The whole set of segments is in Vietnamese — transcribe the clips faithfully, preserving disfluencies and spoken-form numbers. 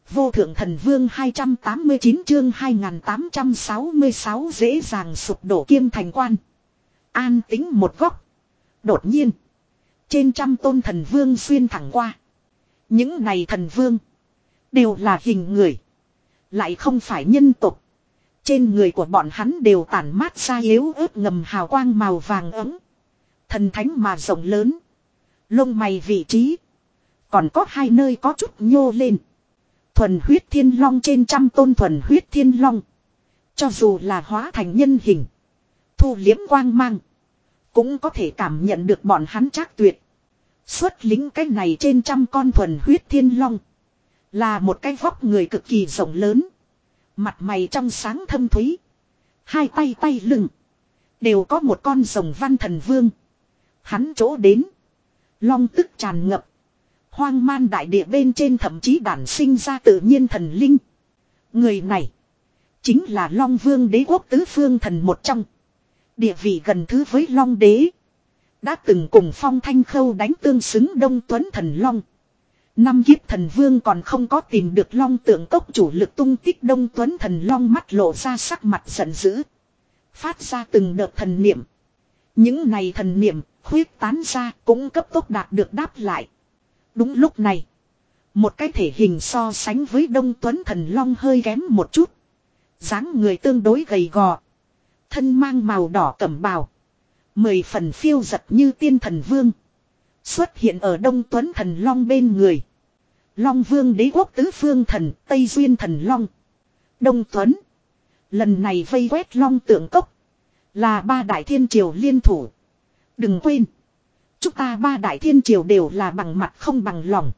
Vô thượng thần vương hai trăm tám mươi chín chương hai nghìn tám trăm sáu mươi sáu dễ dàng sụp đổ Kiêm Thành Quan. An tĩnh một góc. Đột nhiên. Trên trăm tôn thần vương xuyên thẳng qua. Những này thần vương. Đều là hình người. Lại không phải nhân tộc. Trên người của bọn hắn đều tản mát ra yếu ớt ngầm hào quang màu vàng ấm. Thần thánh mà rộng lớn. Lông mày vị trí. Còn có hai nơi có chút nhô lên. Thuần huyết thiên long trên trăm tôn thuần huyết thiên long. Cho dù là hóa thành nhân hình. Thu liếm quang mang. Cũng có thể cảm nhận được bọn hắn trác tuyệt. Xuất lính cái này trên trăm con thuần huyết thiên long. Là một cái vóc người cực kỳ rộng lớn. Mặt mày trong sáng thâm thúy. Hai tay tay lưng. Đều có một con rồng văn thần vương. Hắn chỗ đến. Long tức tràn ngập. Hoang man đại địa bên trên thậm chí đản sinh ra tự nhiên thần linh. Người này. Chính là Long Vương đế quốc tứ phương thần một trong. Địa vị gần thứ với Long đế. Đã từng cùng Phong Thanh Khâu đánh tương xứng Đông Tuấn thần Long. Năm kiếp thần vương còn không có tìm được Long tượng cốc chủ lực tung tích. Đông Tuấn thần Long mắt lộ ra sắc mặt giận dữ. Phát ra từng đợt thần niệm. Những này thần niệm khuyết tán ra cũng cấp tốc đạt được đáp lại. Đúng lúc này. Một cái thể hình so sánh với Đông Tuấn thần Long hơi kém một chút. Dáng người tương đối gầy gò. Thân mang màu đỏ cẩm bào. Mười phần phiêu giật như tiên thần vương. Xuất hiện ở Đông Tuấn thần Long bên người. Long Vương đế quốc tứ phương thần Tây Duyên thần Long. Đông Tuấn. Lần này vây quét Long tượng cốc. Là ba đại thiên triều liên thủ. Đừng quên. Chúng ta ba đại thiên triều đều là bằng mặt không bằng lòng.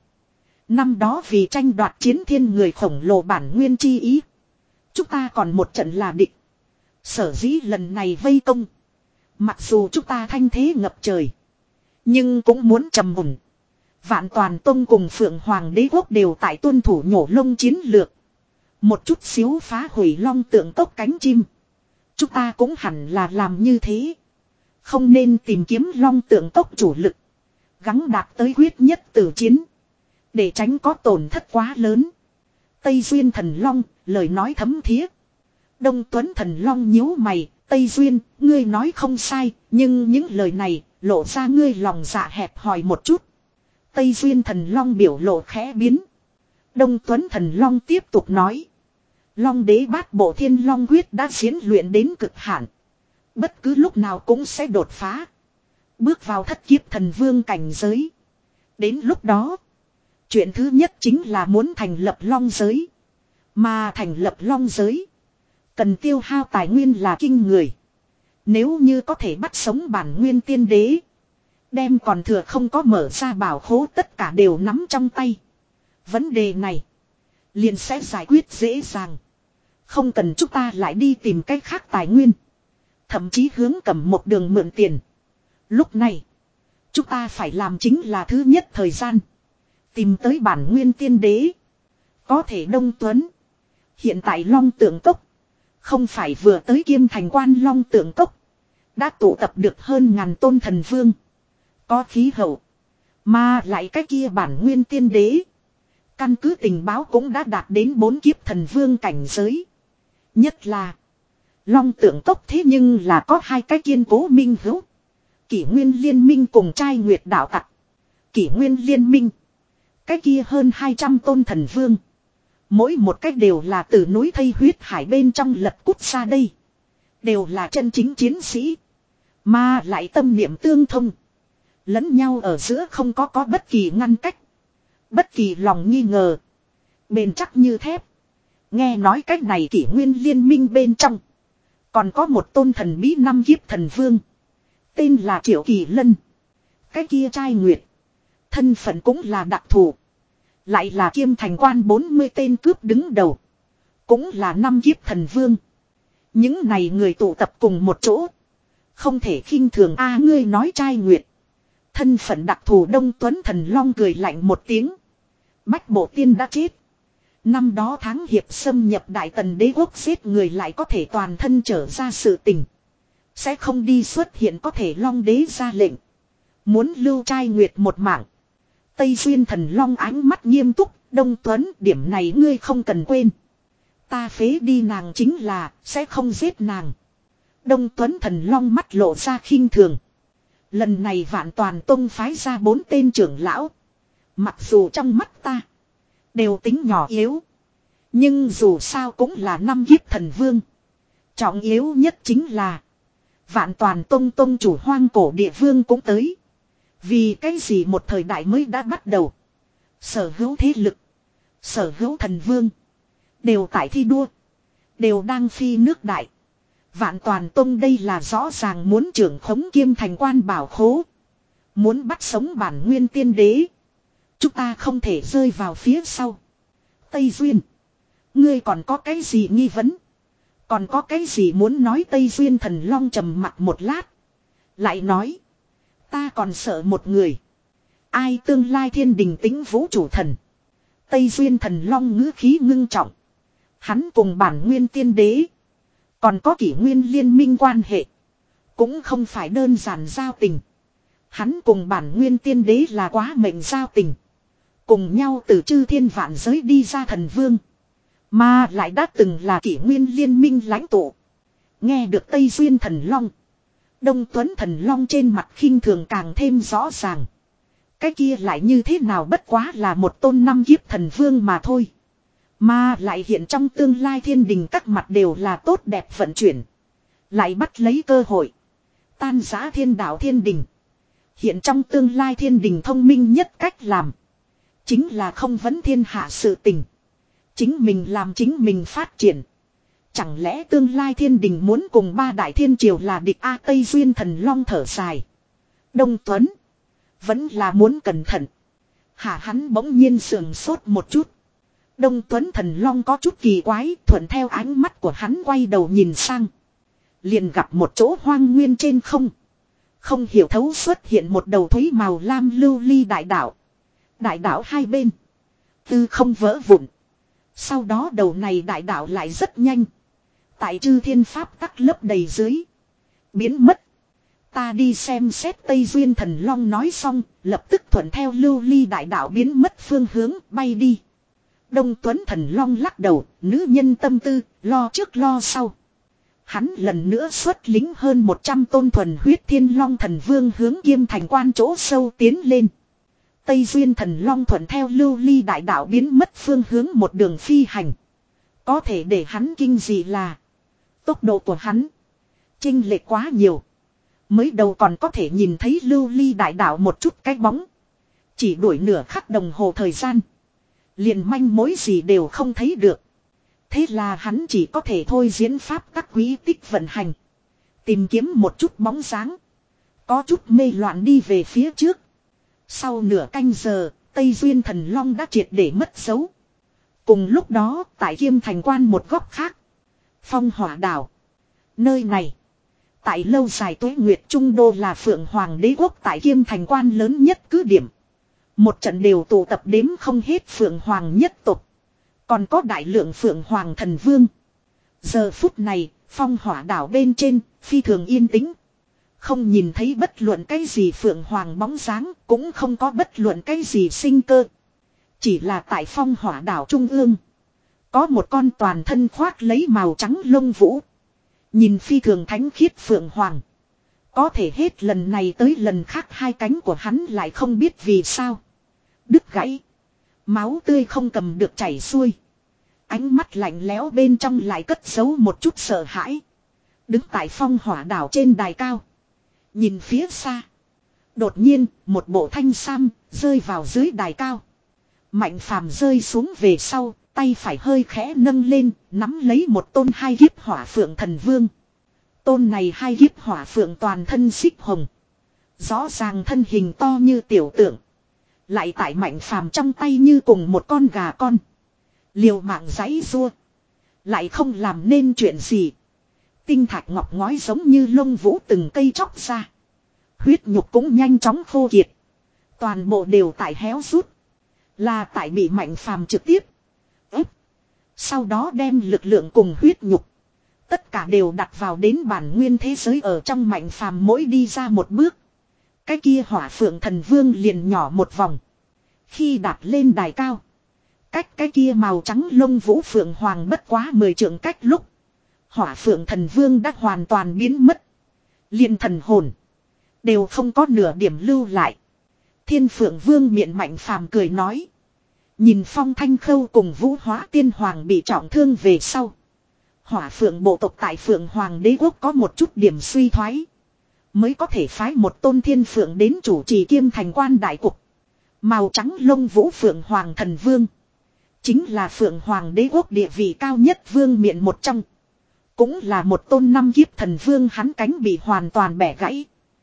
Năm đó vì tranh đoạt chiến thiên người khổng lồ bản nguyên chi ý. Chúng ta còn một trận là địch. Sở dĩ lần này vây công. Mặc dù chúng ta thanh thế ngập trời. Nhưng cũng muốn trầm ổn. Vạn Toàn Tông cùng Phượng Hoàng đế quốc đều tại tuân thủ nhổ lông chiến lược. Một chút xíu phá hủy Long tượng cốc cánh chim. Chúng ta cũng hẳn là làm như thế. Không nên tìm kiếm Long tượng cốc chủ lực. Gắng đạt tới quyết nhất tử chiến. Để tránh có tổn thất quá lớn. Tây Duyên thần Long, lời nói thấm thía. Đông Tuấn thần Long nhíu mày. Tây Duyên, ngươi nói không sai. Nhưng những lời này, lộ ra ngươi lòng dạ hẹp hòi một chút. Tây Duyên thần Long biểu lộ khẽ biến. Đông Tuấn thần Long tiếp tục nói. Long đế bát bộ thiên long quyết đã diễn luyện đến cực hạn. Bất cứ lúc nào cũng sẽ đột phá. Bước vào thất kiếp thần vương cảnh giới. Đến lúc đó. Chuyện thứ nhất chính là muốn thành lập long giới. Mà thành lập long giới. Cần tiêu hao tài nguyên là kinh người. Nếu như có thể bắt sống bản nguyên tiên đế. Đem còn thừa không có mở ra bảo khố tất cả đều nắm trong tay. Vấn đề này. Liền sẽ giải quyết dễ dàng. Không cần chúng ta lại đi tìm cách khác tài nguyên. Thậm chí hướng cầm một đường mượn tiền. Lúc này. Chúng ta phải làm chính là thứ nhất thời gian. Tìm tới bản nguyên tiên đế. Có thể Đông Tuấn. Hiện tại Long tượng cốc. Không phải vừa tới Kiêm Thành Quan Long tượng cốc. Đã tụ tập được hơn ngàn tôn thần vương. Có khí hậu. Mà lại cái kia bản nguyên tiên đế. Căn cứ tình báo cũng đã đạt đến bốn kiếp thần vương cảnh giới. Nhất là. Long tượng cốc thế nhưng là có hai cái kiên cố minh hữu. Kỷ nguyên liên minh cùng trai nguyệt đạo tặc. Kỷ nguyên liên minh. Cái kia hơn hai trăm tôn thần vương. Mỗi một cách đều là từ núi thây huyết hải bên trong lật cút ra đây. Đều là chân chính chiến sĩ. Mà lại tâm niệm tương thông. Lẫn nhau ở giữa không có có bất kỳ ngăn cách. Bất kỳ lòng nghi ngờ. Bền chắc như thép. Nghe nói cách này kỷ nguyên liên minh bên trong. Còn có một tôn thần bí năm kiếp thần vương. Tên là Triệu Kỳ Lân. Cái kia trai nguyệt. Thân phận cũng là đặc thù. Lại là Kiêm Thành Quan bốn mươi tên cướp đứng đầu. Cũng là năm kiếp thần vương. Những này người tụ tập cùng một chỗ. Không thể khinh thường a ngươi nói trai nguyệt. Thân phận đặc thù Đông Tuấn thần Long cười lạnh một tiếng. Bách bộ tiên đã chết. Năm đó tháng hiệp xâm nhập Đại Tần đế quốc giết người lại có thể toàn thân trở ra sự tình. Sẽ không đi xuất hiện có thể Long đế ra lệnh. Muốn lưu trai nguyệt một mạng. Tây Duyên thần Long ánh mắt nghiêm túc, Đông Tuấn, điểm này ngươi không cần quên. Ta phế đi nàng chính là, sẽ không giết nàng. Đông Tuấn Thần Long mắt lộ ra khinh thường. Lần này Vạn Toàn Tông phái ra bốn tên trưởng lão. Mặc dù trong mắt ta, đều tính nhỏ yếu. Nhưng dù sao cũng là năm kiếp thần vương. Trọng yếu nhất chính là Vạn Toàn Tông Tông chủ Hoang Cổ Địa Vương cũng tới. Vì cái gì một thời đại mới đã bắt đầu. Sở hữu thế lực, sở hữu thần vương, đều tại thi đua, đều đang phi nước đại. Vạn Toàn Tông đây là rõ ràng muốn trưởng khống Kiêm Thành Quan bảo khố. Muốn bắt sống bản nguyên tiên đế. Chúng ta không thể rơi vào phía sau. Tây Duyên, ngươi còn có cái gì nghi vấn? Còn có cái gì muốn nói? Tây Duyên Thần Long trầm mặt một lát. Lại nói, ta còn sợ một người. Ai? Tương lai thiên đình tính vũ chủ thần. Tây Duyên Thần Long ngữ khí ngưng trọng. Hắn cùng bản nguyên tiên đế, còn có kỷ nguyên liên minh quan hệ, cũng không phải đơn giản giao tình. Hắn cùng bản nguyên tiên đế là quá mệnh giao tình. Cùng nhau từ chư thiên vạn giới đi ra thần vương. Mà lại đã từng là kỷ nguyên liên minh lãnh tụ. Nghe được Tây Duyên Thần Long, Đông Tuấn Thần Long trên mặt khinh thường càng thêm rõ ràng. Cái kia lại như thế nào, bất quá là một tôn năm kiếp thần vương mà thôi. Mà lại hiện trong tương lai thiên đình các mặt đều là tốt đẹp vận chuyển. Lại bắt lấy cơ hội tan rã thiên đạo thiên đình. Hiện trong tương lai thiên đình thông minh nhất cách làm, chính là không vấn thiên hạ sự tình, chính mình làm chính mình phát triển. Chẳng lẽ tương lai thiên đình muốn cùng ba đại thiên triều là địch a? Tây Duyên Thần Long thở dài. Đông Tuấn, vẫn là muốn cẩn thận. Hả? Hắn bỗng nhiên sườn sốt một chút. Đông Tuấn Thần Long có chút kỳ quái, thuận theo ánh mắt của hắn quay đầu nhìn sang. Liền gặp một chỗ hoang nguyên trên không. Không hiểu thấu xuất hiện một đầu thúy màu lam lưu ly đại đạo. Đại đạo hai bên, tư không vỡ vụn. Sau đó đầu này đại đạo lại rất nhanh, tại chư thiên pháp tắc lấp đầy dưới, biến mất. Ta đi xem xét. Tây Duyên Thần Long nói xong, lập tức thuận theo lưu ly đại đạo biến mất phương hướng bay đi. Đông Tuấn Thần Long lắc đầu, nữ nhân tâm tư, lo trước lo sau. Hắn lần nữa xuất lính hơn một trăm tôn thuần huyết thiên long thần vương hướng Kiêm Thành Quan chỗ sâu tiến lên. Tây Duyên Thần Long thuận theo lưu ly đại đạo biến mất phương hướng một đường phi hành. Có thể để hắn kinh dị là tốc độ của hắn chênh lệch quá nhiều. Mới đầu còn có thể nhìn thấy lưu ly đại đạo một chút cái bóng. Chỉ đuổi nửa khắc đồng hồ thời gian, liền manh mối gì đều không thấy được. Thế là hắn chỉ có thể thôi diễn pháp các quý tích vận hành, tìm kiếm một chút bóng dáng, có chút mê loạn đi về phía trước. Sau nửa canh giờ, Tây Duyên Thần Long đã triệt để mất dấu. Cùng lúc đó, tại Kiêm Thành Quan một góc khác, Phong Hỏa Đảo. Nơi này, tại lâu dài tuế nguyệt trung đô là Phượng Hoàng Đế Quốc tại Kiêm Thành Quan lớn nhất cứ điểm. Một trận đều tụ tập đếm không hết Phượng Hoàng nhất tộc. Còn có đại lượng Phượng Hoàng thần vương. Giờ phút này, Phong Hỏa Đảo bên trên, phi thường yên tĩnh. Không nhìn thấy bất luận cái gì Phượng Hoàng bóng dáng, cũng không có bất luận cái gì sinh cơ. Chỉ là tại Phong Hỏa Đảo trung ương, có một con toàn thân khoác lấy màu trắng lông vũ, nhìn phi thường thánh khiết Phượng Hoàng. Có thể hết lần này tới lần khác hai cánh của hắn lại không biết vì sao đứt gãy. Máu tươi không cầm được chảy xuôi. Ánh mắt lạnh lẽo bên trong lại cất giấu một chút sợ hãi. Đứng tại Phong Hỏa Đảo trên đài cao, nhìn phía xa. Đột nhiên, một bộ thanh sam rơi vào dưới đài cao. Mạnh Phàm rơi xuống về sau, tay phải hơi khẽ nâng lên, nắm lấy một tôn hai kiếp hỏa phượng thần vương. Tôn này hai kiếp hỏa phượng toàn thân xích hồng, rõ ràng thân hình to như tiểu tượng, lại tại Mạnh Phàm trong tay như cùng một con gà con, liều mạng giãy giụa, lại không làm nên chuyện gì. Tinh thạch ngọc ngói giống như lông vũ từng cây chóc ra, huyết nhục cũng nhanh chóng khô kiệt, toàn bộ đều tại héo rút, là tại bị Mạnh Phàm trực tiếp ép. Sau đó đem lực lượng cùng huyết nhục tất cả đều đặt vào đến bản nguyên thế giới. Ở trong Mạnh Phàm mỗi đi ra một bước, cái kia hỏa phượng thần vương liền nhỏ một vòng. Khi đặt lên đài cao, Cách cái kia màu trắng lông vũ phượng hoàng bất quá mười trượng cách lúc. Hỏa phượng thần vương đã hoàn toàn biến mất. Liền thần hồn. Đều không có nửa điểm lưu lại. Thiên phượng vương miệng mạnh phàm cười nói. Nhìn Phong Thanh Khâu cùng Vũ Hóa Tiên Hoàng bị trọng thương về sau. Hỏa phượng bộ tộc tại phượng hoàng đế quốc có một chút điểm suy thoái. Mới có thể phái một tôn thiên phượng đến chủ trì kiêm thành quan đại cục. Màu trắng lông vũ phượng hoàng thần vương. Chính là phượng hoàng đế quốc địa vị cao nhất vương miện một trong. Cũng là một tôn năm kiếp thần vương, hắn cánh bị hoàn toàn bẻ gãy.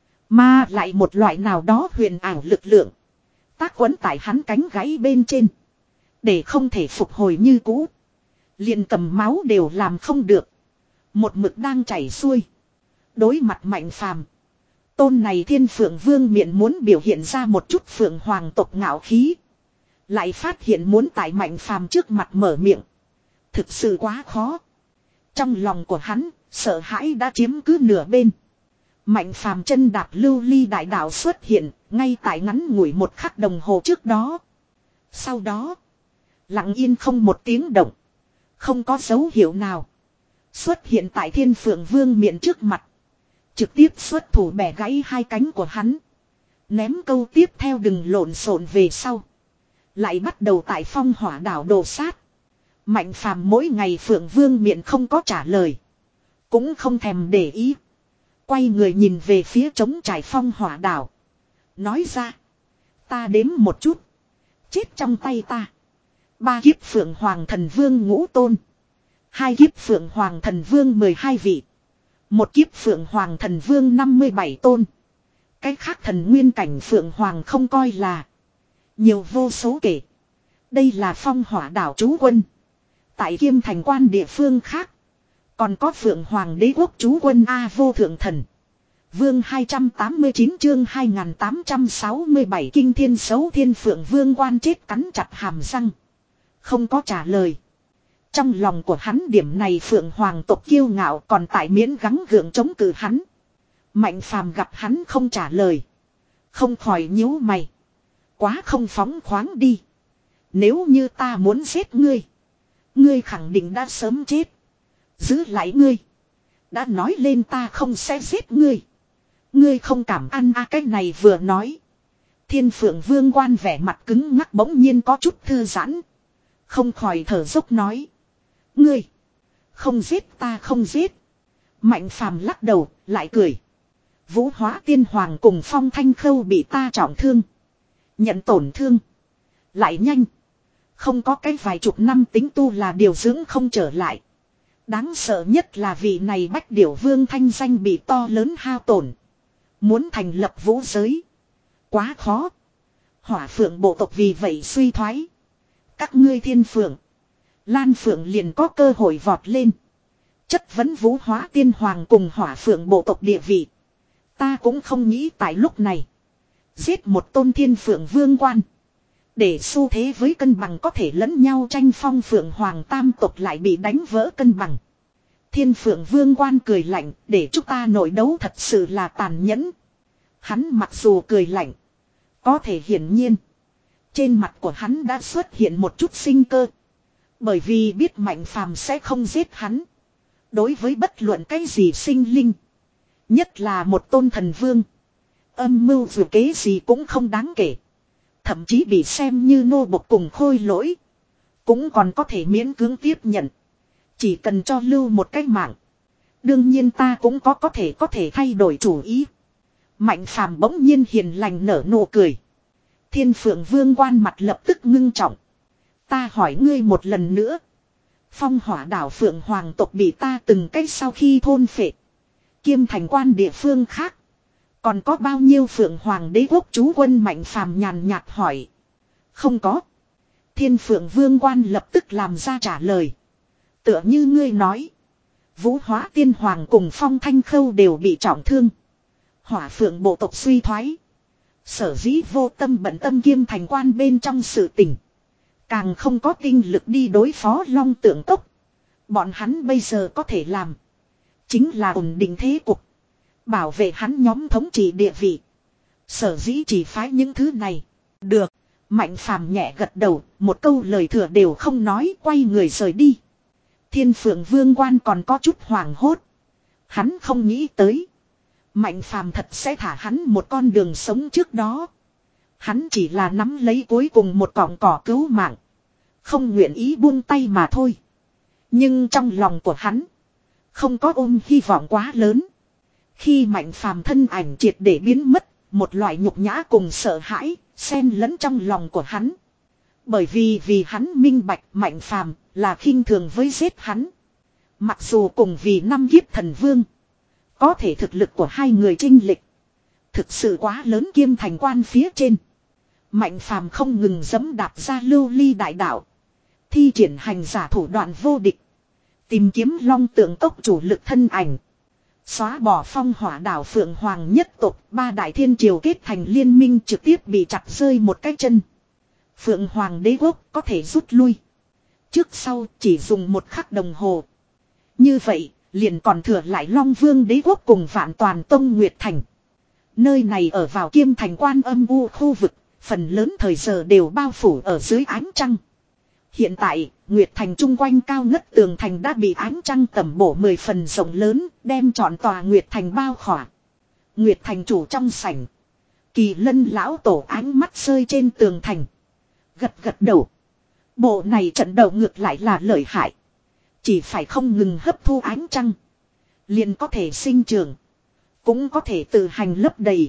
Mà lại một loại nào đó huyền ảo lực lượng. Tác quấn tại hắn cánh gãy bên trên. Để không thể phục hồi như cũ. Liền cầm máu đều làm không được. Một mực đang chảy xuôi. Đối mặt Mạnh Phàm, tôn này thiên phượng vương miện muốn biểu hiện ra một chút phượng hoàng tộc ngạo khí. Lại phát hiện muốn tại Mạnh Phàm trước mặt mở miệng. Thực sự quá khó. Trong lòng của hắn, sợ hãi đã chiếm cứ nửa bên. Mạnh Phàm chân đạp lưu ly đại đạo xuất hiện, ngay tại ngắn ngủi một khắc đồng hồ trước đó. Sau đó, lặng yên không một tiếng động. Không có dấu hiệu nào. Xuất hiện tại thiên phượng vương miện trước mặt. Trực tiếp xuất thủ bẻ gãy hai cánh của hắn. Ném câu tiếp theo đừng lộn xộn về sau. Lại bắt đầu tại phong hỏa đảo đồ sát. Mạnh Phàm mỗi ngày phượng vương miện không có trả lời. Cũng không thèm để ý. Quay người nhìn về phía trống trải phong hỏa đảo. Nói ra. Ta đếm một chút. Chết trong tay ta. Ba kiếp phượng hoàng thần vương ngũ tôn. Hai kiếp phượng hoàng thần vương mười hai vị. Một kiếp phượng hoàng thần vương năm mươi bảy tôn. Cái khác thần nguyên cảnh phượng hoàng không coi là. Nhiều vô số kể. Đây là phong hỏa đảo trú quân. Tại kiêm thành quan địa phương khác. Còn có phượng hoàng đế quốc trú quân A vô thượng thần. Vương hai trăm tám mươi chín chương hai nghìn tám trăm sáu mươi bảy kinh thiên xấu thiên phượng vương quan chết cắn chặt hàm răng. Không có trả lời. Trong lòng của hắn điểm này phượng hoàng tộc kiêu ngạo còn tại miễn gắng gượng chống cự hắn. Mạnh Phàm gặp hắn không trả lời. Không khỏi nhíu mày. Quá không phóng khoáng đi. Nếu như ta muốn giết ngươi. Ngươi khẳng định đã sớm chết. Giữ lại ngươi. Đã nói lên ta không sẽ giết ngươi. Ngươi không cảm ăn a à, cái này vừa nói. Thiên phượng vương quan vẻ mặt cứng ngắc bỗng nhiên có chút thư giãn. Không khỏi thở dốc nói. Ngươi. Không giết ta không giết. Mạnh Phàm lắc đầu lại cười. Vũ Hóa Tiên Hoàng cùng Phong Thanh Khâu bị ta trọng thương. Nhận tổn thương. Lại nhanh. Không có cái vài chục năm tính tu là điều dưỡng không trở lại. Đáng sợ nhất là vị này Bách Điểu Vương thanh danh bị to lớn hao tổn. Muốn thành lập vũ giới. Quá khó. Hỏa phượng bộ tộc vì vậy suy thoái. Các ngươi thiên phượng. Lan phượng liền có cơ hội vọt lên. Chất vấn Vũ Hóa Tiên Hoàng cùng hỏa phượng bộ tộc địa vị. Ta cũng không nghĩ tại lúc này. Giết một tôn thiên phượng vương quan. Để xu thế với cân bằng có thể lẫn nhau tranh phong phượng hoàng tam tộc lại bị đánh vỡ cân bằng. Thiên phượng vương quan cười lạnh để chúng ta nội đấu thật sự là tàn nhẫn. Hắn mặc dù cười lạnh. Có thể hiển nhiên. Trên mặt của hắn đã xuất hiện một chút sinh cơ. Bởi vì biết Mạnh Phàm sẽ không giết hắn. Đối với bất luận cái gì sinh linh. Nhất là một tôn thần vương. Âm mưu dù kế gì cũng không đáng kể. Thậm chí bị xem như nô bộc cùng khôi lỗi. Cũng còn có thể miễn cưỡng tiếp nhận. Chỉ cần cho lưu một cái mạng. Đương nhiên ta cũng có có thể có thể thay đổi chủ ý. Mạnh Phàm bỗng nhiên hiền lành nở nụ cười. Thiên phượng vương quan mặt lập tức ngưng trọng. Ta hỏi ngươi một lần nữa. Phong hỏa đảo phượng hoàng tộc bị ta từng cách sau khi thôn phệ. Kiêm thành quan địa phương khác. Còn có bao nhiêu phượng hoàng đế quốc trú quân Mạnh Phàm nhàn nhạt hỏi. Không có. Thiên phượng vương quan lập tức làm ra trả lời. Tựa như ngươi nói. Vũ Hóa Tiên Hoàng cùng Phong Thanh Khâu đều bị trọng thương. Hỏa phượng bộ tộc suy thoái. Sở dĩ vô tâm bận tâm kiêm thành quan bên trong sự tình. Càng không có tinh lực đi đối phó Long Tượng Cốc. Bọn hắn bây giờ có thể làm. Chính là ổn định thế cục. Bảo vệ hắn nhóm thống trị địa vị. Sở dĩ chỉ phái những thứ này. Được. Mạnh phàm nhẹ gật đầu, một câu lời thừa đều không nói, quay người rời đi. Thiên Phượng Vương quan còn có chút hoảng hốt. Hắn không nghĩ tới. Mạnh phàm thật sẽ thả hắn một con đường sống trước đó. Hắn chỉ là nắm lấy cuối cùng một cọng cỏ cứu mạng. Không nguyện ý buông tay mà thôi. Nhưng trong lòng của hắn. Không có ôm hy vọng quá lớn. Khi mạnh phàm thân ảnh triệt để biến mất. Một loại nhục nhã cùng sợ hãi. Xen lẫn trong lòng của hắn. Bởi vì vì hắn minh bạch mạnh phàm là khinh thường với giết hắn. Mặc dù cùng vì năm kiếp thần vương. Có thể thực lực của hai người chênh lệch. Thực sự quá lớn kiêm thành quan phía trên. Mạnh phàm không ngừng giẫm đạp ra lưu ly đại đạo. Thi triển hành giả thủ đoạn vô địch. Tìm kiếm long tượng tốc chủ lực thân ảnh. Xóa bỏ phong hỏa đảo Phượng Hoàng nhất tộc. Ba đại thiên triều kết thành liên minh trực tiếp bị chặt rơi một cái chân. Phượng Hoàng đế quốc có thể rút lui. Trước sau chỉ dùng một khắc đồng hồ. Như vậy liền còn thừa lại Long Vương đế quốc cùng Vạn Toàn Tông Nguyệt Thành. Nơi này ở vào Kiêm Thành Quan âm u khu vực. Phần lớn thời giờ đều bao phủ ở dưới ánh trăng. Hiện tại, Nguyệt Thành chung quanh cao ngất tường thành đã bị ánh trăng tẩm bổ mười phần rộng lớn, đem trọn tòa Nguyệt Thành bao khỏa. Nguyệt Thành chủ trong sảnh. Kỳ Lân lão tổ ánh mắt rơi trên tường thành. Gật gật đầu. Bộ này trận đầu ngược lại là lợi hại. Chỉ phải không ngừng hấp thu ánh trăng. Liền có thể sinh trưởng. Cũng có thể tự hành lấp đầy.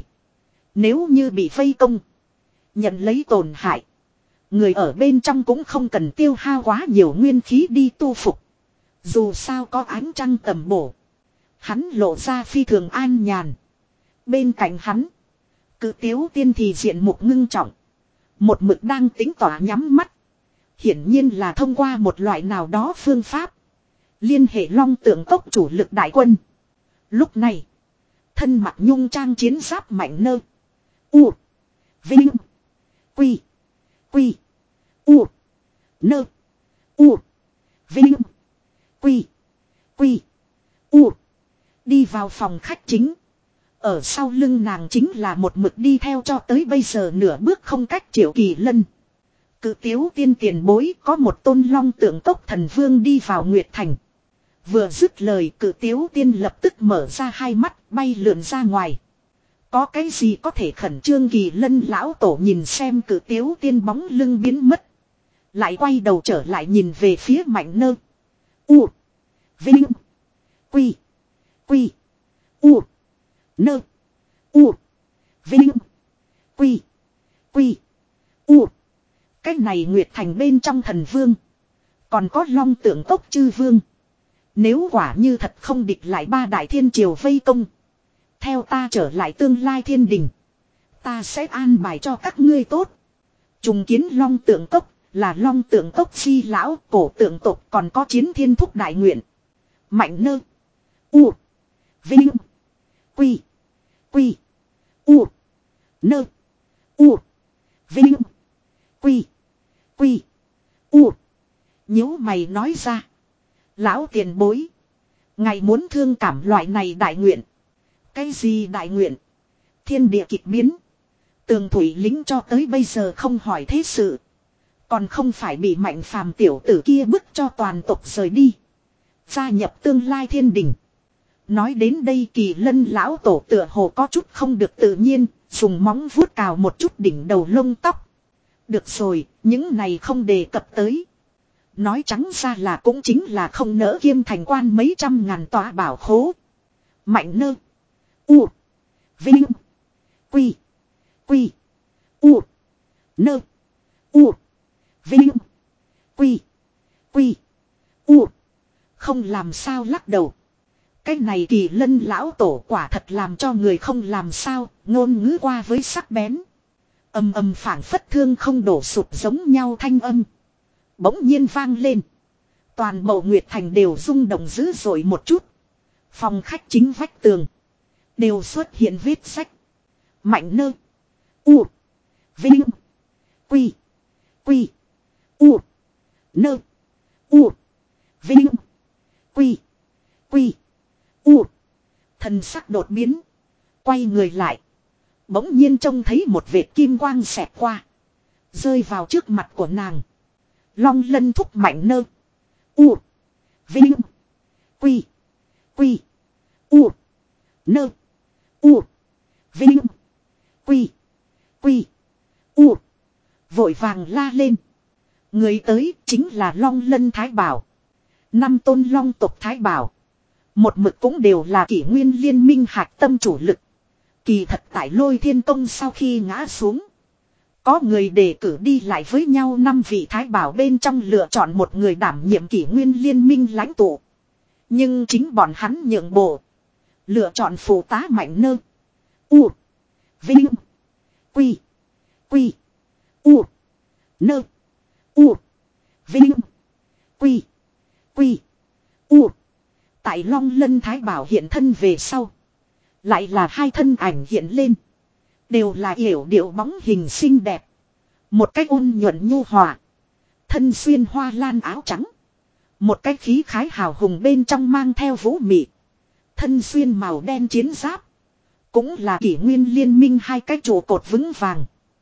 Nếu như bị vây công. Nhận lấy tổn hại. Người ở bên trong cũng không cần tiêu hao quá nhiều nguyên khí đi tu phục. Dù sao có ánh trăng tầm bổ. Hắn lộ ra phi thường an nhàn. Bên cạnh hắn. Cự Tiếu Tiên thì diện mục ngưng trọng. Một mực đang tính tỏa nhắm mắt. Hiển nhiên là thông qua một loại nào đó phương pháp. Liên hệ long tượng tốc chủ lực đại quân. Lúc này. Thân mặc nhung trang chiến giáp mạnh nơ. U. Vinh. Quy. Quy. U. Nơ. U. Vinh. Quy. Quy. U. Đi vào phòng khách chính. Ở sau lưng nàng chính là một mực đi theo cho tới bây giờ nửa bước không cách Triệu Kỳ Lân. Cự Tiếu Tiên tiền bối có một tôn long tượng tốc thần vương đi vào Nguyệt Thành. Vừa dứt lời Cự Tiếu Tiên lập tức mở ra hai mắt bay lượn ra ngoài. Có cái gì có thể khẩn trương? Kỳ Lân lão tổ nhìn xem Cự Tiếu Tiên bóng lưng biến mất. Lại quay đầu trở lại nhìn về phía Mạnh Nơ. U. Vinh. Quy. Quy. U. Nơ. U. Vinh. Quy. Quy. U. Cái này Nguyệt Thành bên trong thần vương. Còn có long tượng tốc chư vương. Nếu quả như thật không địch lại ba đại thiên triều vây công. Theo ta trở lại tương lai thiên đình. Ta sẽ an bài cho các ngươi tốt. Trùng kiến long tượng tốc là long tượng tốc si lão cổ tượng tộc còn có chiến thiên thúc đại nguyện. Mạnh Nơ. U. Vinh. Quy. Quy. U. Nơ. U. Vinh. Quy. Quy. U. Nhớ mày nói ra. Lão tiền bối. Ngài muốn thương cảm loại này đại nguyện. Cái gì đại nguyện? Thiên địa kịch biến. Tường thủy lính cho tới bây giờ không hỏi thế sự. Còn không phải bị Mạnh Phàm tiểu tử kia bức cho toàn tộc rời đi. Gia nhập tương lai thiên đình. Nói đến đây Kỳ Lân lão tổ tựa hồ có chút không được tự nhiên. Dùng móng vuốt cào một chút đỉnh đầu lông tóc. Được rồi, những này không đề cập tới. Nói trắng ra là cũng chính là không nỡ Kiêm Thành Quan mấy trăm ngàn tòa bảo khố. Mạnh Nơ. U. Vinh. Quy. Quy. U. Nơ. U. Vinh. Quy. Quy. U. Không làm sao lắc đầu. Cái này Kỳ Lân lão tổ quả thật làm cho người không làm sao. Ngôn ngữ qua với sắc bén. Âm âm phảng phất thương không đổ sụt giống nhau thanh âm. Bỗng nhiên vang lên. Toàn bộ Nguyệt Thành đều rung động dữ dội một chút. Phòng khách chính vách tường. Đều xuất hiện vết sách. Mạnh Nơ. U. Vinh. Quy. Quy. U. Nơ. U. Vinh. Quy. Quy. U. Thần sắc đột biến. Quay người lại. Bỗng nhiên trông thấy một vệt kim quang xẹt qua. Rơi vào trước mặt của nàng. Long lân thúc mạnh nơ. U. Vinh. Quy. Quy. U. Nơ. U. Vinh. Quy. Quy. U. Vội vàng la lên. Người tới chính là Long Lân Thái Bảo. Năm tôn long tộc Thái Bảo. Một mực cũng đều là kỷ nguyên liên minh hạch tâm chủ lực. Kỳ thật tại Lôi Thiên Tông sau khi ngã xuống. Có người đề cử đi lại với nhau năm vị Thái Bảo bên trong lựa chọn một người đảm nhiệm kỷ nguyên liên minh lãnh tụ. Nhưng chính bọn hắn nhượng bộ. Lựa chọn phụ tá mạnh nơ. U. Vinh. Quy. Quy. U. Nơ. U. Vinh. Quy. Quy. U. Tại Long Lân Thái Bảo hiện thân về sau. Lại là hai thân ảnh hiện lên. Đều là yểu điệu bóng hình xinh đẹp. Một cách ôn nhuận nhu hòa. Thân xuyên hoa lan áo trắng. Một cách khí khái hào hùng bên trong mang theo vũ mị. Thân xuyên màu đen chiến giáp. Cũng là kỷ nguyên liên minh hai cái trụ cột vững vàng.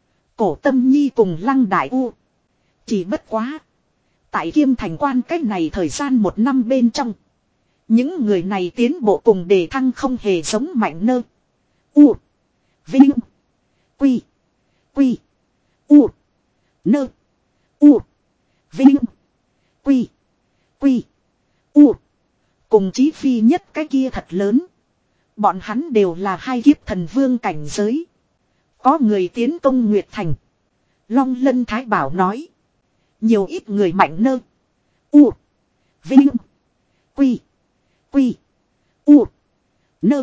Cổ Tâm Nhi cùng Lăng Đại U. Chỉ bất quá. Tại Kiêm Thành Quan cách này thời gian một năm bên trong. Những người này tiến bộ cùng đề thăng không hề giống mạnh nơ. U. Vinh. Quy. Quy. U. Nơ. U. Vinh. Quy. Quy. U. Cùng chí phi nhất cái kia thật lớn. Bọn hắn đều là hai kiếp thần vương cảnh giới. Có người tiến công Nguyệt Thành. Long Lân Thái Bảo nói. Nhiều ít người mạnh nơ. U. Vinh. Quy. Quy. U. Nơ.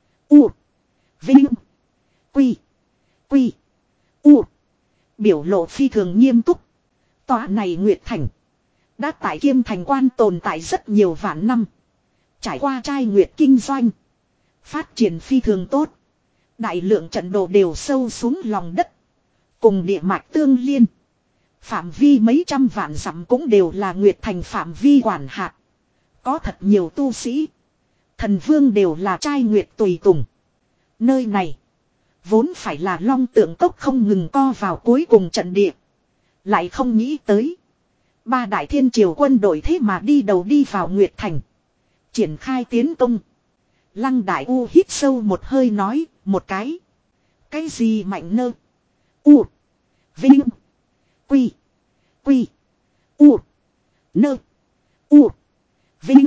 U. Vinh. Quy. Quy. U. Biểu lộ phi thường nghiêm túc. Tòa này Nguyệt Thành. Đã tại Kiêm Thành Quan tồn tại rất nhiều vạn năm. Trải qua trai nguyệt kinh doanh. Phát triển phi thường tốt. Đại lượng trận đồ đều sâu xuống lòng đất. Cùng địa mạch tương liên. Phạm vi mấy trăm vạn dặm cũng đều là Nguyệt Thành phạm vi quản hạt. Có thật nhiều tu sĩ. Thần vương đều là trai nguyệt tùy tùng. Nơi này. Vốn phải là Long Tượng Cốc không ngừng co vào cuối cùng trận địa. Lại không nghĩ tới. Ba đại thiên triều quân đội thế mà đi đầu đi vào Nguyệt Thành. Triển khai tiến công. Lăng Đại U hít sâu một hơi nói. Một cái. Cái gì mạnh nơ. U. Vinh. Quy. Quy. U. Nơ. U. Vinh.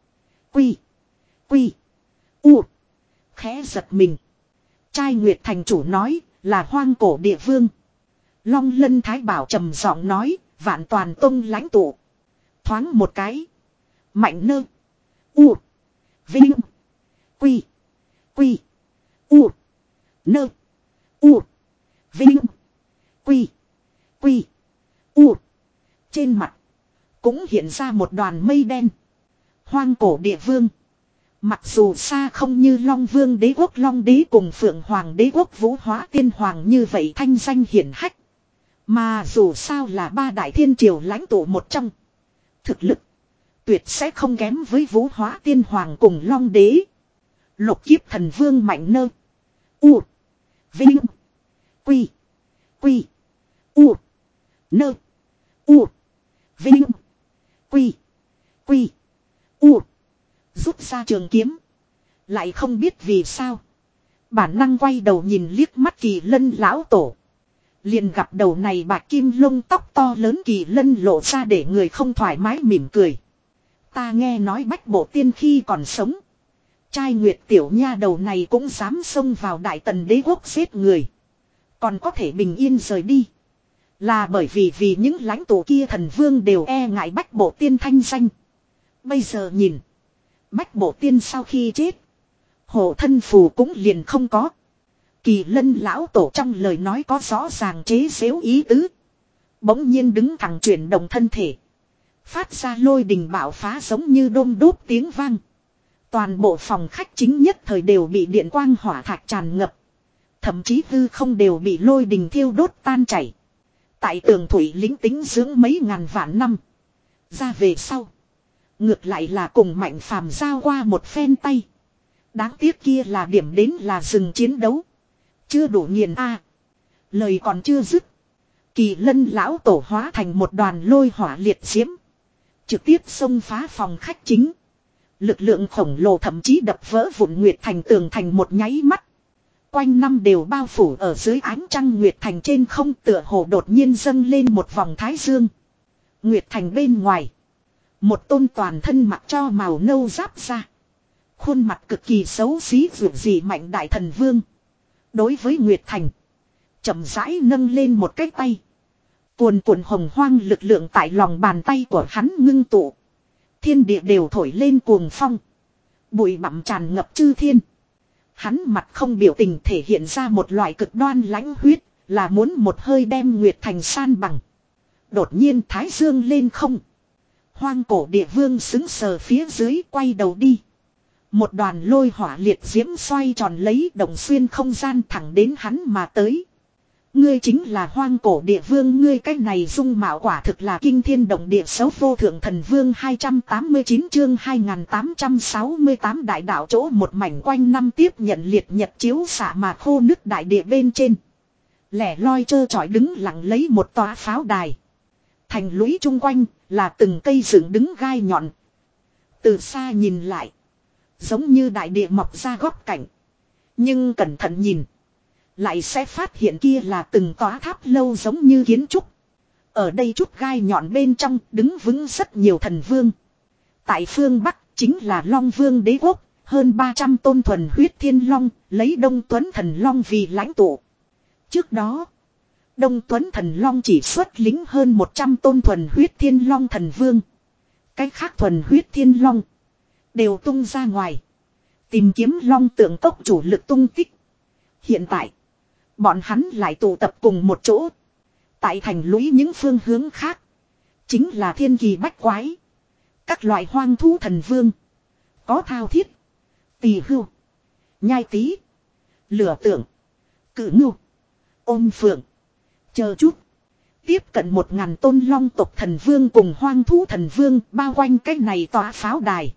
Quy. Quy. U. Khẽ giật mình. Trai Nguyệt Thành chủ nói là hoang cổ địa vương. Long Lân Thái Bảo trầm giọng nói. Vạn toàn tông lãnh tụ. Thoáng một cái. Mạnh nơ. U. Vinh. Quy. Quy. U. Nơ. U. Vinh. Quy. Quy. U. Trên mặt. Cũng hiện ra một đoàn mây đen. Hoang cổ địa vương. Mặc dù xa không như Long Vương đế quốc Long đế cùng Phượng Hoàng đế quốc Vũ Hóa Tiên Hoàng như vậy thanh danh hiển hách. Mà dù sao là ba đại thiên triều lãnh tụ một trong. Thực lực. Tuyệt sẽ không kém với Vũ Hóa Tiên Hoàng cùng Long đế. Lục kiếp thần vương mạnh nơ. U. Vinh. Quy. Quy. U. Nơ. U. Vinh. Quy. Quy. U. Rút ra trường kiếm. Lại không biết vì sao. Bản năng quay đầu nhìn liếc mắt Kỳ Lân lão tổ. Liền gặp đầu này bạc kim lông tóc to lớn Kỳ Lân lộ ra để người không thoải mái mỉm cười. Ta nghe nói Bách Bộ Tiên khi còn sống. Trai Nguyệt tiểu nha đầu này cũng dám xông vào Đại Tần đế quốc giết người. Còn có thể bình yên rời đi. Là bởi vì vì những lãnh tụ kia thần vương đều e ngại Bách Bộ Tiên thanh danh. Bây giờ nhìn. Bách Bộ Tiên sau khi chết. Hộ thân phù cũng liền không có. Kỳ Lân lão tổ trong lời nói có rõ ràng chế giễu ý tứ. Bỗng nhiên đứng thẳng chuyển động thân thể. Phát ra lôi đình bạo phá giống như đôm đốt tiếng vang. Toàn bộ phòng khách chính nhất thời đều bị điện quang hỏa thạch tràn ngập. Thậm chí hư không đều bị lôi đình thiêu đốt tan chảy. Tại tường thủy lính tính dưỡng mấy ngàn vạn năm. Ra về sau. Ngược lại là cùng Mạnh Phàm giao qua một phen tay. Đáng tiếc kia là điểm đến là dừng chiến đấu. Chưa đủ nghiền a. Lời còn chưa dứt. Kỳ Lân lão tổ hóa thành một đoàn lôi hỏa liệt diễm. Trực tiếp xông phá phòng khách chính. Lực lượng khổng lồ thậm chí đập vỡ vụn Nguyệt Thành tường thành một nháy mắt. Quanh năm đều bao phủ ở dưới ánh trăng Nguyệt Thành trên không tựa hồ đột nhiên dâng lên một vòng thái dương. Nguyệt Thành bên ngoài. Một tôn toàn thân mặc cho màu nâu giáp ra. Khuôn mặt cực kỳ xấu xí vượt gì mạnh đại thần vương. Đối với Nguyệt Thành. Chậm rãi nâng lên một cái tay. Cuồn cuộn hồng hoang lực lượng tại lòng bàn tay của hắn ngưng tụ. Thiên địa đều thổi lên cuồng phong. Bụi bặm tràn ngập chư thiên. Hắn mặt không biểu tình thể hiện ra một loại cực đoan lãnh huyết. Là muốn một hơi đem Nguyệt Thành san bằng. Đột nhiên thái dương lên không. Hoang cổ địa vương xứng sờ phía dưới quay đầu đi. Một đoàn lôi hỏa liệt diễm xoay tròn lấy động xuyên không gian thẳng đến hắn mà tới. Ngươi chính là hoang cổ địa vương, ngươi cái này dung mạo quả thực là kinh thiên động địa xấu vô thượng thần vương. Hai trăm tám mươi chín chương hai nghìn tám trăm sáu mươi tám đại đạo chỗ một mảnh quanh năm tiếp nhận liệt nhật chiếu xạ mà khô nứt đại địa bên trên. Lẻ loi trơ trọi đứng lặng lấy một tòa pháo đài. Thành lũy chung quanh là từng cây dựng đứng gai nhọn. Từ xa nhìn lại. Giống như đại địa mọc ra góc cảnh. Nhưng cẩn thận nhìn. Lại sẽ phát hiện kia là từng tòa tháp lâu giống như kiến trúc. Ở đây chút gai nhọn bên trong đứng vững rất nhiều thần vương. Tại phương Bắc chính là Long Vương đế quốc. Hơn ba trăm tôn thuần huyết thiên long. Lấy Đông Tuấn thần long vì lãnh tụ. Trước đó. Đông Tuấn thần long chỉ xuất lính hơn một trăm tôn thuần huyết thiên long thần vương. Cách khác thuần huyết thiên long. Đều tung ra ngoài. Tìm kiếm long tượng tốc chủ lực tung tích. Hiện tại. Bọn hắn lại tụ tập cùng một chỗ. Tại thành lũy những phương hướng khác. Chính là thiên kỳ bách quái. Các loại hoang thú thần vương. Có thao thiết. Tỳ hưu. Nhai tí. Lửa tượng. Cử ngưu. Ôm phượng. Chờ chút. Tiếp cận một ngàn tôn long tộc thần vương cùng hoang thú thần vương bao quanh cái này tòa pháo đài.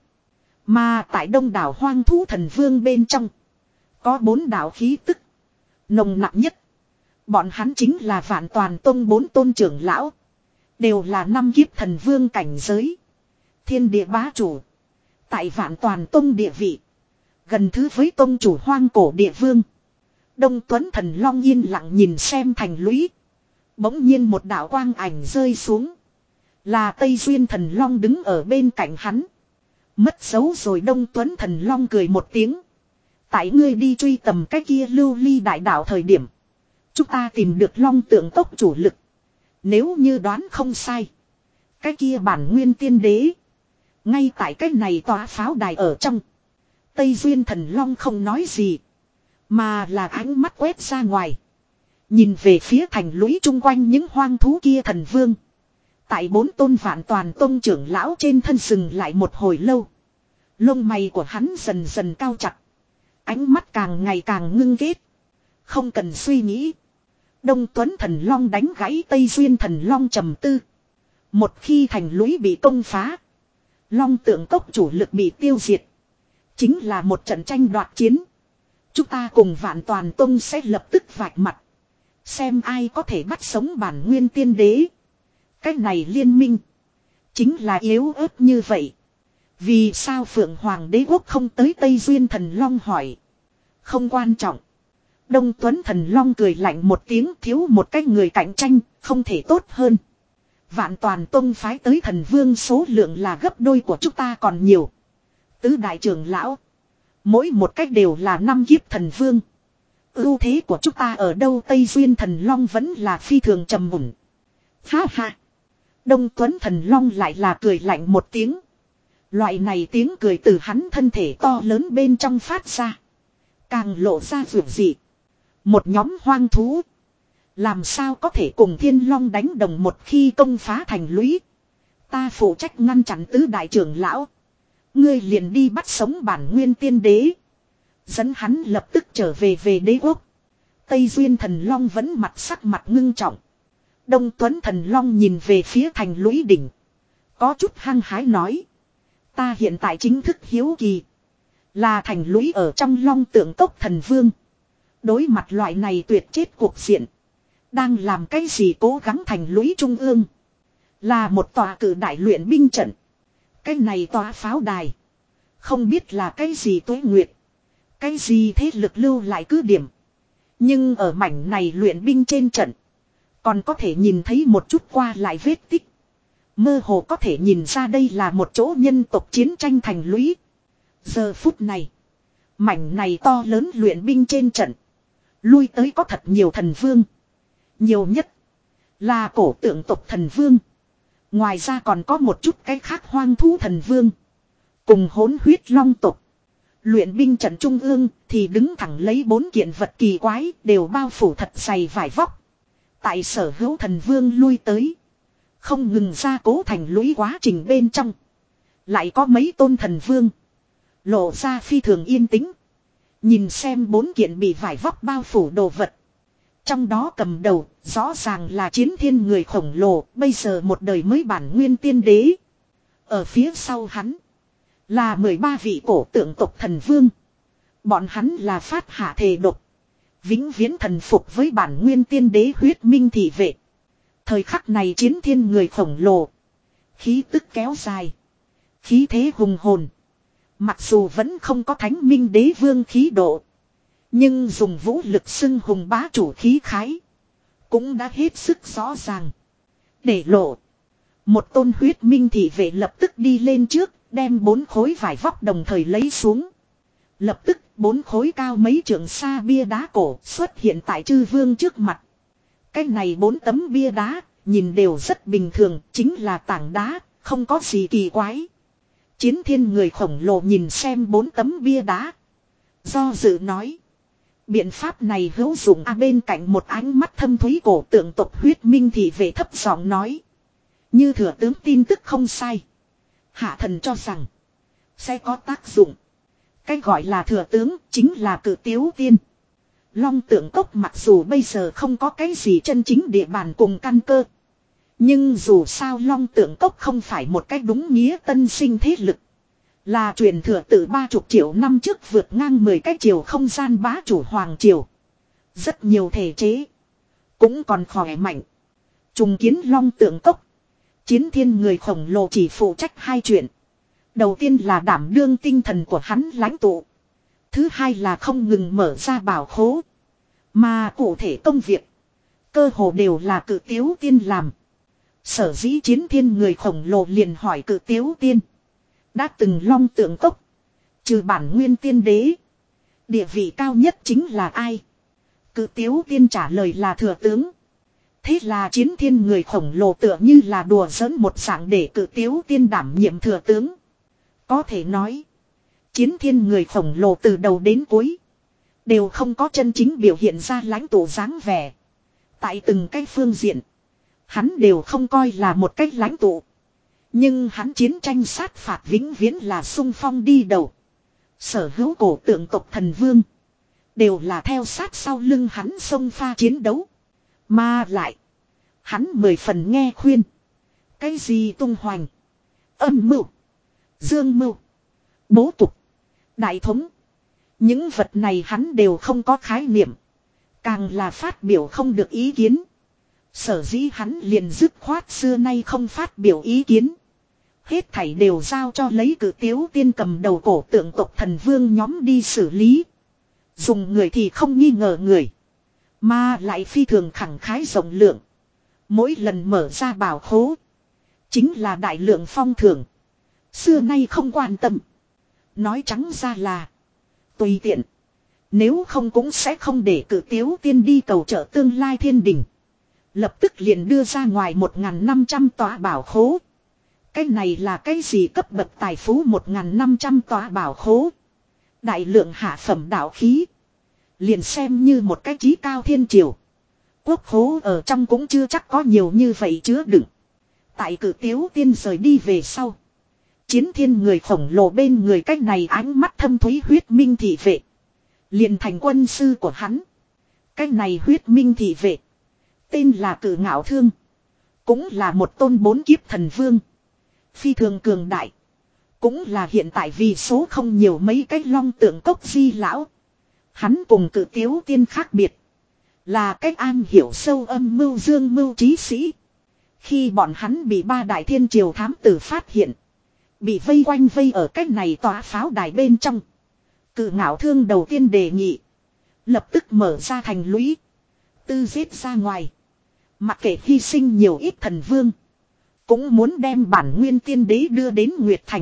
Mà tại đông đảo hoang thú thần vương bên trong. Có bốn đạo khí tức. Nồng nặng nhất. Bọn hắn chính là Vạn Toàn Tông bốn tôn trưởng lão. Đều là năm kiếp thần vương cảnh giới. Thiên địa bá chủ. Tại Vạn Toàn Tông địa vị. Gần thứ với tông chủ hoang cổ địa vương. Đông Tuấn thần long yên lặng nhìn xem thành lũy. Bỗng nhiên một đạo quang ảnh rơi xuống. Là Tây Duyên thần long đứng ở bên cạnh hắn. Mất dấu rồi Đông Tuấn thần long cười một tiếng. Tại ngươi đi truy tầm cái kia lưu ly đại đạo thời điểm. Chúng ta tìm được long tượng tốc chủ lực. Nếu như đoán không sai. Cái kia bản nguyên tiên đế. Ngay tại cái này tòa pháo đài ở trong. Tây Duyên thần long không nói gì. Mà là ánh mắt quét ra ngoài. Nhìn về phía thành lũy chung quanh những hoang thú kia thần vương. Tại bốn tôn Vạn Toàn Tông trưởng lão trên thân sừng lại một hồi lâu. Lông mày của hắn dần dần cao chặt. Ánh mắt càng ngày càng ngưng kết. Không cần suy nghĩ. Đông Tuấn thần long đánh gãy Tây Duyên thần long trầm tư. Một khi thành lũy bị công phá. Long tượng cốc chủ lực bị tiêu diệt. Chính là một trận tranh đoạt chiến. Chúng ta cùng Vạn Toàn Tông sẽ lập tức vạch mặt. Xem ai có thể bắt sống bản nguyên tiên đế. Cái này liên minh. Chính là yếu ớt như vậy. Vì sao Phượng Hoàng đế quốc không tới Tây Duyên thần long hỏi. Không quan trọng. Đông Tuấn thần long cười lạnh một tiếng, thiếu một cái người cạnh tranh, không thể tốt hơn. Vạn Toàn Tông phái tới thần vương số lượng là gấp đôi của chúng ta còn nhiều. Tứ đại trưởng lão. Mỗi một cách đều là năm kiếp thần vương. Ưu thế của chúng ta ở đâu? Tây Duyên thần long vẫn là phi thường trầm mùn. Ha ha. Đông Tuấn thần long lại là cười lạnh một tiếng. Loại này tiếng cười từ hắn thân thể to lớn bên trong phát ra. Càng lộ ra vượt dị. Một nhóm hoang thú. Làm sao có thể cùng thiên long đánh đồng một khi công phá thành lũy. Ta phụ trách ngăn chặn tứ đại trưởng lão. Ngươi liền đi bắt sống bản nguyên tiên đế. Dẫn hắn lập tức trở về về đế quốc. Tây Duyên thần long vẫn mặt sắc mặt ngưng trọng. Đông Tuấn thần long nhìn về phía thành lũy đỉnh. Có chút hăng hái nói. Ta hiện tại chính thức hiếu kỳ. Là thành lũy ở trong long tượng cốc thần vương. Đối mặt loại này tuyệt chết cuộc diện. Đang làm cái gì cố gắng thành lũy trung ương. Là một tòa cử đại luyện binh trận. Cái này tòa pháo đài. Không biết là cái gì tuế nguyệt. Cái gì thế lực lưu lại cứ điểm. Nhưng ở mảnh này luyện binh trên trận. Còn có thể nhìn thấy một chút qua lại vết tích. Mơ hồ có thể nhìn ra đây là một chỗ nhân tộc chiến tranh thành lũy. Giờ phút này. Mảnh này to lớn luyện binh trên trận. Lui tới có thật nhiều thần vương. Nhiều nhất. Là cổ tượng tộc thần vương. Ngoài ra còn có một chút cái khác hoang thú thần vương. Cùng hỗn huyết long tộc. Luyện binh trận trung ương thì đứng thẳng lấy bốn kiện vật kỳ quái đều bao phủ thật dày vải vóc. Tại sở hữu thần vương lui tới. Không ngừng ra cố thành lũy quá trình bên trong. Lại có mấy tôn thần vương. Lộ ra phi thường yên tĩnh. Nhìn xem bốn kiện bị vải vóc bao phủ đồ vật. Trong đó cầm đầu rõ ràng là chiến thiên người khổng lồ. Bây giờ một đời mới bản nguyên tiên đế. Ở phía sau hắn. Là mười ba vị cổ tượng tộc thần vương. Bọn hắn là phát hạ thề độc. Vĩnh viễn thần phục với bản nguyên tiên đế huyết minh thị vệ. Thời khắc này chiến thiên người khổng lồ. Khí tức kéo dài. Khí thế hùng hồn. Mặc dù vẫn không có thánh minh đế vương khí độ. Nhưng dùng vũ lực xưng hùng bá chủ khí khái. Cũng đã hết sức rõ ràng. Để lộ. Một tôn huyết minh thị vệ lập tức đi lên trước. Đem bốn khối vải vóc đồng thời lấy xuống. Lập tức bốn khối cao mấy trượng xa bia đá cổ xuất hiện tại chư vương trước mặt. Cái này bốn tấm bia đá nhìn đều rất bình thường. Chính là tảng đá. Không có gì kỳ quái. Chiến thiên người khổng lồ nhìn xem bốn tấm bia đá. Do dự nói. Biện pháp này hữu dụng à bên cạnh một ánh mắt thâm thúy cổ tượng tộc huyết minh thị vệ thấp giọng nói. Như thừa tướng tin tức không sai. Hạ thần cho rằng. Sẽ có tác dụng. Cái gọi là thừa tướng chính là cử tiếu tiên. Long tượng cốc mặc dù bây giờ không có cái gì chân chính địa bàn cùng căn cơ. Nhưng dù sao long tượng cốc không phải một cách đúng nghĩa tân sinh thế lực. Là truyền thừa từ ba chục triệu năm trước vượt ngang mười cái triều không gian bá chủ hoàng triều. Rất nhiều thể chế. Cũng còn khỏe mạnh. Trùng kiến long tượng cốc. Chiến thiên người khổng lồ chỉ phụ trách hai chuyện. Đầu tiên là đảm đương tinh thần của hắn lãnh tụ. Thứ hai là không ngừng mở ra bảo khố. Mà cụ thể công việc. Cơ hồ đều là cử tiếu tiên làm. Sở dĩ chiến thiên người khổng lồ liền hỏi cử tiếu tiên. Đã từng long tượng cốc. Trừ bản nguyên tiên đế. Địa vị cao nhất chính là ai? Cử tiếu tiên trả lời là thừa tướng. Thế là chiến thiên người khổng lồ tựa như là đùa giỡn một dạng để cử tiếu tiên đảm nhiệm thừa tướng. Có thể nói. Chiến thiên người khổng lồ từ đầu đến cuối. Đều không có chân chính biểu hiện ra lãnh tụ dáng vẻ. Tại từng cái phương diện. Hắn đều không coi là một cách lãnh tụ. Nhưng hắn chiến tranh sát phạt vĩnh viễn là sung phong đi đầu. Sở hữu cổ tượng tộc thần vương. Đều là theo sát sau lưng hắn xông pha chiến đấu. Mà lại. Hắn mười phần nghe khuyên. Cái gì tung hoành. Âm mưu. Dương mưu. Bố cục. Đại thống. Những vật này hắn đều không có khái niệm. Càng là phát biểu không được ý kiến. Sở dĩ hắn liền dứt khoát xưa nay không phát biểu ý kiến. Hết thảy đều giao cho lấy cử tiếu tiên cầm đầu cổ tượng tộc thần vương nhóm đi xử lý. Dùng người thì không nghi ngờ người. Mà lại phi thường khẳng khái rộng lượng. Mỗi lần mở ra bảo khố. Chính là đại lượng phong thưởng. Xưa nay không quan tâm. Nói trắng ra là. Tùy tiện. Nếu không cũng sẽ không để cử tiếu tiên đi cầu trợ tương lai thiên đình. Lập tức liền đưa ra ngoài một nghìn năm trăm tòa bảo khố. Cái này là cái gì cấp bậc tài phú một nghìn năm trăm tòa bảo khố. Đại lượng hạ phẩm đạo khí. Liền xem như một cái chí cao thiên triều. Quốc khố ở trong cũng chưa chắc có nhiều như vậy chứa đựng. Tại cử tiếu tiên rời đi về sau. Chiến thiên người khổng lồ bên người cách này ánh mắt thâm thúy huyết minh thị vệ. Liền thành quân sư của hắn. Cách này huyết minh thị vệ. Tên là cử ngạo thương. Cũng là một tôn bốn kiếp thần vương. Phi thường cường đại. Cũng là hiện tại vì số không nhiều mấy cái long tượng cốc di lão. Hắn cùng cử tiếu tiên khác biệt. Là cách an hiểu sâu âm mưu dương mưu trí sĩ. Khi bọn hắn bị ba đại thiên triều thám tử phát hiện. Bị vây quanh vây ở cách này tòa pháo đài bên trong. Cự ngạo thương đầu tiên đề nghị. Lập tức mở ra thành lũy. Tư giết ra ngoài. Mặc kệ hy sinh nhiều ít thần vương. Cũng muốn đem bản nguyên tiên đế đưa đến Nguyệt Thành.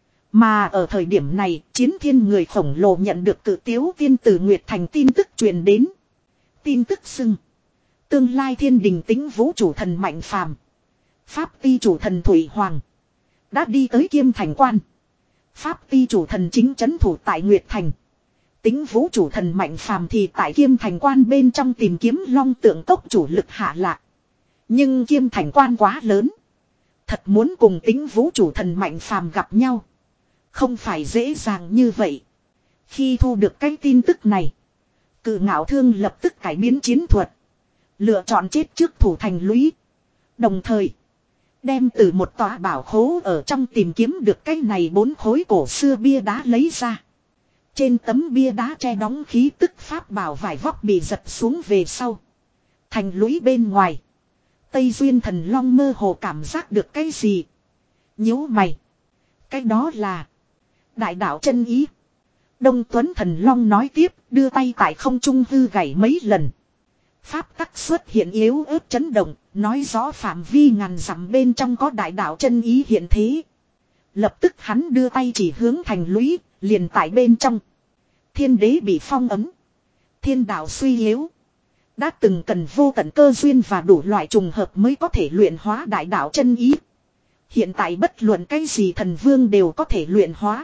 Mà ở thời điểm này, chiến thiên người khổng lồ nhận được cự tiếu tiên từ Nguyệt Thành tin tức truyền đến. Tin tức xưng. Tương lai thiên đình tính vũ chủ thần Mạnh Phàm, Pháp ti chủ thần Thủy Hoàng đã đi tới Kiêm Thành Quan. Pháp ti chủ thần chính trấn thủ tại Nguyệt Thành. Tính vũ chủ thần Mạnh Phàm thì tại Kiêm Thành Quan bên trong tìm kiếm long tượng cốc chủ lực hạ lạc. Nhưng Kiêm Thành Quan quá lớn. Thật muốn cùng tính vũ chủ thần Mạnh Phàm gặp nhau. Không phải dễ dàng như vậy. Khi thu được cái tin tức này. Cự ngạo thương lập tức cải biến chiến thuật. Lựa chọn chết trước thủ thành lũy. Đồng thời. Đem từ một tòa bảo khố ở trong tìm kiếm được cái này bốn khối cổ xưa bia đá lấy ra. Trên tấm bia đá che đóng khí tức pháp bảo vải vóc bị giật xuống về sau. Thành lũy bên ngoài. Tây Duyên Thần Long mơ hồ cảm giác được cái gì. Nhíu mày. Cái đó là. Đại đạo chân ý. Đông Tuấn Thần Long nói tiếp, đưa tay tại không trung hư gảy mấy lần. Pháp tắc xuất hiện yếu ớt chấn động, nói rõ phạm vi ngàn dặm bên trong có đại đạo chân ý hiện thế. Lập tức hắn đưa tay chỉ hướng thành lũy, liền tại bên trong. Thiên đế bị phong ấm. Thiên đạo suy yếu. Đã từng cần vô tận cơ duyên và đủ loại trùng hợp mới có thể luyện hóa đại đạo chân ý. Hiện tại bất luận cái gì thần vương đều có thể luyện hóa.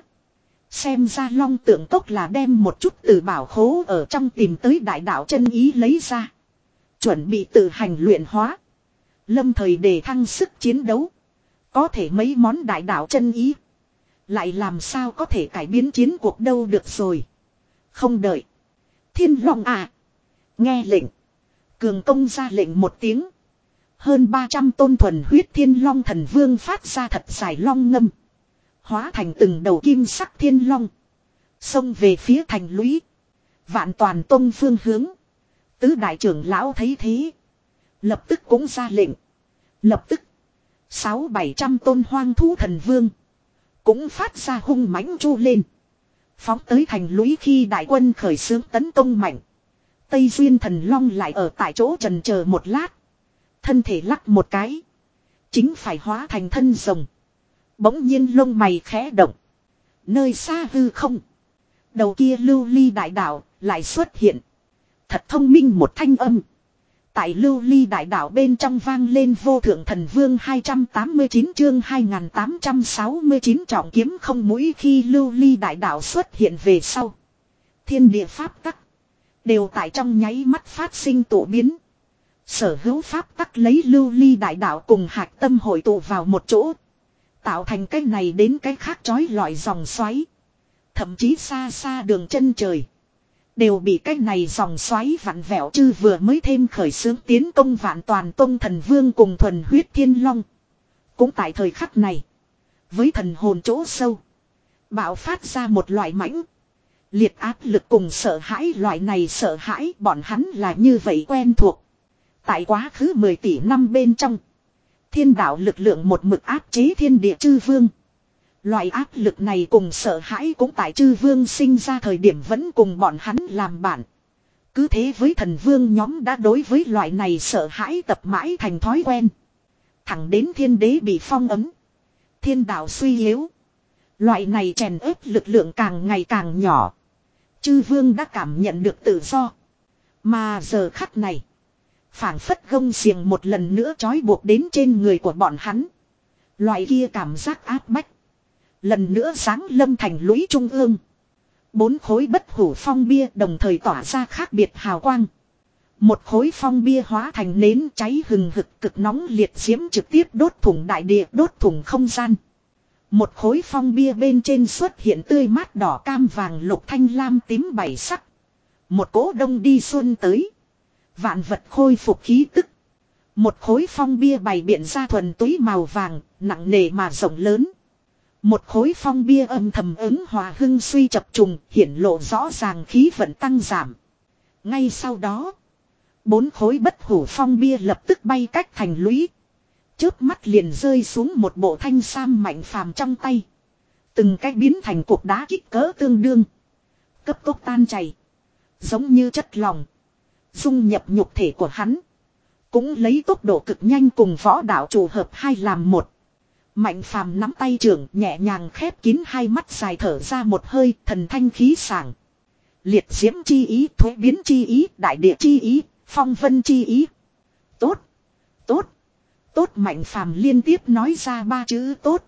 Xem ra long tượng cốc là đem một chút từ bảo khố ở trong tìm tới đại đạo chân ý lấy ra. Chuẩn bị tự hành luyện hóa. Lâm thời để thăng sức chiến đấu. Có thể mấy món đại đạo chân ý. Lại làm sao có thể cải biến chiến cuộc đâu được rồi. Không đợi. Thiên Long à. Nghe lệnh. Cường công ra lệnh một tiếng. Hơn ba trăm tôn thuần huyết thiên long thần vương phát ra thật dài long ngâm. Hóa thành từng đầu kim sắc thiên long. Xông về phía thành lũy. Vạn toàn tông phương hướng. Tứ đại trưởng lão thấy thế. Lập tức cũng ra lệnh. Lập tức. Sáu bảy trăm tôn hoang thú thần vương. Cũng phát ra hung mãnh chu lên. Phóng tới thành lũy khi đại quân khởi xướng tấn công mạnh. Tây Duyên Thần Long lại ở tại chỗ trần chờ một lát. Thân thể lắc một cái. Chính phải hóa thành thân rồng. Bỗng nhiên lông mày khẽ động. Nơi xa hư không. Đầu kia lưu ly đại đạo lại xuất hiện. Thật thông minh một thanh âm. Tại lưu ly đại đạo bên trong vang lên vô thượng thần vương hai trăm tám mươi chín chương hai nghìn tám trăm sáu mươi chín trọng kiếm không mũi khi lưu ly đại đạo xuất hiện về sau. Thiên địa pháp tắc. Đều tại trong nháy mắt phát sinh tụ biến. Sở hữu pháp tắc lấy lưu ly đại đạo cùng hạt tâm hội tụ vào một chỗ. Tạo thành cái này đến cái khác chói lọi dòng xoáy. Thậm chí xa xa đường chân trời. Đều bị cái này dòng xoáy vặn vẹo chư vừa mới thêm khởi xướng tiến công vạn toàn tông thần vương cùng thuần huyết thiên long. Cũng tại thời khắc này. Với thần hồn chỗ sâu. Bạo phát ra một loại mãnh. Liệt áp lực cùng sợ hãi loại này sợ hãi bọn hắn là như vậy quen thuộc. Tại quá khứ mười tỷ năm bên trong. Thiên đạo lực lượng một mực áp chế thiên địa chư vương. Loại áp lực này cùng sợ hãi cũng tại chư vương sinh ra thời điểm vẫn cùng bọn hắn làm bạn. Cứ thế với thần vương nhóm đã đối với loại này sợ hãi tập mãi thành thói quen. Thẳng đến thiên đế bị phong ấm. Thiên đạo suy yếu. Loại này chèn ép lực lượng càng ngày càng nhỏ. Chư vương đã cảm nhận được tự do. Mà giờ khắc này. Phảng phất gông xiềng một lần nữa trói buộc đến trên người của bọn hắn. Loại kia cảm giác áp bách. Lần nữa sáng lâm thành lũy trung ương. Bốn khối bất hủ phong bia đồng thời tỏa ra khác biệt hào quang. Một khối phong bia hóa thành nến cháy hừng hực cực nóng liệt diễm trực tiếp đốt thủng đại địa đốt thủng không gian. Một khối phong bia bên trên xuất hiện tươi mát đỏ cam vàng lục thanh lam tím bảy sắc. Một cỗ đông đi xuân tới. Vạn vật khôi phục khí tức. Một khối phong bia bày biện ra thuần túy màu vàng, nặng nề mà rộng lớn. Một khối phong bia âm thầm ứng hòa hưng suy chập trùng, hiển lộ rõ ràng khí vận tăng giảm. Ngay sau đó, Bốn khối bất hủ phong bia lập tức bay cách thành lũy. Chớp mắt liền rơi xuống một bộ thanh sam Mạnh Phàm trong tay. Từng cái biến thành cục đá kích cỡ tương đương. Cấp tốc tan chảy. Giống như chất lỏng. Dung nhập nhục thể của hắn. Cũng lấy tốc độ cực nhanh cùng võ đạo chủ hợp hai làm một. Mạnh Phàm nắm tay trưởng nhẹ nhàng khép kín hai mắt dài thở ra một hơi thần thanh khí sảng. Liệt diễm chi ý, thuế biến chi ý, đại địa chi ý, phong vân chi ý. Tốt, tốt, tốt. Mạnh Phàm liên tiếp nói ra ba chữ tốt.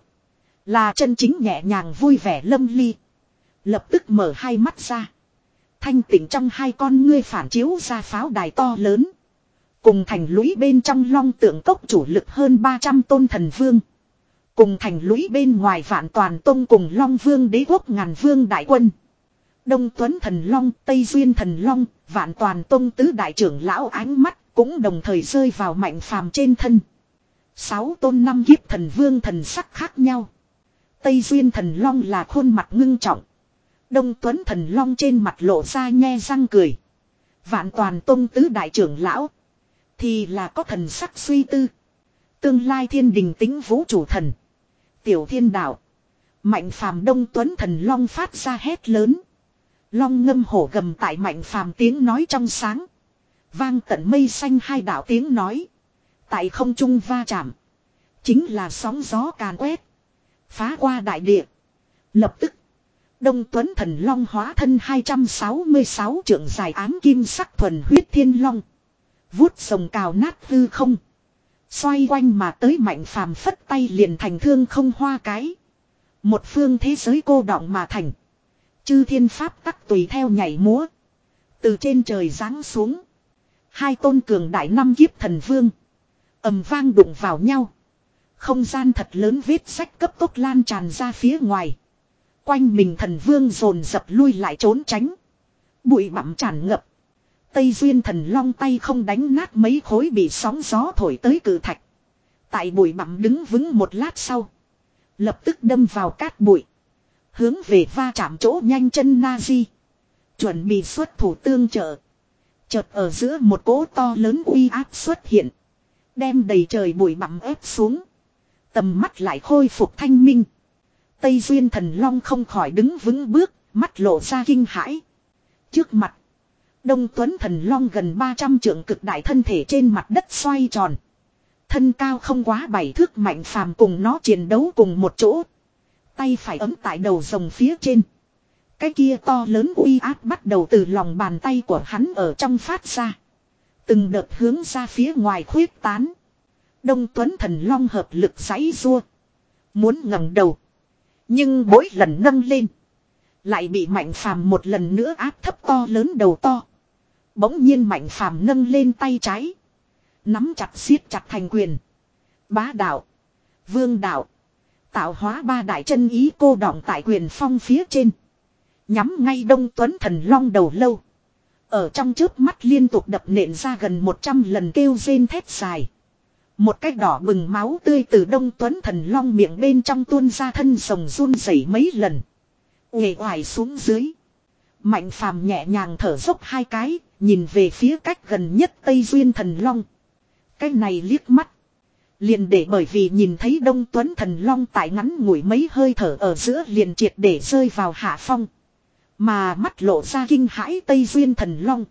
Là chân chính nhẹ nhàng vui vẻ lâm ly. Lập tức mở hai mắt ra. Thanh tịnh trong hai con ngươi phản chiếu ra pháo đài to lớn. Cùng thành lũy bên trong long tượng cốc chủ lực hơn ba trăm tôn thần vương. Cùng thành lũy bên ngoài vạn toàn tông cùng long vương đế quốc ngàn vương đại quân. Đông Tuấn thần long, Tây Duyên thần long, vạn toàn tông tứ đại trưởng lão ánh mắt cũng đồng thời rơi vào Mạnh Phàm trên thân. Sáu tôn năm kiếp thần vương thần sắc khác nhau. Tây Duyên thần long là khuôn mặt ngưng trọng. Đông Tuấn thần long trên mặt lộ ra nhe răng cười. Vạn toàn tông tứ đại trưởng lão thì là có thần sắc suy tư. Tương lai thiên đình tính vũ chủ thần. Tiểu thiên đạo. Mạnh Phàm Đông Tuấn thần long phát ra hét lớn. Long ngâm hổ gầm tại Mạnh Phàm tiếng nói trong sáng. Vang tận mây xanh hai đạo tiếng nói. Tại không trung va chạm. Chính là sóng gió càn quét. Phá qua đại địa. Lập tức. Đông Tuấn thần long hóa thân hai trăm sáu mươi sáu trượng dài ám kim sắc thuần huyết thiên long. Vuốt sồng cào nát hư không. Xoay quanh mà tới Mạnh Phàm phất tay liền thành thương không hoa cái. Một phương thế giới cô đọng mà thành. Chư thiên pháp tắc tùy theo nhảy múa. Từ trên trời giáng xuống. Hai tôn cường đại năm kiếp thần vương. Ầm vang đụng vào nhau. Không gian thật lớn vết sách cấp tốc lan tràn ra phía ngoài. Quanh mình thần vương dồn dập lui lại trốn tránh. Bụi bặm tràn ngập. Tây Duyên thần long tay không đánh nát mấy khối bị sóng gió thổi tới cử thạch. Tại bụi bặm đứng vững một lát sau. Lập tức đâm vào cát bụi. Hướng về va chạm chỗ nhanh chân Nazi. Chuẩn bị xuất thủ tương trợ. Chợt ở giữa một cỗ to lớn uy áp xuất hiện. Đem đầy trời bụi bặm ép xuống. Tầm mắt lại khôi phục thanh minh. Tây Duyên thần long không khỏi đứng vững bước. Mắt lộ ra kinh hãi. Trước mặt. Đông Tuấn thần long gần ba trăm trượng cực đại thân thể trên mặt đất xoay tròn. Thân cao không quá bảy thước Mạnh Phàm cùng nó chiến đấu cùng một chỗ. Tay phải ấm tại đầu rồng phía trên. Cái kia to lớn uy áp bắt đầu từ lòng bàn tay của hắn ở trong phát ra. Từng đợt hướng ra phía ngoài khuyết tán. Đông Tuấn thần long hợp lực giãy giụa. Muốn ngẩng đầu. Nhưng mỗi lần nâng lên. Lại bị Mạnh Phàm một lần nữa áp thấp to lớn đầu to. Bỗng nhiên Mạnh Phàm nâng lên tay trái. Nắm chặt siết chặt thành quyền. Bá đạo. Vương đạo. Tạo hóa ba đại chân ý cô đọng tại quyền phong phía trên. Nhắm ngay Đông Tuấn thần long đầu lâu. Ở trong chớp mắt liên tục đập nện ra gần một trăm lần kêu rên thét dài. Một cái đỏ bừng máu tươi từ Đông Tuấn thần long miệng bên trong tuôn ra thân rồng run rẩy mấy lần. Uể oải xuống dưới. Mạnh Phàm nhẹ nhàng thở dốc hai cái, nhìn về phía cách gần nhất Tây Duyên thần long. Cái này liếc mắt. Liền để bởi vì nhìn thấy Đông Tuấn thần long tại ngắn ngủi mấy hơi thở ở giữa liền triệt để rơi vào hạ phong. Mà mắt lộ ra kinh hãi Tây Duyên thần long.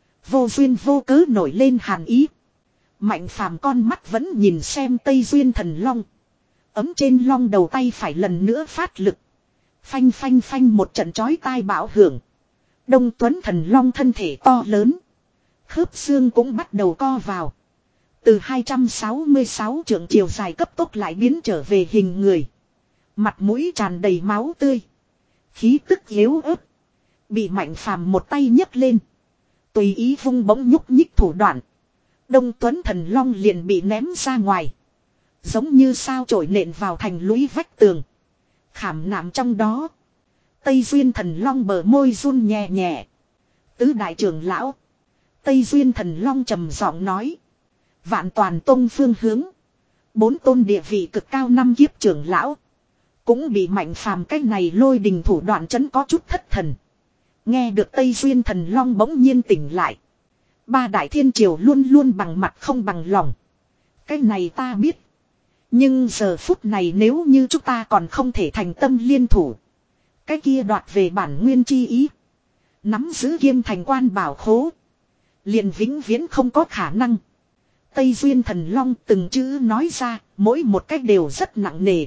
Vô duyên vô cớ nổi lên hàn ý. Mạnh Phàm con mắt vẫn nhìn xem Tây Duyên thần long. Ấm trên long đầu tay phải lần nữa phát lực. Phanh phanh phanh một trận chói tai bão hưởng. Đông Tuấn thần long thân thể to lớn. Khớp xương cũng bắt đầu co vào. Từ hai trăm sáu mươi sáu trượng chiều dài cấp tốc lại biến trở về hình người. Mặt mũi tràn đầy máu tươi. Khí tức yếu ớt. Bị Mạnh Phàm một tay nhấc lên. Tùy ý vung bỗng nhúc nhích thủ đoạn. Đông Tuấn thần long liền bị ném ra ngoài. Giống như sao chổi nện vào thành lũy vách tường. Khảm nạm trong đó. Tây Duyên thần long bờ môi run nhẹ nhẹ. Tứ đại trưởng lão. Tây Duyên thần long trầm giọng nói. Vạn toàn tông phương hướng. Bốn tôn địa vị cực cao năm kiếp trưởng lão. Cũng bị Mạnh Phàm cách này lôi đình thủ đoạn chấn có chút thất thần. Nghe được Tây Duyên thần long bỗng nhiên tỉnh lại. Ba đại thiên triều luôn luôn bằng mặt không bằng lòng. Cái này ta biết. Nhưng giờ phút này nếu như chúng ta còn không thể thành tâm liên thủ. Cái kia đoạt về bản nguyên chi ý. Nắm giữ Kiêm Thành Quan bảo khố. Liền vĩnh viễn không có khả năng. Tây Duyên Thần Long từng chữ nói ra, mỗi một cách đều rất nặng nề.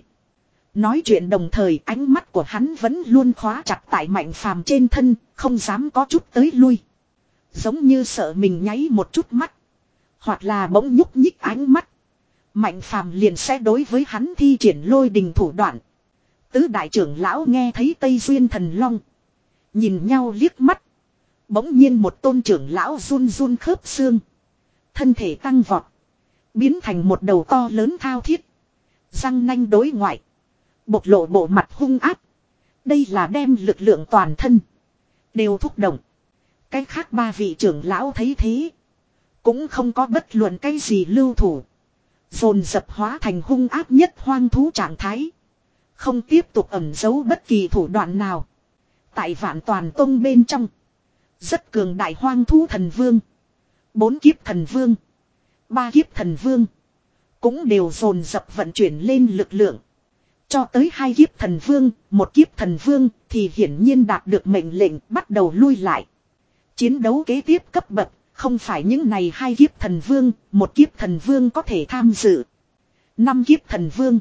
Nói chuyện đồng thời ánh mắt của hắn vẫn luôn khóa chặt tại Mạnh Phàm trên thân, không dám có chút tới lui. Giống như sợ mình nháy một chút mắt. Hoặc là bỗng nhúc nhích ánh mắt. Mạnh Phàm liền sẽ đối với hắn thi triển lôi đình thủ đoạn. Tứ đại trưởng lão nghe thấy Tây Duyên Thần Long. Nhìn nhau liếc mắt. Bỗng nhiên một tôn trưởng lão run run khớp xương. Thân thể tăng vọt. Biến thành một đầu to lớn thao thiết. Răng nanh đối ngoại. Bộc lộ bộ mặt hung áp. Đây là đem lực lượng toàn thân. Đều thúc động. Cái khác ba vị trưởng lão thấy thế. Cũng không có bất luận cái gì lưu thủ. Dồn dập hóa thành hung áp nhất hoang thú trạng thái. Không tiếp tục ẩn giấu bất kỳ thủ đoạn nào. Tại Vạn Toàn Tông bên trong. Rất cường đại hoang thú thần vương. Bốn kiếp thần vương. Ba kiếp thần vương. Cũng đều dồn dập vận chuyển lên lực lượng. Cho tới hai kiếp thần vương, một kiếp thần vương thì hiển nhiên đạt được mệnh lệnh bắt đầu lui lại. Chiến đấu kế tiếp cấp bậc, không phải những này hai kiếp thần vương, một kiếp thần vương có thể tham dự. Năm kiếp thần vương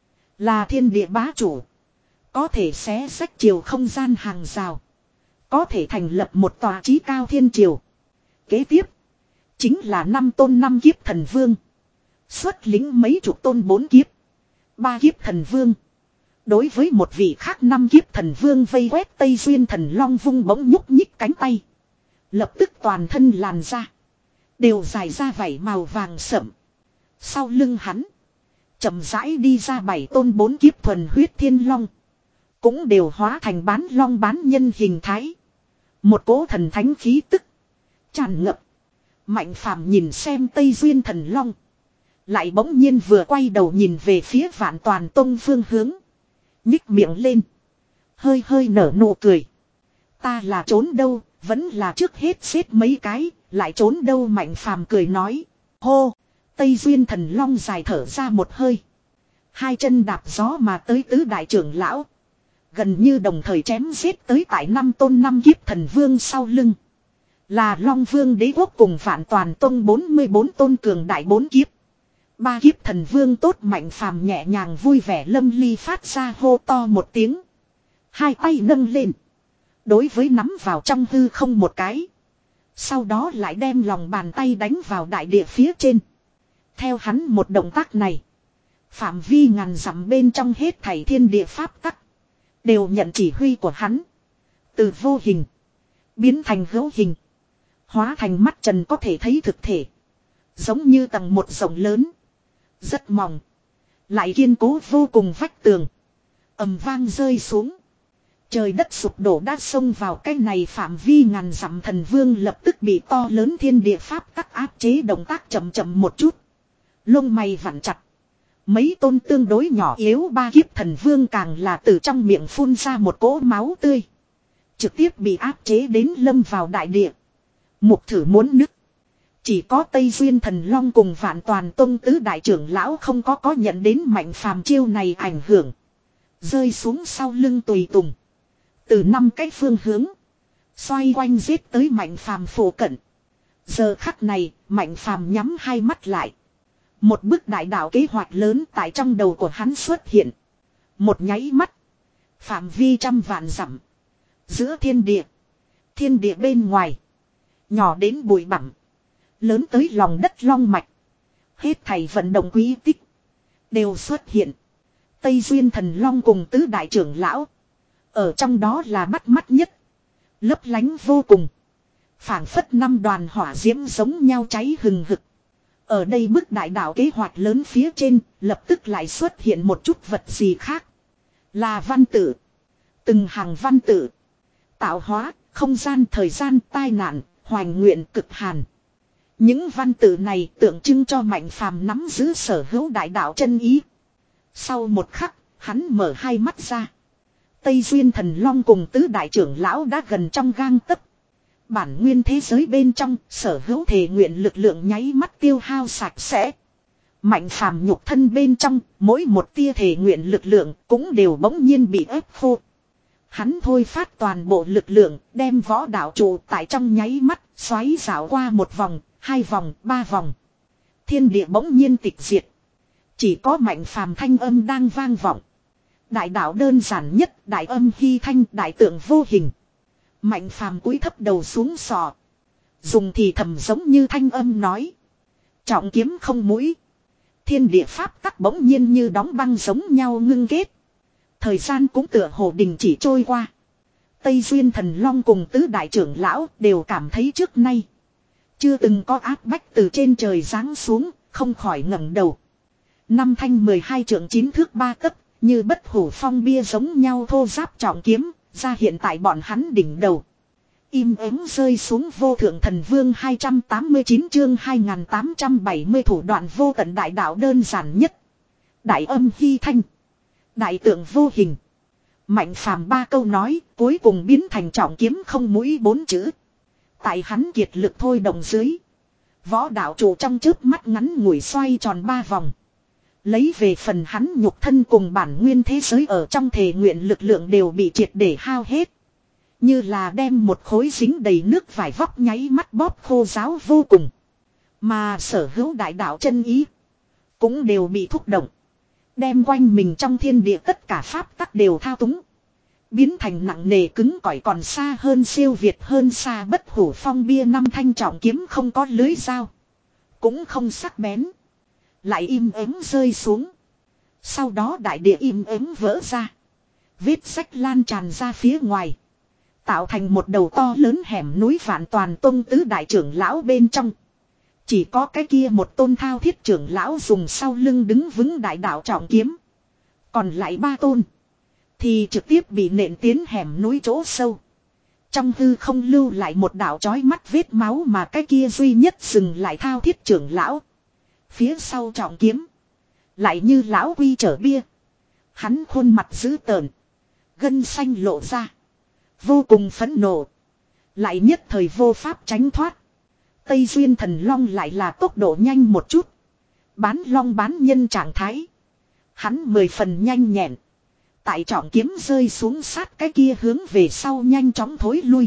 là thiên địa bá chủ. Có thể xé sách chiều không gian hàng rào. Có thể thành lập một tòa chí cao thiên triều. Kế tiếp chính là năm tôn năm kiếp thần vương. Xuất lính mấy chục tôn bốn kiếp. Ba kiếp thần vương. Đối với một vị khác năm kiếp thần vương vây quét Tây Duyên Thần Long vung bỗng nhúc nhích cánh tay. Lập tức toàn thân làn ra. Đều dài ra vảy màu vàng sậm. Sau lưng hắn. Chậm rãi đi ra bảy tôn bốn kiếp thuần huyết thiên long. Cũng đều hóa thành bán long bán nhân hình thái. Một cỗ thần thánh khí tức. Tràn ngập. Mạnh Phàm nhìn xem Tây Duyên Thần Long. Lại bỗng nhiên vừa quay đầu nhìn về phía Vạn Toàn Tông phương hướng. Nhích miệng lên. Hơi hơi nở nụ cười. Ta là trốn đâu, vẫn là trước hết xếp mấy cái, lại trốn đâu Mạnh Phàm cười nói. Hô, Tây Duyên Thần Long dài thở ra một hơi. Hai chân đạp gió mà tới tứ đại trưởng lão. Gần như đồng thời chém giết tới tại năm tôn năm kiếp thần vương sau lưng. Là Long Vương Đế Quốc cùng Vạn Toàn Tông bốn mươi bốn tôn cường đại bốn kiếp. Ba kiếp thần vương tốt Mạnh Phàm nhẹ nhàng vui vẻ lâm ly phát ra hô to một tiếng. Hai tay nâng lên. Đối với nắm vào trong hư không một cái. Sau đó lại đem lòng bàn tay đánh vào đại địa phía trên. Theo hắn một động tác này. Phạm vi ngàn dặm bên trong hết thảy thiên địa pháp tắc. Đều nhận chỉ huy của hắn. Từ vô hình. Biến thành hữu hình. Hóa thành mắt trần có thể thấy thực thể. Giống như tầng một rộng lớn. Rất mỏng. Lại kiên cố vô cùng vách tường. Ầm vang rơi xuống. Trời đất sụp đổ đã xông vào cái này phạm vi ngàn dặm thần vương lập tức bị to lớn thiên địa pháp tắc áp chế động tác chậm chậm một chút. Lông mày vặn chặt. Mấy tôn tương đối nhỏ yếu ba kiếp thần vương càng là từ trong miệng phun ra một cỗ máu tươi. Trực tiếp bị áp chế đến lâm vào đại địa. Mục thử muốn nứt. Chỉ có Tây Duyên Thần Long cùng Vạn Toàn Tông tứ đại trưởng lão không có có nhận đến Mạnh Phàm chiêu này ảnh hưởng. Rơi xuống sau lưng tùy tùng. Từ năm cái phương hướng. Xoay quanh giết tới Mạnh Phàm phổ cận. Giờ khắc này, Mạnh Phàm nhắm hai mắt lại. Một bức đại đạo kế hoạch lớn tại trong đầu của hắn xuất hiện. Một nháy mắt. Phạm vi trăm vạn dặm. Giữa thiên địa. Thiên địa bên ngoài. Nhỏ đến bụi bặm. Lớn tới lòng đất long mạch. Hết thảy vận động quý tích. Đều xuất hiện. Tây Duyên Thần Long cùng tứ đại trưởng lão. Ở trong đó là bắt mắt nhất. Lấp lánh vô cùng. Phảng phất năm đoàn hỏa diễm giống nhau cháy hừng hực. Ở đây bức đại đạo kế hoạch lớn phía trên. Lập tức lại xuất hiện một chút vật gì khác. Là văn tự. Từng hàng văn tự. Tạo hóa, không gian, thời gian, tai nạn, hoành nguyện, cực hàn. Những văn tự này tượng trưng cho Mạnh Phàm nắm giữ sở hữu đại đạo chân ý. Sau một khắc, hắn mở hai mắt ra. Tây Duyên Thần Long cùng tứ đại trưởng lão đã gần trong gang tấc. Bản nguyên thế giới bên trong, sở hữu thể nguyện lực lượng nháy mắt tiêu hao sạch sẽ. Mạnh phàm nhục thân bên trong, mỗi một tia thể nguyện lực lượng cũng đều bỗng nhiên bị ép khô. Hắn thôi phát toàn bộ lực lượng, đem võ đạo trụ tại trong nháy mắt, xoáy dạo qua một vòng, hai vòng, ba vòng. Thiên địa bỗng nhiên tịch diệt. Chỉ có mạnh phàm thanh âm đang vang vọng. Đại đạo đơn giản nhất, đại âm hy thanh, đại tượng vô hình. Mạnh phàm cúi thấp đầu xuống sọ. Dùng thì thầm giống như thanh âm nói. Trọng kiếm không mũi. Thiên địa pháp tắc bỗng nhiên như đóng băng giống nhau ngưng kết. Thời gian cũng tựa hồ đình chỉ trôi qua. Tây Duyên Thần Long cùng tứ đại trưởng lão đều cảm thấy trước nay chưa từng có áp bách từ trên trời giáng xuống, không khỏi ngẩng đầu. Năm thanh mười hai trượng chín thước ba tấc, như bất hủ phong bia giống nhau thô giáp trọng kiếm, ra hiện tại bọn hắn đỉnh đầu. Im ắng rơi xuống vô thượng thần vương hai trăm tám mươi chín chương hai nghìn tám trăm bảy mươi thủ đoạn vô tận đại đạo đơn giản nhất. Đại âm hy thanh. Đại tượng vô hình. Mạnh phàm ba câu nói, cuối cùng biến thành trọng kiếm không mũi bốn chữ. Tại hắn kiệt lực thôi động dưới. Võ đạo trụ trong chớp mắt ngắn ngủi xoay tròn ba vòng. Lấy về phần hắn nhục thân cùng bản nguyên thế giới ở trong thể nguyện lực lượng đều bị triệt để hao hết. Như là đem một khối dính đầy nước vải vóc nháy mắt bóp khô ráo vô cùng. Mà sở hữu đại đạo chân ý cũng đều bị thúc động. Đem quanh mình trong thiên địa tất cả pháp tắc đều thao túng. Biến thành nặng nề cứng cỏi còn xa hơn siêu việt hơn xa bất hủ phong bia năm thanh trọng kiếm không có lưới dao. Cũng không sắc bén. Lại im ắng rơi xuống. Sau đó đại địa im ắng vỡ ra. Vết sách lan tràn ra phía ngoài. Tạo thành một đầu to lớn hẻm núi vạn toàn tông tứ đại trưởng lão bên trong. Chỉ có cái kia một tôn thao thiết trưởng lão dùng sau lưng đứng vững đại đạo trọng kiếm. Còn lại ba tôn. Thì trực tiếp bị nện tiến hẻm núi chỗ sâu. Trong hư không lưu lại một đạo chói mắt vết máu mà cái kia duy nhất dừng lại thao thiết trưởng lão. Phía sau trọng kiếm. Lại như lão quy trở bia. Hắn khuôn mặt dữ tợn. Gân xanh lộ ra. Vô cùng phẫn nộ. Lại nhất thời vô pháp tránh thoát. Tây Duyên Thần Long lại là tốc độ nhanh một chút. Bán long bán nhân trạng thái. Hắn mười phần nhanh nhẹn. Tại trọng kiếm rơi xuống sát cái kia hướng về sau nhanh chóng thối lui.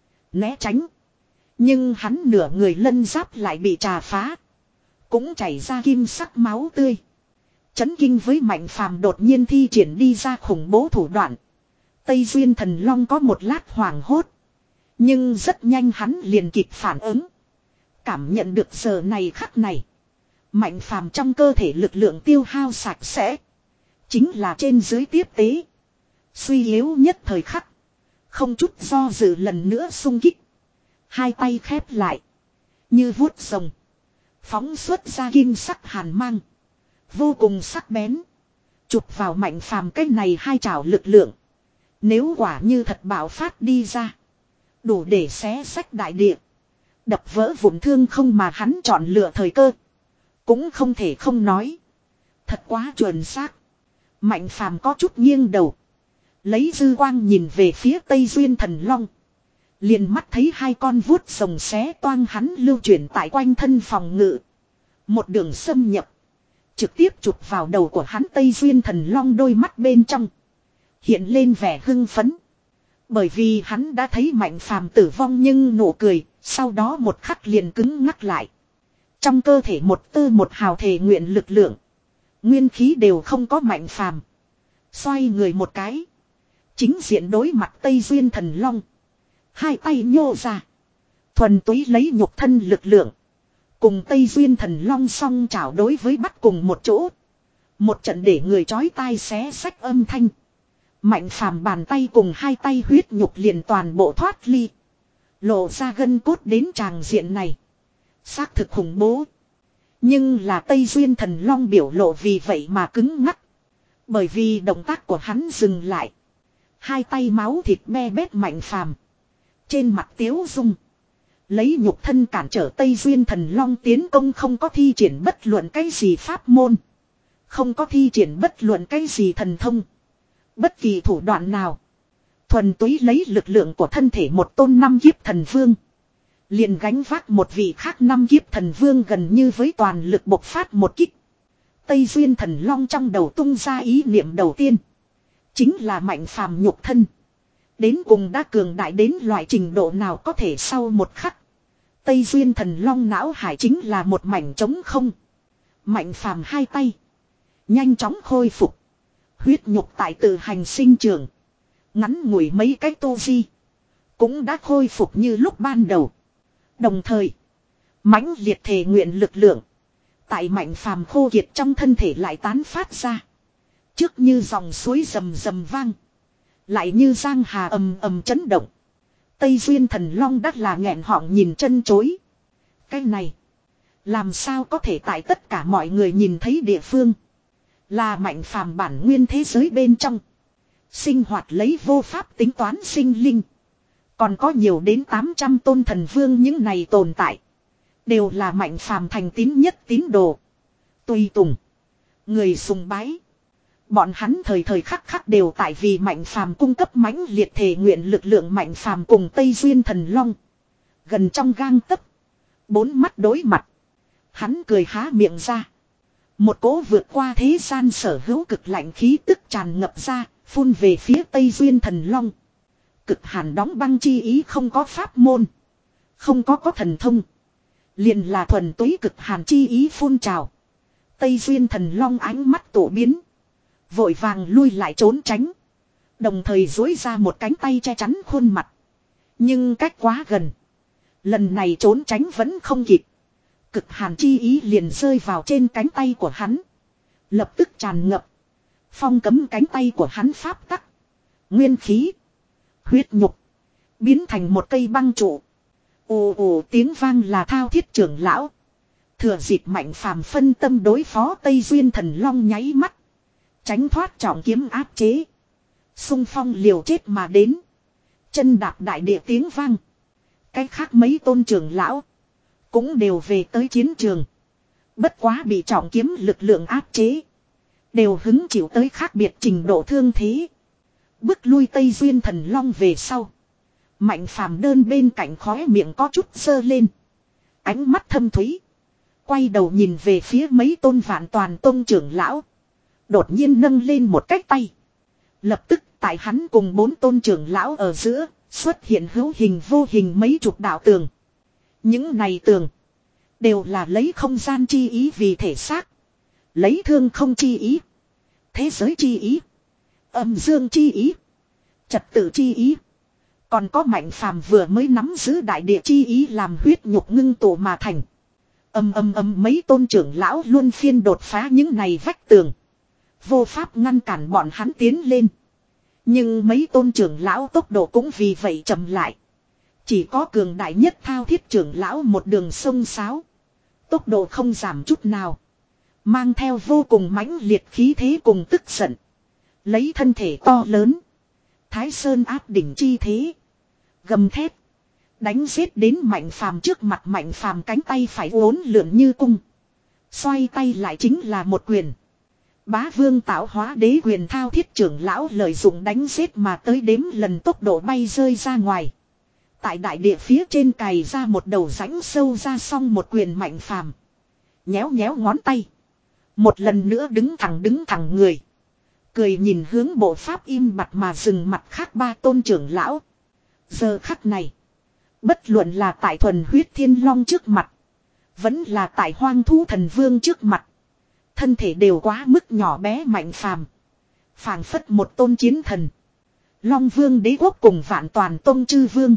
Né tránh. Nhưng hắn nửa người lân giáp lại bị trà phá. Cũng chảy ra kim sắc máu tươi. Chấn kinh với mạnh phàm đột nhiên thi triển đi ra khủng bố thủ đoạn. Tây Duyên Thần Long có một lát hoảng hốt. Nhưng rất nhanh hắn liền kịp phản ứng. Cảm nhận được giờ này khắc này. Mạnh phàm trong cơ thể lực lượng tiêu hao sạch sẽ. Chính là trên dưới tiếp tế. Suy yếu nhất thời khắc. Không chút do dự lần nữa xung kích. Hai tay khép lại. Như vuốt rồng. Phóng xuất ra kim sắc hàn mang. Vô cùng sắc bén. Chụp vào mạnh phàm cái này hai chảo lực lượng. Nếu quả như thật bạo phát đi ra. Đủ để xé sách đại địa. Đập vỡ vụn thương không mà hắn chọn lựa thời cơ. Cũng không thể không nói. Thật quá chuẩn xác. Mạnh phàm có chút nghiêng đầu. Lấy dư quang nhìn về phía Tây Duyên Thần Long. Liền mắt thấy hai con vuốt rồng xé toang hắn lưu chuyển tại quanh thân phòng ngự. Một đường xâm nhập. Trực tiếp chụp vào đầu của hắn Tây Duyên Thần Long đôi mắt bên trong. Hiện lên vẻ hưng phấn. Bởi vì hắn đã thấy mạnh phàm tử vong nhưng nụ cười. Sau đó một khắc liền cứng ngắc lại. Trong cơ thể một tơ một hào thể nguyện lực lượng. Nguyên khí đều không có mạnh phàm. Xoay người một cái. Chính diện đối mặt Tây Duyên Thần Long. Hai tay nhô ra. Thuần túy lấy nhục thân lực lượng. Cùng Tây Duyên Thần Long song chảo đối với bắt cùng một chỗ. Một trận để người chói tai xé sách âm thanh. Mạnh phàm bàn tay cùng hai tay huyết nhục liền toàn bộ thoát ly. Lộ ra gân cốt đến tràng diện này. Xác thực khủng bố. Nhưng là Tây Duyên Thần Long biểu lộ vì vậy mà cứng ngắc. Bởi vì động tác của hắn dừng lại. Hai tay máu thịt me bét mạnh phàm. Trên mặt tiếu dung. Lấy nhục thân cản trở Tây Duyên Thần Long tiến công không có thi triển bất luận cái gì pháp môn. Không có thi triển bất luận cái gì thần thông. Bất kỳ thủ đoạn nào. Thuần túy lấy lực lượng của thân thể một tôn năm kiếp thần vương. Liền gánh vác một vị khác năm kiếp thần vương gần như với toàn lực bộc phát một kích. Tây Duyên Thần Long trong đầu tung ra ý niệm đầu tiên. Chính là Mạnh Phàm nhục thân. Đến cùng đã cường đại đến loại trình độ nào có thể sau một khắc. Tây Duyên Thần Long não hải chính là một mảnh trống không. Mạnh Phàm hai tay. Nhanh chóng khôi phục. Huyết nhục tại tự hành sinh trưởng. Ngắn ngủi mấy cái tô di. Cũng đã khôi phục như lúc ban đầu. Đồng thời. Mãnh liệt thể nguyện lực lượng. Tại Mạnh Phàm khô kiệt trong thân thể lại tán phát ra. Trước như dòng suối rầm rầm vang. Lại như giang hà ầm ầm chấn động. Tây Duyên Thần Long đắt là nghẹn họng nhìn chân chối. Cái này. Làm sao có thể tại tất cả mọi người nhìn thấy địa phương. Là Mạnh Phàm bản nguyên thế giới bên trong. Sinh hoạt lấy vô pháp tính toán sinh linh. Còn có nhiều đến tám trăm tôn thần vương những này tồn tại. Đều là Mạnh Phàm thành tín nhất tín đồ. Tùy tùng. Người sùng bái. Bọn hắn thời thời khắc khắc đều tại vì Mạnh Phàm cung cấp mãnh liệt thể nguyện lực lượng. Mạnh Phàm cùng Tây Duyên Thần Long. Gần trong gang tấc. Bốn mắt đối mặt. Hắn cười há miệng ra. Một cỗ vượt qua thế gian sở hữu cực lạnh khí tức tràn ngập ra. Phun về phía Tây Duyên Thần Long. Cực hàn đóng băng chi ý không có pháp môn. Không có có thần thông. Liền là thuần túy cực hàn chi ý phun trào. Tây Duyên Thần Long ánh mắt tổ biến. Vội vàng lui lại trốn tránh. Đồng thời duỗi ra một cánh tay che chắn khuôn mặt. Nhưng cách quá gần. Lần này trốn tránh vẫn không kịp. Cực hàn chi ý liền rơi vào trên cánh tay của hắn. Lập tức tràn ngập. Phong cấm cánh tay của hắn pháp tắc. Nguyên khí. Huyết nhục. Biến thành một cây băng trụ. Ồ ồ tiếng vang là Thao Thiết trưởng lão. Thừa dịp Mạnh Phàm phân tâm đối phó Tây Duyên Thần Long nháy mắt. Tránh thoát trọng kiếm áp chế. Xung phong liều chết mà đến. Chân đạp đại địa tiếng vang. Cách khác mấy tôn trưởng lão. Cũng đều về tới chiến trường. Bất quá bị trọng kiếm lực lượng áp chế. Đều hứng chịu tới khác biệt trình độ thương thế. Bước lui Tây Duyên Thần Long về sau. Mạnh Phàm đơn bên cạnh khóe miệng có chút sơ lên. Ánh mắt thâm thúy. Quay đầu nhìn về phía mấy tôn Vạn Toàn Tông trưởng lão. Đột nhiên nâng lên một cái tay. Lập tức tại hắn cùng bốn tôn trưởng lão ở giữa. Xuất hiện hữu hình vô hình mấy chục đạo tường. Những này tường. Đều là lấy không gian chi ý vì thể xác. Lấy thương không chi ý. Thế giới chi ý. Âm dương chi ý. Trật tự chi ý. Còn có Mạnh Phàm vừa mới nắm giữ đại địa chi ý làm huyết nhục ngưng tụ mà thành. Âm âm âm mấy tôn trưởng lão luôn phiên đột phá những này vách tường. Vô pháp ngăn cản bọn hắn tiến lên. Nhưng mấy tôn trưởng lão tốc độ cũng vì vậy chậm lại. Chỉ có cường đại nhất Thao Thiết trưởng lão một đường sông sáo. Tốc độ không giảm chút nào. Mang theo vô cùng mãnh liệt khí thế cùng tức giận. Lấy thân thể to lớn. Thái Sơn áp đỉnh chi thế. Gầm thét. Đánh giết đến Mạnh Phàm trước mặt. Mạnh Phàm cánh tay phải uốn lượn như cung. Xoay tay lại chính là một quyền. Bá vương tạo hóa đế quyền. Thao Thiết trưởng lão lợi dụng đánh giết mà tới đếm lần tốc độ bay rơi ra ngoài. Tại đại địa phía trên cày ra một đầu rãnh sâu ra xong một quyền Mạnh Phàm. Nhéo nhéo ngón tay. Một lần nữa đứng thẳng đứng thẳng người. Cười nhìn hướng bộ pháp im bặt mà dừng mặt khác ba tôn trưởng lão. Giờ khắc này. Bất luận là tại thuần huyết thiên long trước mặt. Vẫn là tại hoang thú thần vương trước mặt. Thân thể đều quá mức nhỏ bé Mạnh Phàm. Phảng phất một tôn chiến thần. Long vương đế quốc cùng Vạn Toàn Tông chư vương.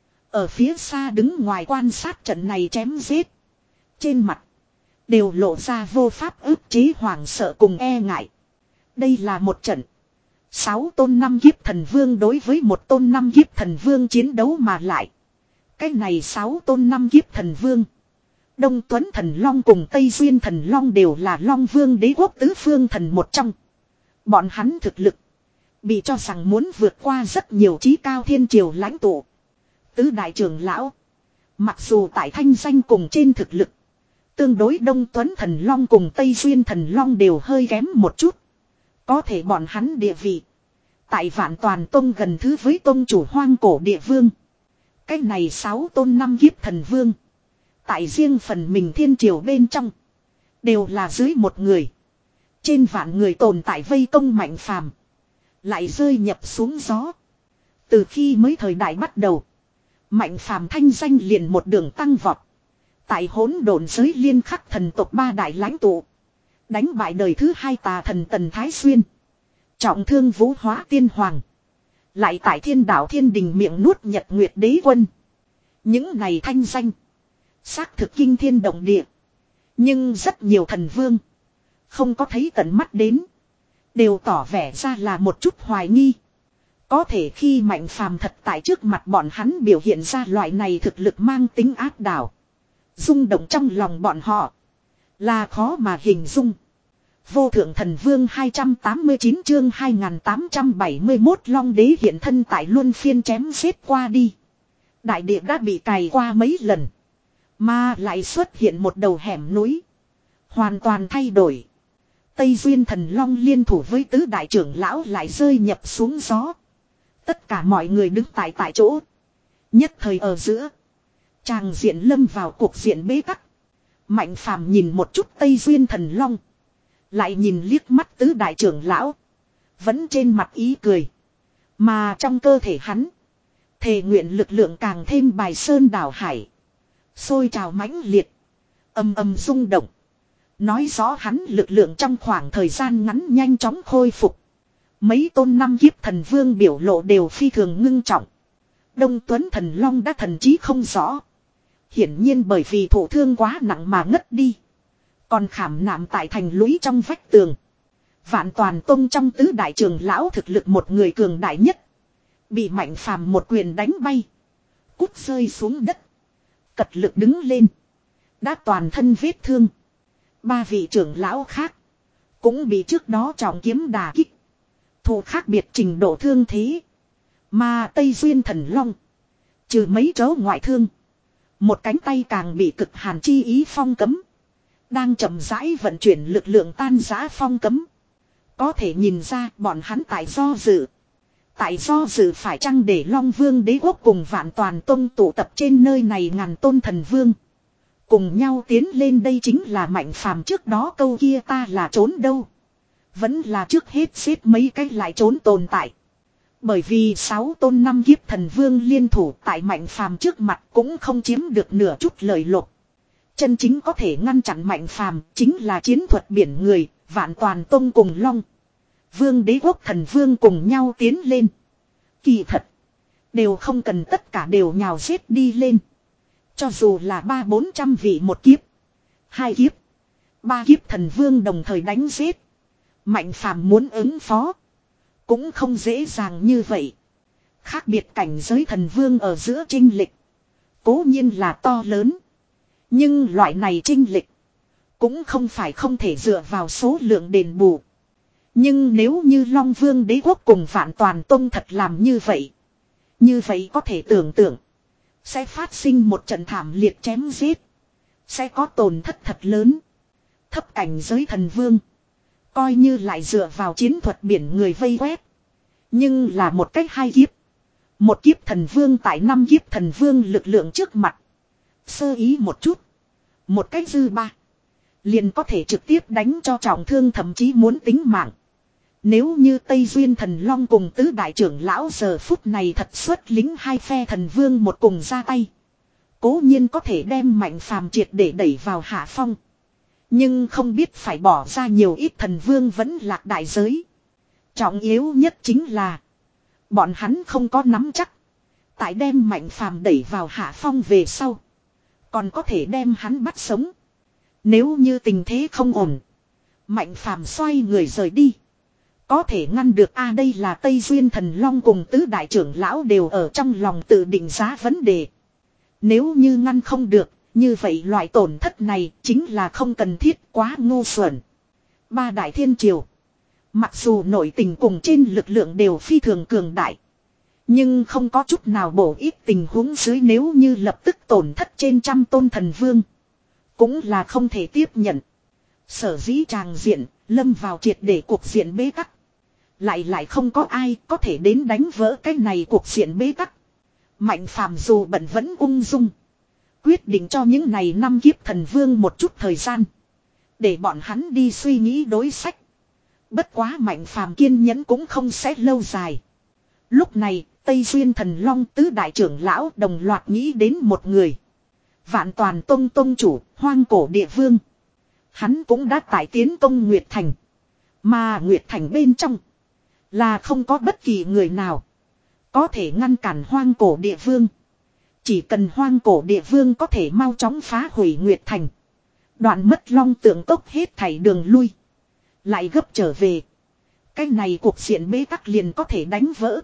Ở phía xa đứng ngoài quan sát trận này chém giết. Trên mặt. Đều lộ ra vô pháp ức chế hoảng sợ cùng e ngại. Đây là một trận. Sáu tôn năm kiếp thần vương đối với một tôn năm kiếp thần vương chiến đấu mà lại. Cái này sáu tôn năm kiếp thần vương. Đông Tuấn Thần Long cùng Tây Duyên Thần Long đều là Long Vương đế quốc tứ phương thần một trong. Bọn hắn thực lực. Bị cho rằng muốn vượt qua rất nhiều trí cao thiên triều lãnh tụ. Tứ đại trưởng lão. Mặc dù tại thanh danh cùng trên thực lực. Tương đối Đông Tuấn Thần Long cùng Tây Duyên Thần Long đều hơi kém một chút. Có thể bọn hắn địa vị. Tại Vạn Toàn Tông gần thứ với tông chủ hoang cổ địa vương. Cái này sáu tôn năm kiếp thần vương. Tại riêng phần mình thiên triều bên trong. Đều là dưới một người. Trên vạn người tồn tại vây công Mạnh Phàm. Lại rơi nhập xuống gió. Từ khi mới thời đại bắt đầu. Mạnh Phàm thanh danh liền một đường tăng vọt. Tại hỗn độn giới liên khắc thần tộc ba đại lãnh tụ. Đánh bại đời thứ hai tà thần Tần Thái Xuyên. Trọng thương Vũ Hóa Tiên Hoàng. Lại tại thiên đạo thiên đình miệng nuốt Nhật Nguyệt Đế Quân. Những này thanh danh. Xác thực kinh thiên động địa. Nhưng rất nhiều thần vương. Không có thấy tận mắt đến. Đều tỏ vẻ ra là một chút hoài nghi. Có thể khi Mạnh Phàm thật tại trước mặt bọn hắn biểu hiện ra loại này thực lực mang tính áp đảo. Rung động trong lòng bọn họ. Là khó mà hình dung. Vô thượng thần vương hai trăm tám mươi chín chương hai nghìn tám trăm bảy mươi mốt Long đế hiện thân tại luân phiên chém giết qua đi. Đại địa đã bị cày qua mấy lần. Mà lại xuất hiện một đầu hẻm núi. Hoàn toàn thay đổi. Tây Duyên thần Long liên thủ với tứ đại trưởng lão lại rơi nhập xuống gió. Tất cả mọi người đứng tại tại chỗ. Nhất thời ở giữa. Tràng diện lâm vào cuộc diện bế tắc. Mạnh Phàm nhìn một chút Tây Duyên thần Long. Lại nhìn liếc mắt tứ đại trưởng lão. Vẫn trên mặt ý cười. Mà trong cơ thể hắn. Thề nguyện lực lượng càng thêm bài sơn đảo hải. Sôi trào mãnh liệt. Âm âm rung động. Nói rõ hắn lực lượng trong khoảng thời gian ngắn nhanh chóng khôi phục. Mấy tôn năm kiếp thần vương biểu lộ đều phi thường ngưng trọng. Đông Tuấn thần Long đã thần trí không rõ. Hiển nhiên bởi vì thổ thương quá nặng mà ngất đi. Còn khảm nạm tại thành lũy trong vách tường. Vạn Toàn Tông trong tứ đại trưởng lão thực lực một người cường đại nhất. Bị Mạnh Phàm một quyền đánh bay. Cút rơi xuống đất. Cật lực đứng lên. Đã toàn thân vết thương. Ba vị trưởng lão khác. Cũng bị trước đó trọng kiếm đả kích. Thù khác biệt trình độ thương thế. Mà Tây Duyên thần Long. Trừ mấy chấu ngoại thương. Một cánh tay càng bị cực hàn chi ý phong cấm. Đang chậm rãi vận chuyển lực lượng tan rã phong cấm. Có thể nhìn ra bọn hắn tại do dự. Tại do dự phải chăng để Long Vương Đế Quốc cùng Vạn Toàn Tông tụ tập trên nơi này ngàn tôn thần vương. Cùng nhau tiến lên đây chính là Mạnh Phàm trước đó câu kia ta là trốn đâu. Vẫn là trước hết xếp mấy cách lại trốn tồn tại. Bởi vì sáu tôn năm kiếp thần vương liên thủ tại Mạnh Phàm trước mặt cũng không chiếm được nửa chút lợi lộc. Chân chính có thể ngăn chặn Mạnh Phàm chính là chiến thuật biển người, Vạn Toàn Tông cùng Long Vương Đế Quốc thần vương cùng nhau tiến lên. Kỳ thật, đều không cần tất cả đều nhào giết đi lên. Cho dù là ba bốn trăm vị một kiếp, hai kiếp, ba kiếp thần vương đồng thời đánh giết. Mạnh Phàm muốn ứng phó cũng không dễ dàng như vậy. Khác biệt cảnh giới thần vương ở giữa chênh lệch cố nhiên là to lớn. Nhưng loại này chênh lệch cũng không phải không thể dựa vào số lượng đền bù. Nhưng nếu như Long Vương Đế Quốc cùng Vạn Toàn Tông thật làm như vậy. Như vậy có thể tưởng tượng. Sẽ phát sinh một trận thảm liệt chém giết. Sẽ có tổn thất thật lớn. Thấp cảnh giới thần vương. Coi như lại dựa vào chiến thuật biển người vây quét. Nhưng là một cách hai kiếp. Một kiếp thần vương tại năm kiếp thần vương lực lượng trước mặt. Sơ ý một chút. Một cách dư ba. Liền có thể trực tiếp đánh cho trọng thương thậm chí muốn tính mạng. Nếu như Tây Duyên thần Long cùng tứ đại trưởng lão giờ phút này thật xuất lính hai phe thần vương một cùng ra tay. Cố nhiên có thể đem Mạnh Phàm triệt để đẩy vào hạ phong. Nhưng không biết phải bỏ ra nhiều ít thần vương vẫn lạc đại giới. Trọng yếu nhất chính là. Bọn hắn không có nắm chắc. Tại đem Mạnh Phàm đẩy vào hạ phong về sau. Còn có thể đem hắn bắt sống. Nếu như tình thế không ổn. Mạnh Phàm xoay người rời đi. Có thể ngăn được a à, đây là Tây Duyên thần Long cùng tứ đại trưởng lão đều ở trong lòng tự định giá vấn đề. Nếu như ngăn không được, như vậy loại tổn thất này chính là không cần thiết quá ngu xuẩn. Ba đại thiên triều. Mặc dù nội tình cùng trên lực lượng đều phi thường cường đại. Nhưng không có chút nào bổ ích tình huống dưới nếu như lập tức tổn thất trên trăm tôn thần vương. Cũng là không thể tiếp nhận. Sở dĩ tràng diện, lâm vào triệt để cuộc diện bế tắc. Lại lại không có ai có thể đến đánh vỡ cái này cuộc diện bế tắc. Mạnh phàm dù bận vẫn ung dung. Quyết định cho những này năm kiếp thần vương một chút thời gian. Để bọn hắn đi suy nghĩ đối sách. Bất quá mạnh phàm kiên nhẫn cũng không sẽ lâu dài. Lúc này, Tây Duyên Thần Long tứ đại trưởng lão đồng loạt nghĩ đến một người. Vạn Toàn Tông Tông chủ, Hoang Cổ Địa Vương. Hắn cũng đã tải tiến công Nguyệt Thành. Mà Nguyệt Thành bên trong là không có bất kỳ người nào có thể ngăn cản Hoang Cổ Địa Vương. Chỉ cần Hoang Cổ Địa Vương có thể mau chóng phá hủy Nguyệt Thành. Đoạn mất Long Tượng Cốc hết thảy đường lui. Lại gấp trở về. Cái này cuộc diện bế tắc liền có thể đánh vỡ.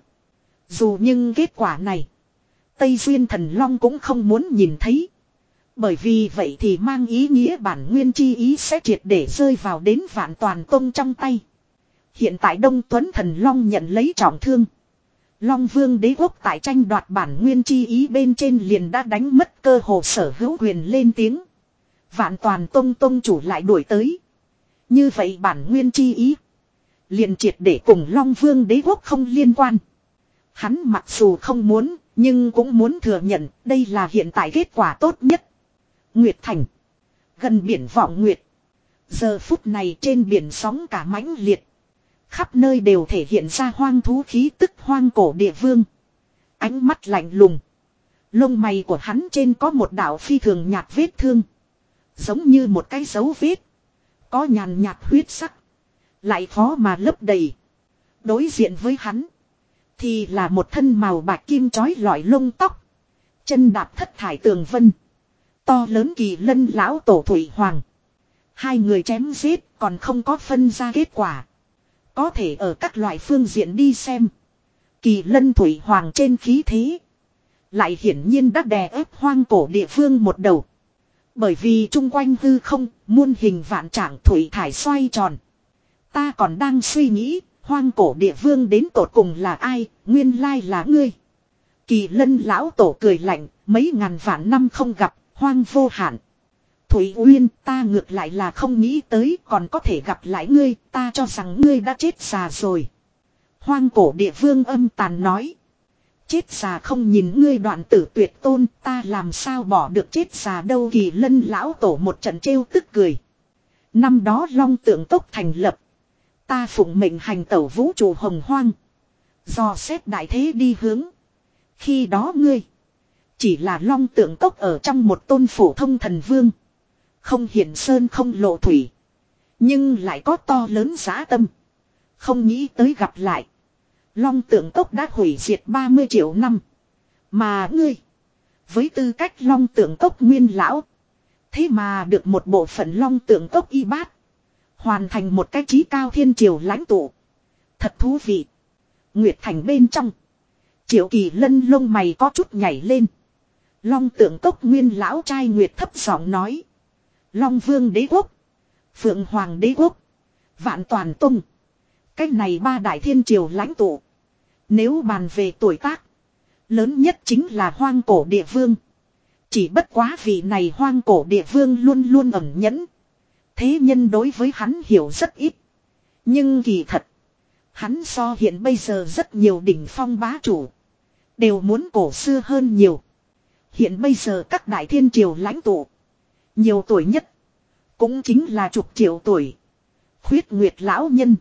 Dù nhưng kết quả này, Tây Duyên Thần Long cũng không muốn nhìn thấy. Bởi vì vậy thì mang ý nghĩa bản nguyên chi ý sẽ triệt để rơi vào đến Vạn Toàn Tông trong tay. Hiện tại Đông Tuấn Thần Long nhận lấy trọng thương. Long Vương Đế Quốc tại tranh đoạt bản nguyên chi ý bên trên liền đã đánh mất cơ hồ sở hữu quyền lên tiếng. Vạn Toàn Tông Tông chủ lại đuổi tới. Như vậy bản nguyên chi ý liền triệt để cùng Long Vương Đế Quốc không liên quan. Hắn mặc dù không muốn, nhưng cũng muốn thừa nhận đây là hiện tại kết quả tốt nhất. Nguyệt Thành, gần biển Vọng Nguyệt. Giờ phút này trên biển sóng cả mãnh liệt. Khắp nơi đều thể hiện ra hoang thú khí tức Hoang Cổ Địa Vương. Ánh mắt lạnh lùng. Lông mày của hắn trên có một đạo phi thường nhạt vết thương. Giống như một cái dấu vết. Có nhàn nhạt huyết sắc. Lại khó mà lấp đầy. Đối diện với hắn thì là một thân màu bạc kim chói lọi lông tóc. Chân đạp thất thải tường vân. To lớn Kỳ Lân lão tổ Thủy Hoàng. Hai người chém giết còn không có phân ra kết quả. Có thể ở các loại phương diện đi xem. Kỳ Lân Thủy Hoàng trên khí thế lại hiển nhiên đã đè ép Hoang Cổ Địa Vương một đầu. Bởi vì chung quanh hư không, muôn hình vạn trạng thủy thải xoay tròn. Ta còn đang suy nghĩ, Hoang Cổ Địa Vương đến tột cùng là ai, nguyên lai là ngươi. Kỳ Lân lão tổ cười lạnh, mấy ngàn vạn năm không gặp, hoang vô hạn. Thủy Uyên, ta ngược lại là không nghĩ tới còn có thể gặp lại ngươi, ta cho rằng ngươi đã chết già rồi. Hoang Cổ Địa Vương âm tàn nói. Chết già không nhìn ngươi đoạn tử tuyệt tôn, ta làm sao bỏ được chết già đâu. Kỳ Lân lão tổ một trận trêu tức cười. Năm đó Long Tượng Cốc thành lập. Ta phụng mệnh hành tẩu vũ trụ hồng hoang. Dò xét đại thế đi hướng. Khi đó ngươi chỉ là Long Tượng Cốc ở trong một tôn phổ thông thần vương. Không hiển sơn không lộ thủy. Nhưng lại có to lớn dã tâm. Không nghĩ tới gặp lại. Long Tượng Cốc đã hủy diệt ba mươi triệu năm. Mà ngươi, với tư cách Long Tượng Cốc nguyên lão, thế mà được một bộ phận Long Tượng Cốc y bát. Hoàn thành một cái chí cao thiên triều lãnh tụ. Thật thú vị. Nguyệt Thành bên trong, Triệu Kỳ Lân lông mày có chút nhảy lên. Long Tượng Cốc nguyên lão trai Nguyệt thấp giọng nói. Long Vương Đế Quốc, Phượng Hoàng Đế Quốc, Vạn Toàn Tông. Cái này ba đại thiên triều lãnh tụ. Nếu bàn về tuổi tác, lớn nhất chính là Hoang Cổ Địa Vương. Chỉ bất quá vị này Hoang Cổ Địa Vương luôn luôn ẩn nhẫn. Thế nhân đối với hắn hiểu rất ít. Nhưng kỳ thật, hắn so hiện bây giờ rất nhiều đỉnh phong bá chủ đều muốn cổ xưa hơn nhiều. Hiện bây giờ các đại thiên triều lãnh tụ, nhiều tuổi nhất cũng chính là chục triệu tuổi. Khuyết Nguyệt lão nhân,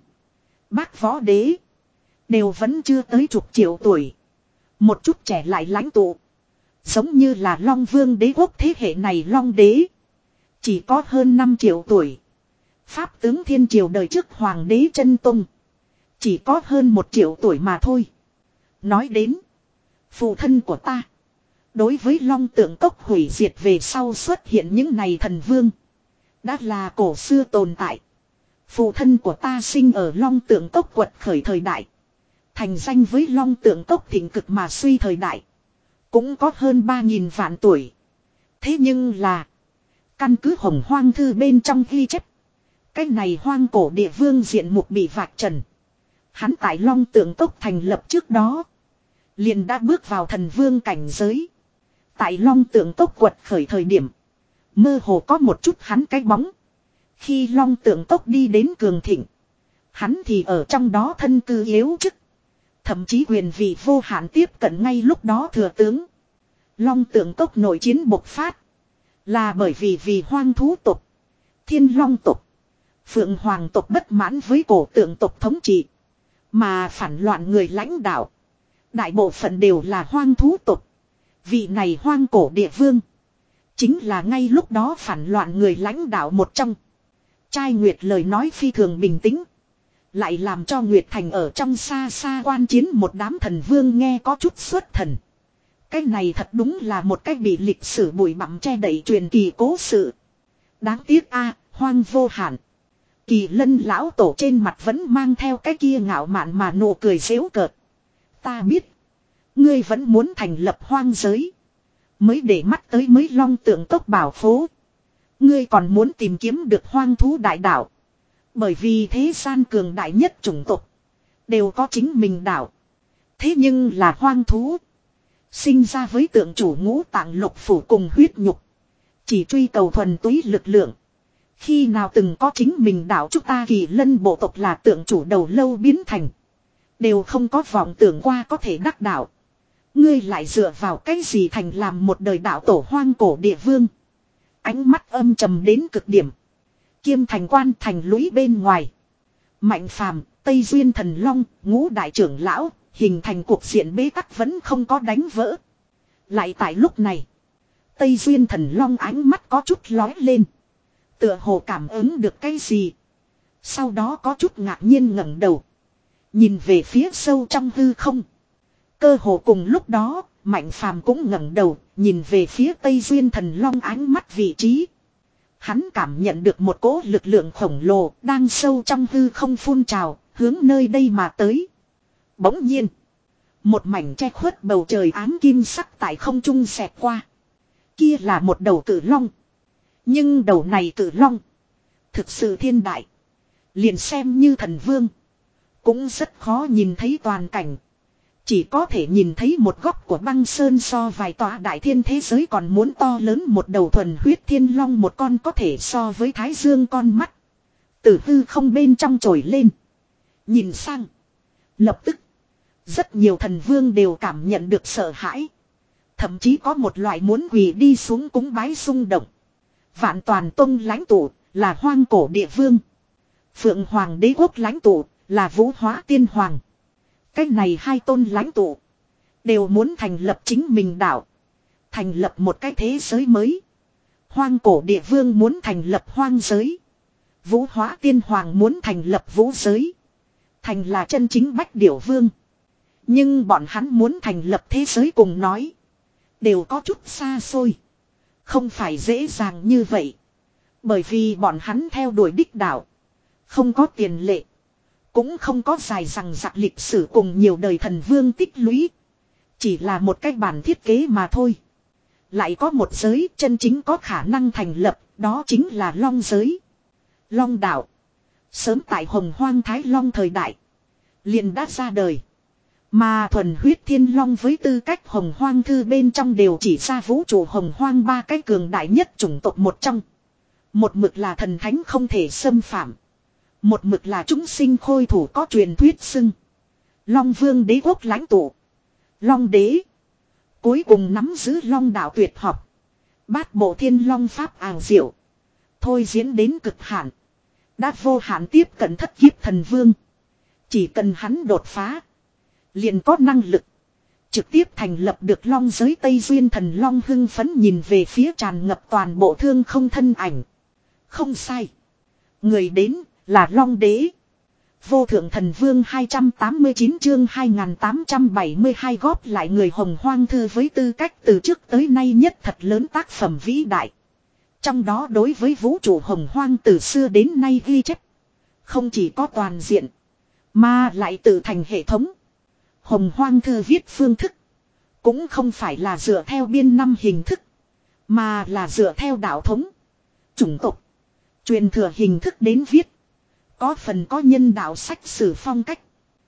Bác Võ Đế đều vẫn chưa tới chục triệu tuổi. Một chút trẻ lại lãnh tụ, giống như là Long Vương Đế Quốc thế hệ này Long Đế, chỉ có hơn năm triệu tuổi. Pháp tướng thiên triều đời trước Hoàng Đế Chân Tông, chỉ có hơn một triệu tuổi mà thôi. Nói đến phụ thân của ta, đối với Long Tượng Cốc hủy diệt về sau xuất hiện những này thần vương, đã là cổ xưa tồn tại. Phụ thân của ta sinh ở Long Tượng Cốc quật khởi thời đại, thành danh với Long Tượng Cốc thịnh cực mà suy thời đại, cũng có hơn ba nghìn vạn tuổi. Thế nhưng là, căn cứ Hồng Hoang Thư bên trong ghi chép, cái này Hoang Cổ Địa Vương diện mục bị vạch trần. Hắn tại Long Tượng Cốc thành lập trước đó, liền đã bước vào thần vương cảnh giới. Tại Long Tượng Cốc quật khởi thời điểm, mơ hồ có một chút hắn cái bóng. Khi Long Tượng Cốc đi đến cường thịnh, Hắn thì ở trong đó thân cư yếu chức. Thậm chí quyền vị vô hạn tiếp cận ngay lúc đó thừa tướng. Long Tượng Cốc nội chiến bộc phát. Là bởi vì vì hoang thú tộc, Thiên Long tộc, Phượng Hoàng tộc bất mãn với cổ tượng tộc thống trị. Mà phản loạn người lãnh đạo. Đại bộ phận đều là hoang thú tộc. Vị này hoang cổ địa vương. Chính là ngay lúc đó phản loạn người lãnh đạo một trong. Trai Nguyệt lời nói phi thường bình tĩnh. Lại làm cho Nguyệt Thành ở trong xa xa quan chiến một đám thần vương nghe có chút xuất thần. Cái này thật đúng là một cái bị lịch sử bụi bặm che đậy truyền kỳ cố sự. Đáng tiếc a, hoang vô hạn. Kỳ Lân lão tổ trên mặt vẫn mang theo cái kia ngạo mạn mà nụ cười giễu cợt. Ta biết. Ngươi vẫn muốn thành lập hoang giới. Mới để mắt tới mới Long Tượng Cốc bảo phố. Ngươi còn muốn tìm kiếm được hoang thú đại đạo. Bởi vì thế gian cường đại nhất chủng tộc. Đều có chính mình đạo. Thế nhưng là hoang thú. Sinh ra với tượng chủ ngũ tạng lục phủ cùng huyết nhục. Chỉ truy cầu thuần túy lực lượng. Khi nào từng có chính mình đạo chúng ta Kỳ Lân bộ tộc là tượng chủ đầu lâu biến thành. Đều không có vọng tưởng qua có thể đắc đạo. Ngươi lại dựa vào cái gì thành làm một đời đạo tổ hoang cổ địa vương. Ánh mắt âm trầm đến cực điểm. Kiêm thành quan thành lũy bên ngoài. Mạnh Phàm, Tây Duyên Thần Long, ngũ đại trưởng lão, hình thành cuộc diện bế tắc vẫn không có đánh vỡ. Lại tại lúc này, Tây Duyên Thần Long ánh mắt có chút lói lên. Tựa hồ cảm ứng được cái gì. Sau đó có chút ngạc nhiên ngẩng đầu. Nhìn về phía sâu trong hư không. Cơ hồ cùng lúc đó, Mạnh Phàm cũng ngẩng đầu, nhìn về phía Tây Duyên Thần Long ánh mắt vị trí. Hắn cảm nhận được một cỗ lực lượng khổng lồ đang sâu trong hư không phun trào, hướng nơi đây mà tới. Bỗng nhiên, một mảnh che khuất bầu trời ám kim sắc tại không trung xẹt qua. Kia là một đầu cự long. Nhưng đầu này cự long, thực sự thiên đại. Liền xem như thần vương, cũng rất khó nhìn thấy toàn cảnh. Chỉ có thể nhìn thấy một góc của băng sơn so vài tòa đại thiên thế giới còn muốn to lớn một đầu thuần huyết thiên long một con có thể so với thái dương con mắt. Từ hư không bên trong trồi lên. Nhìn sang. Lập tức. Rất nhiều thần vương đều cảm nhận được sợ hãi. Thậm chí có một loại muốn quỳ đi xuống cúng bái xung động. Vạn Toàn Tông lãnh tụ là hoang cổ địa vương. Phượng Hoàng đế quốc lãnh tụ là Vũ Hóa Tiên Hoàng. Cái này hai tôn lãnh tụ đều muốn thành lập chính mình đạo. Thành lập một cái thế giới mới. Hoang cổ địa vương muốn thành lập hoang giới. Vũ Hóa Tiên Hoàng muốn thành lập vũ giới. Thành là chân chính bách điểu vương. Nhưng bọn hắn muốn thành lập thế giới cùng nói. Đều có chút xa xôi. Không phải dễ dàng như vậy. Bởi vì bọn hắn theo đuổi đích đạo. Không có tiền lệ. Cũng không có dài rằng giặc lịch sử cùng nhiều đời thần vương tích lũy. Chỉ là một cái bản thiết kế mà thôi. Lại có một giới chân chính có khả năng thành lập. Đó chính là Long giới. Long đạo. Sớm tại Hồng Hoang Thái Long thời đại. Liền đã ra đời. Mà thuần huyết thiên long với tư cách Hồng Hoang thư bên trong đều chỉ ra vũ trụ Hồng Hoang ba cái cường đại nhất chủng tộc một trong. Một mực là thần thánh không thể xâm phạm. Một mực là chúng sinh khôi thủ có truyền thuyết xưng. Long vương đế quốc lãnh tụ. Long đế. Cuối cùng nắm giữ long đạo tuyệt học. Bát bộ thiên long pháp ảo diệu. Thôi diễn đến cực hạn. Đã vô hạn tiếp cận thất kiếp thần vương. Chỉ cần hắn đột phá. Liền có năng lực. Trực tiếp thành lập được long giới Tây Duyên Thần Long hưng phấn nhìn về phía tràn ngập toàn bộ thương không thân ảnh. Không sai. Người đến là Long Đế. Vô thượng thần vương hai trăm tám mươi chín chương hai nghìn tám trăm bảy mươi hai góp lại người Hồng Hoang thư với tư cách từ trước tới nay nhất thật lớn tác phẩm vĩ đại. Trong đó đối với vũ trụ Hồng Hoang từ xưa đến nay ghi chép. Không chỉ có toàn diện. Mà lại tự thành hệ thống. Hồng Hoang thư viết phương thức. Cũng không phải là dựa theo biên năm hình thức. Mà là dựa theo đạo thống. Chủng tộc. Truyền thừa hình thức đến viết. Có phần có nhân đạo sách sử phong cách.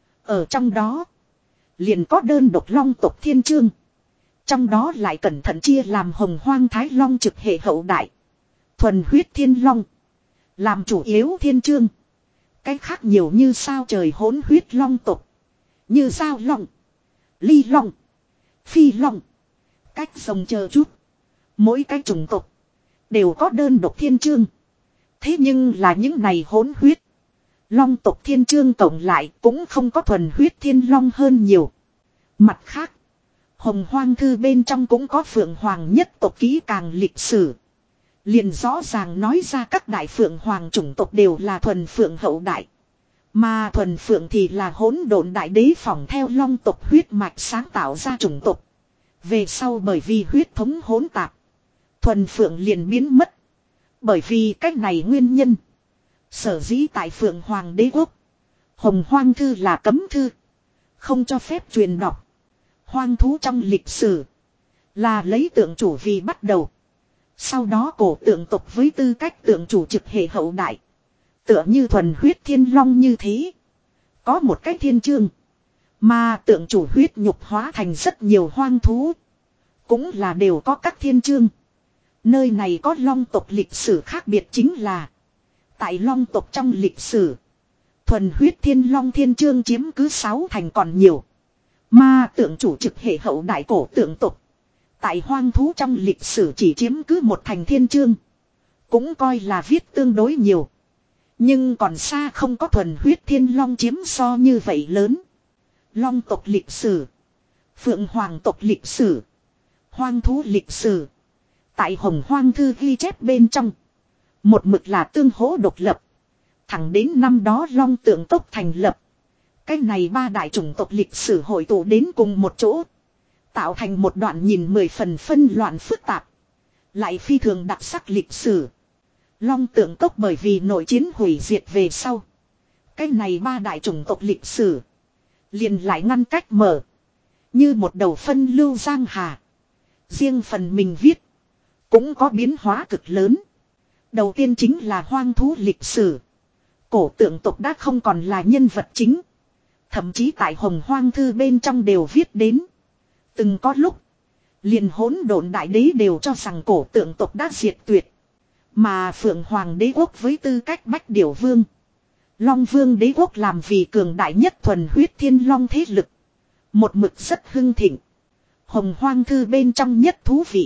Ở trong đó. Liền có đơn độc long tộc thiên chương. Trong đó lại cẩn thận chia làm Hồng Hoang Thái Long trực hệ hậu đại. Thuần huyết thiên long. Làm chủ yếu thiên chương. Cái khác nhiều như sao trời hỗn huyết long tộc. Như sao long, ly long, phi long, cách rồng chờ chút. Mỗi cái chủng tộc đều có đơn độc thiên chương. Thế nhưng là những này hỗn huyết long tộc thiên chương cộng lại cũng không có thuần huyết thiên long hơn nhiều. Mặt khác, Hồng Hoang Thư bên trong cũng có Phượng Hoàng nhất tộc kỹ càng lịch sử. Liền rõ ràng nói ra các đại Phượng Hoàng chủng tộc đều là thuần Phượng hậu đại. Mà thuần Phượng thì là hỗn độn đại đế phỏng theo long tộc huyết mạch sáng tạo ra chủng tộc. Về sau bởi vì huyết thống hỗn tạp, thuần Phượng liền biến mất. Bởi vì cách này nguyên nhân, sở dĩ tại Phượng Hoàng đế quốc, Hồng Hoang Thư là cấm thư, không cho phép truyền đọc. Hoang thú trong lịch sử là lấy tượng chủ vì bắt đầu. Sau đó cổ tượng tộc với tư cách tượng chủ trực hệ hậu đại. Tựa như thuần huyết thiên long như thế. Có một cái thiên chương. Mà tượng chủ huyết nhục hóa thành rất nhiều hoang thú. Cũng là đều có các thiên chương. Nơi này có long tộc lịch sử khác biệt chính là. Tại long tộc trong lịch sử, thuần huyết thiên long thiên chương chiếm cứ sáu thành còn nhiều. Mà tượng chủ trực hệ hậu đại cổ tượng tộc, tại hoang thú trong lịch sử chỉ chiếm cứ một thành thiên chương. Cũng coi là viết tương đối nhiều. Nhưng còn xa không có thuần huyết thiên long chiếm so như vậy lớn. Long tộc lịch sử, Phượng Hoàng tộc lịch sử, hoang thú lịch sử, tại Hồng Hoang Thư ghi chép bên trong, một mực là tương hỗ độc lập. Thẳng đến năm đó long tượng tộc thành lập, cái này ba đại chủng tộc lịch sử hội tụ đến cùng một chỗ, tạo thành một đoạn nhìn mười phần phân loạn phức tạp, lại phi thường đặc sắc lịch sử. Long tượng tộc bởi vì nội chiến hủy diệt về sau, cái này ba đại chủng tộc lịch sử liền lại ngăn cách mở, như một đầu phân lưu giang hà. Riêng phần mình viết cũng có biến hóa cực lớn. Đầu tiên chính là hoang thú lịch sử. Cổ tượng tộc đã không còn là nhân vật chính. Thậm chí tại Hồng Hoang Thư bên trong đều viết đến. Từng có lúc, liền hỗn độn đại đế đều cho rằng cổ tượng tộc đã diệt tuyệt. Mà Phượng Hoàng đế quốc với tư cách bách điểu vương, Long Vương đế quốc làm vì cường đại nhất thuần huyết thiên long thế lực, một mực rất hưng thịnh. Hồng Hoang Thư bên trong nhất thú vị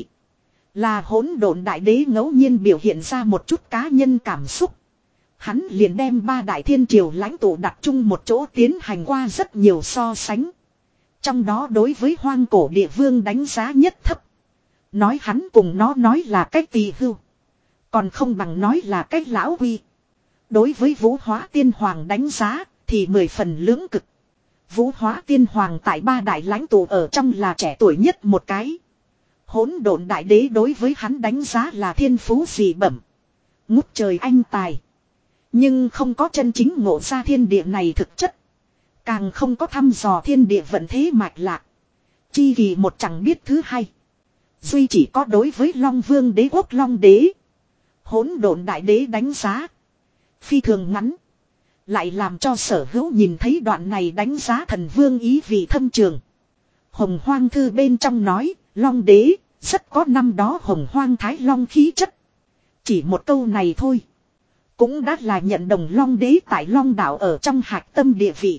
là hỗn độn đại đế ngẫu nhiên biểu hiện ra một chút cá nhân cảm xúc. Hắn liền đem ba đại thiên triều lãnh tụ đặt chung một chỗ tiến hành qua rất nhiều so sánh. Trong đó đối với hoang cổ địa vương đánh giá nhất thấp. Nói hắn cùng nó nói là cách tỳ hưu, còn không bằng nói là cách lão quy. Đối với Vũ Hóa Tiên Hoàng đánh giá thì mười phần lưỡng cực. Vũ Hóa Tiên Hoàng tại ba đại lãnh tụ ở trong là trẻ tuổi nhất một cái. Hỗn độn đại đế đối với hắn đánh giá là thiên phú dị bẩm, ngút trời anh tài. Nhưng không có chân chính ngộ ra thiên địa này thực chất. Càng không có thăm dò thiên địa vận thế mạch lạc. Chi kỳ một chẳng biết thứ hai. Duy chỉ có đối với Long Vương đế quốc Long đế, hỗn độn đại đế đánh giá phi thường ngắn. Lại làm cho sở hữu nhìn thấy đoạn này đánh giá thần vương ý vị thâm trường. Hồng Hoang Thư bên trong nói, Long đế rất có năm đó Hồng Hoang Thái Long khí chất. Chỉ một câu này thôi, cũng đã là nhận đồng Long đế tại Long đảo ở trong hạch tâm địa vị.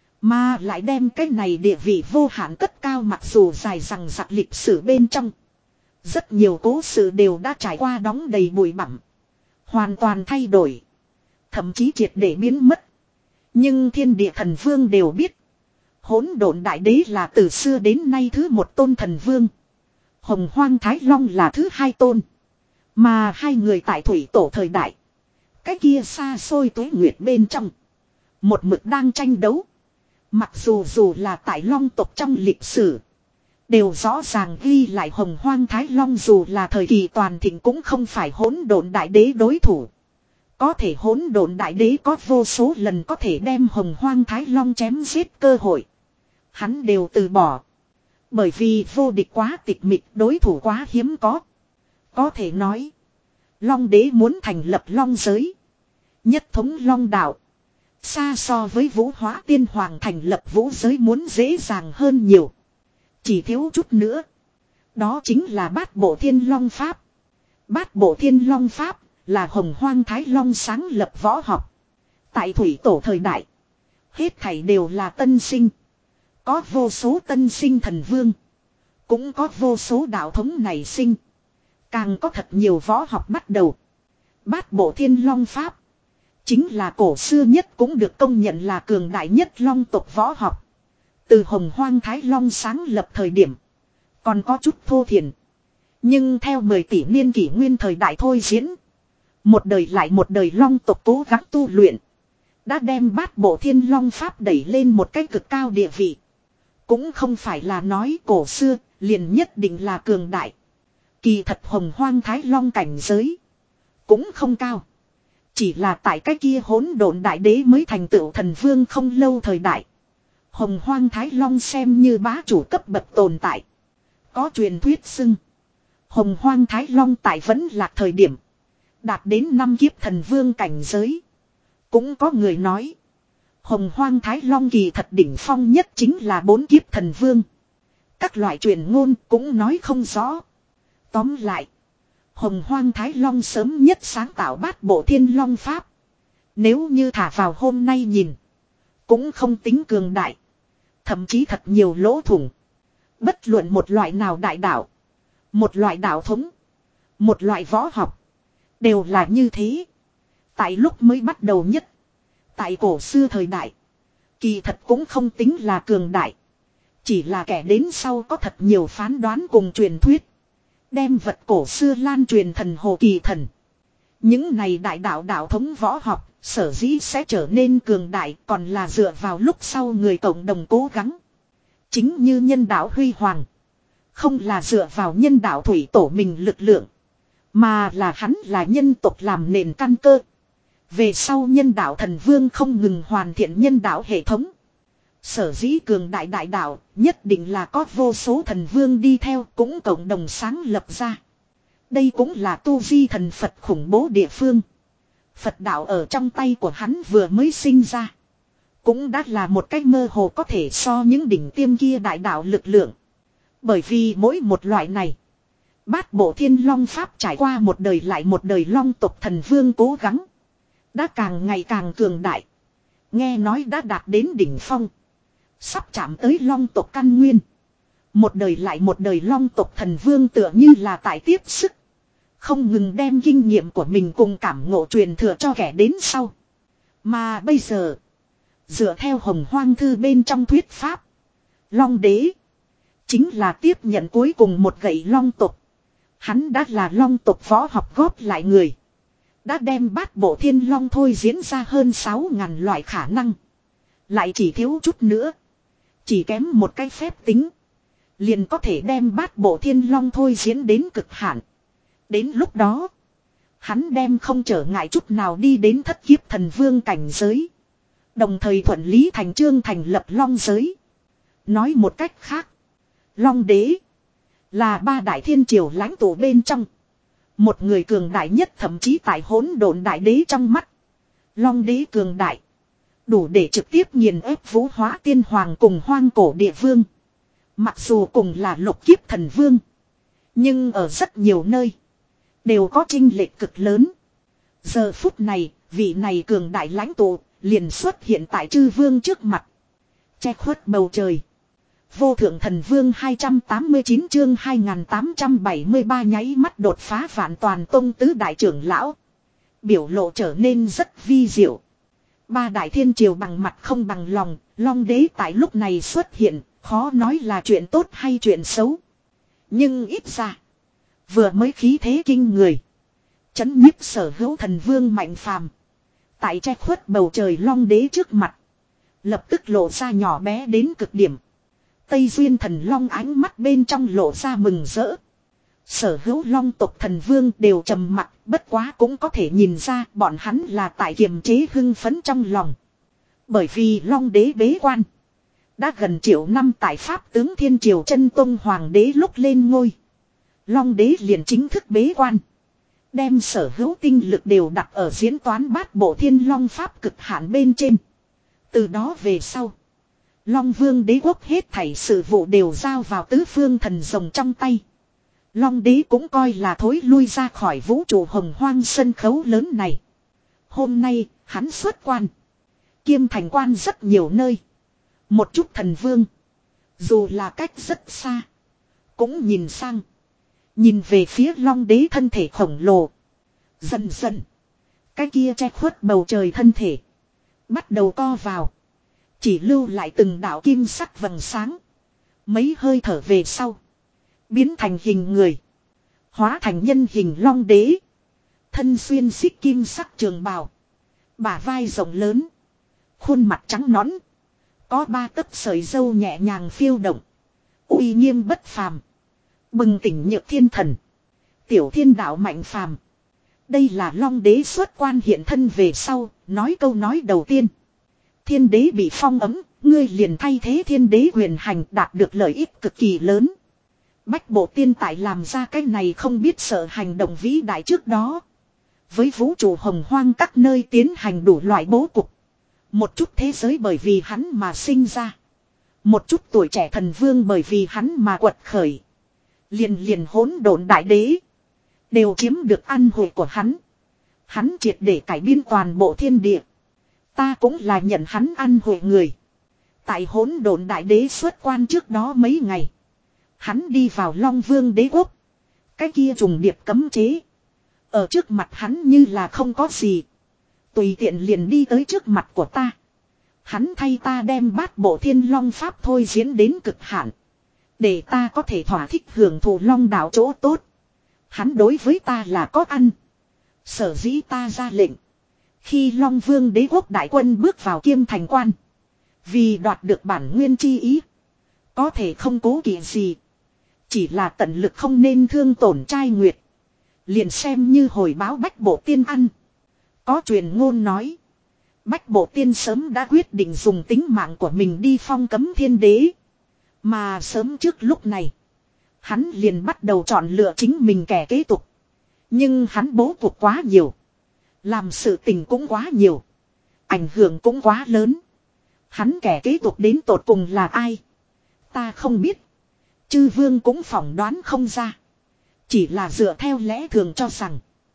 Mà lại đem cái này địa vị vô hạn cất cao, mặc dù dài rằng rạc lịch sử bên trong. Rất nhiều cố sự đều đã trải qua đóng đầy bụi bặm, hoàn toàn thay đổi, thậm chí triệt để biến mất. Nhưng thiên địa thần vương đều biết, hỗn độn đại đế là từ xưa đến nay thứ một tôn thần vương. Hồng Hoang Thái Long là thứ hai tôn. Mà hai người tại thủy tổ thời đại, cái kia xa xôi tuế nguyệt bên trong, một mực đang tranh đấu. Mặc dù dù là tại long tộc trong lịch sử, đều rõ ràng ghi lại Hồng Hoang Thái Long dù là thời kỳ toàn thịnh cũng không phải hỗn độn đại đế đối thủ. Có thể hỗn độn đại đế có vô số lần có thể đem Hồng Hoang Thái Long chém giết cơ hội, hắn đều từ bỏ. Bởi vì vô địch quá tịch mịch, đối thủ quá hiếm có. Có thể nói, Long đế muốn thành lập Long giới, nhất thống Long đạo, xa so với Vũ Hóa Tiên Hoàng thành lập Vũ giới muốn dễ dàng hơn nhiều. Chỉ thiếu chút nữa, đó chính là Bát Bộ Thiên Long Pháp. Bát Bộ Thiên Long Pháp là Hồng Hoang Thái Long sáng lập võ học. Tại thủy tổ thời đại. Hết thảy đều là tân sinh. Có vô số tân sinh thần vương. Cũng có vô số đạo thống nảy sinh. Càng có thật nhiều võ học bắt đầu. Bát bộ thiên long pháp. Chính là cổ xưa nhất cũng được công nhận là cường đại nhất long tộc võ học. Từ Hồng Hoang Thái Long sáng lập thời điểm. Còn có chút thô thiển. Nhưng theo mười tỷ niên kỷ nguyên thời đại thôi diễn. Một đời lại một đời long tộc cố gắng tu luyện. Đã đem bát bộ thiên long pháp đẩy lên một cái cực cao địa vị. Cũng không phải là nói cổ xưa liền nhất định là cường đại. Kỳ thật Hồng Hoang Thái Long cảnh giới. Cũng không cao. Chỉ là tại cái kia hỗn độn đại đế mới thành tựu thần vương không lâu thời đại. Hồng Hoang Thái Long xem như bá chủ cấp bậc tồn tại. Có truyền thuyết xưng. Hồng Hoang Thái Long tại vẫn là thời điểm. Đạt đến năm kiếp thần vương cảnh giới. Cũng có người nói. Hồng Hoang Thái Long kỳ thật đỉnh phong nhất chính là bốn kiếp thần vương. Các loại truyền ngôn cũng nói không rõ. Tóm lại. Hồng Hoang Thái Long sớm nhất sáng tạo bát bộ thiên long pháp. Nếu như thả vào hôm nay nhìn. Cũng không tính cường đại. Thậm chí thật nhiều lỗ thủng. Bất luận một loại nào đại đạo. Một loại đạo thống. Một loại võ học. Đều là như thế. Tại lúc mới bắt đầu nhất. Tại cổ xưa thời đại. Kỳ thật cũng không tính là cường đại. Chỉ là kẻ đến sau có thật nhiều phán đoán cùng truyền thuyết. Đem vật cổ xưa lan truyền thần hồ kỳ thần. Những này đại đạo đạo thống võ học. Sở dĩ sẽ trở nên cường đại. Còn là dựa vào lúc sau người cộng đồng cố gắng. Chính như nhân đạo huy hoàng. Không là dựa vào nhân đạo thủy tổ mình lực lượng. Mà là hắn là nhân tộc làm nền căn cơ. Về sau nhân đạo thần vương không ngừng hoàn thiện nhân đạo hệ thống. Sở dĩ cường đại đại đạo nhất định là có vô số thần vương đi theo cũng cộng đồng sáng lập ra. Đây cũng là tu vi thần Phật khủng bố địa phương. Phật đạo ở trong tay của hắn vừa mới sinh ra. Cũng đã là một cách mơ hồ có thể so những đỉnh tiêm kia đại đạo lực lượng. Bởi vì mỗi một loại này. Bát bộ thiên long pháp trải qua một đời lại một đời long tộc thần vương cố gắng. Đã càng ngày càng cường đại. Nghe nói đã đạt đến đỉnh phong. Sắp chạm tới long tộc căn nguyên. Một đời lại một đời long tộc thần vương tựa như là tại tiếp sức. Không ngừng đem kinh nghiệm của mình cùng cảm ngộ truyền thừa cho kẻ đến sau. Mà bây giờ. Dựa theo Hồng Hoang Thư bên trong thuyết pháp. Long đế. Chính là tiếp nhận cuối cùng một gậy long tộc. Hắn đã là long tộc võ học góp lại người. Đã đem bát bộ thiên long thôi diễn ra hơn sáu ngàn loại khả năng. Lại chỉ thiếu chút nữa. Chỉ kém một cái phép tính. Liền có thể đem bát bộ thiên long thôi diễn đến cực hạn. Đến lúc đó. Hắn đem không trở ngại chút nào đi đến thất kiếp thần vương cảnh giới. Đồng thời thuận lý thành trương thành lập long giới. Nói một cách khác. Long đế. Là ba đại thiên triều lãnh tụ bên trong. Một người cường đại nhất thậm chí tại hỗn độn đại đế trong mắt. Long đế cường đại. Đủ để trực tiếp nghiền ép vũ hóa tiên hoàng cùng hoang cổ địa vương. Mặc dù cùng là lục kiếp thần vương. Nhưng ở rất nhiều nơi. Đều có chênh lệch cực lớn. Giờ phút này, vị này cường đại lãnh tụ liền xuất hiện tại chư vương trước mặt. Che khuất bầu trời. Vô thượng thần vương hai trăm tám mươi chín chương hai nghìn tám trăm bảy mươi ba nháy mắt đột phá vạn toàn tông tứ đại trưởng lão. Biểu lộ trở nên rất vi diệu. Ba đại thiên triều bằng mặt không bằng lòng, long đế tại lúc này xuất hiện, khó nói là chuyện tốt hay chuyện xấu. Nhưng ít ra, vừa mới khí thế kinh người. Chấn nhiếp sở hữu thần vương mạnh phàm. Tại che khuất bầu trời long đế trước mặt. Lập tức lộ ra nhỏ bé đến cực điểm. Tây Duyên thần long ánh mắt bên trong lộ ra mừng rỡ. Sở hữu long tộc thần vương đều trầm mặc, bất quá cũng có thể nhìn ra bọn hắn là tại kiềm chế hưng phấn trong lòng. Bởi vì long đế bế quan. Đã gần triệu năm tại Pháp tướng Thiên Triều chân Tông Hoàng đế lúc lên ngôi. Long đế liền chính thức bế quan. Đem sở hữu tinh lực đều đặt ở diễn toán bát bộ thiên long pháp cực hạn bên trên. Từ đó về sau. Long vương đế quốc hết thảy sự vụ đều giao vào tứ phương thần rồng trong tay. Long đế cũng coi là thối lui ra khỏi vũ trụ hồng hoang sân khấu lớn này. Hôm nay, hắn xuất quan. Kiêm thành quan rất nhiều nơi. Một chút thần vương. Dù là cách rất xa. Cũng nhìn sang. Nhìn về phía long đế thân thể khổng lồ. Dần dần. Cái kia che khuất bầu trời thân thể. Bắt đầu co vào. Chỉ lưu lại từng đạo kim sắc vầng sáng. Mấy hơi thở về sau. Biến thành hình người. Hóa thành nhân hình long đế. Thân xuyên xích kim sắc trường bào. Bả vai rộng lớn. Khuôn mặt trắng nõn. Có ba tấc sợi râu nhẹ nhàng phiêu động. Uy nghiêm bất phàm. Bừng tỉnh nhược thiên thần. Tiểu thiên đạo mạnh phàm. Đây là long đế xuất quan hiện thân về sau. Nói câu nói đầu tiên. Thiên đế bị phong ấm. Ngươi liền thay thế thiên đế quyền hành đạt được lợi ích cực kỳ lớn. Bách bộ tiên tại làm ra cái này không biết sợ hành động vĩ đại trước đó. Với vũ trụ hồng hoang các nơi tiến hành đủ loại bố cục. Một chút thế giới bởi vì hắn mà sinh ra. Một chút tuổi trẻ thần vương bởi vì hắn mà quật khởi. Liền liền hỗn độn đại đế. Đều chiếm được ăn hội của hắn. Hắn triệt để cải biên toàn bộ thiên địa. Ta cũng là nhận hắn ăn hội người. Tại hỗn độn đại đế xuất quan trước đó mấy ngày. Hắn đi vào Long Vương đế quốc. Cái kia trùng điệp cấm chế. Ở trước mặt hắn như là không có gì. Tùy tiện liền đi tới trước mặt của ta. Hắn thay ta đem bát bộ thiên long pháp thôi diễn đến cực hạn. Để ta có thể thỏa thích hưởng thụ long đạo chỗ tốt. Hắn đối với ta là có ăn. Sở dĩ ta ra lệnh. Khi Long Vương đế quốc đại quân bước vào Kiêm thành quan. Vì đoạt được bản nguyên chi ý. Có thể không cố kỵ gì. Chỉ là tận lực không nên thương tổn trai nguyệt. Liền xem như hồi báo bách bộ tiên ăn. Có truyền ngôn nói. Bách bộ tiên sớm đã quyết định dùng tính mạng của mình đi phong cấm thiên đế. Mà sớm trước lúc này. Hắn liền bắt đầu chọn lựa chính mình kẻ kế tục. Nhưng hắn bố cục quá nhiều. Làm sự tình cũng quá nhiều. Ảnh hưởng cũng quá lớn. Hắn kẻ kế tục đến tột cùng là ai? Ta không biết. Chư vương cũng phỏng đoán không ra. Chỉ là dựa theo lẽ thường cho rằng.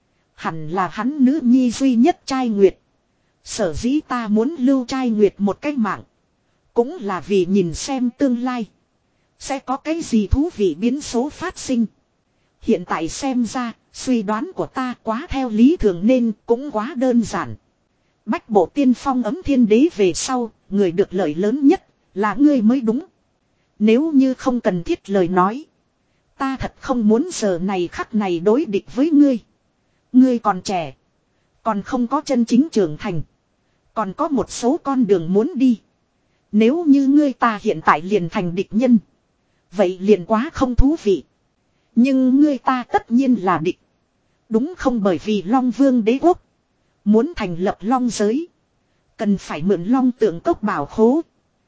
Hẳn là hắn nữ nhi duy nhất trai nguyệt. Sở dĩ ta muốn lưu trai nguyệt một cách mạng. Cũng là vì nhìn xem tương lai. Sẽ có cái gì thú vị biến số phát sinh. Hiện tại xem ra, suy đoán của ta quá theo lý thường nên cũng quá đơn giản. Bách bộ tiên phong ấm thiên đế về sau, người được lợi lớn nhất là ngươi mới đúng. Nếu như không cần thiết lời nói. Ta thật không muốn giờ này khắc này đối địch với ngươi. Ngươi còn trẻ. Còn không có chân chính trưởng thành. Còn có một số con đường muốn đi. Nếu như ngươi ta hiện tại liền thành địch nhân. Vậy liền quá không thú vị. Nhưng ngươi ta tất nhiên là địch. Đúng không, bởi vì Long Vương đế quốc. Muốn thành lập Long giới. Cần phải mượn Long tượng cốc bảo khố.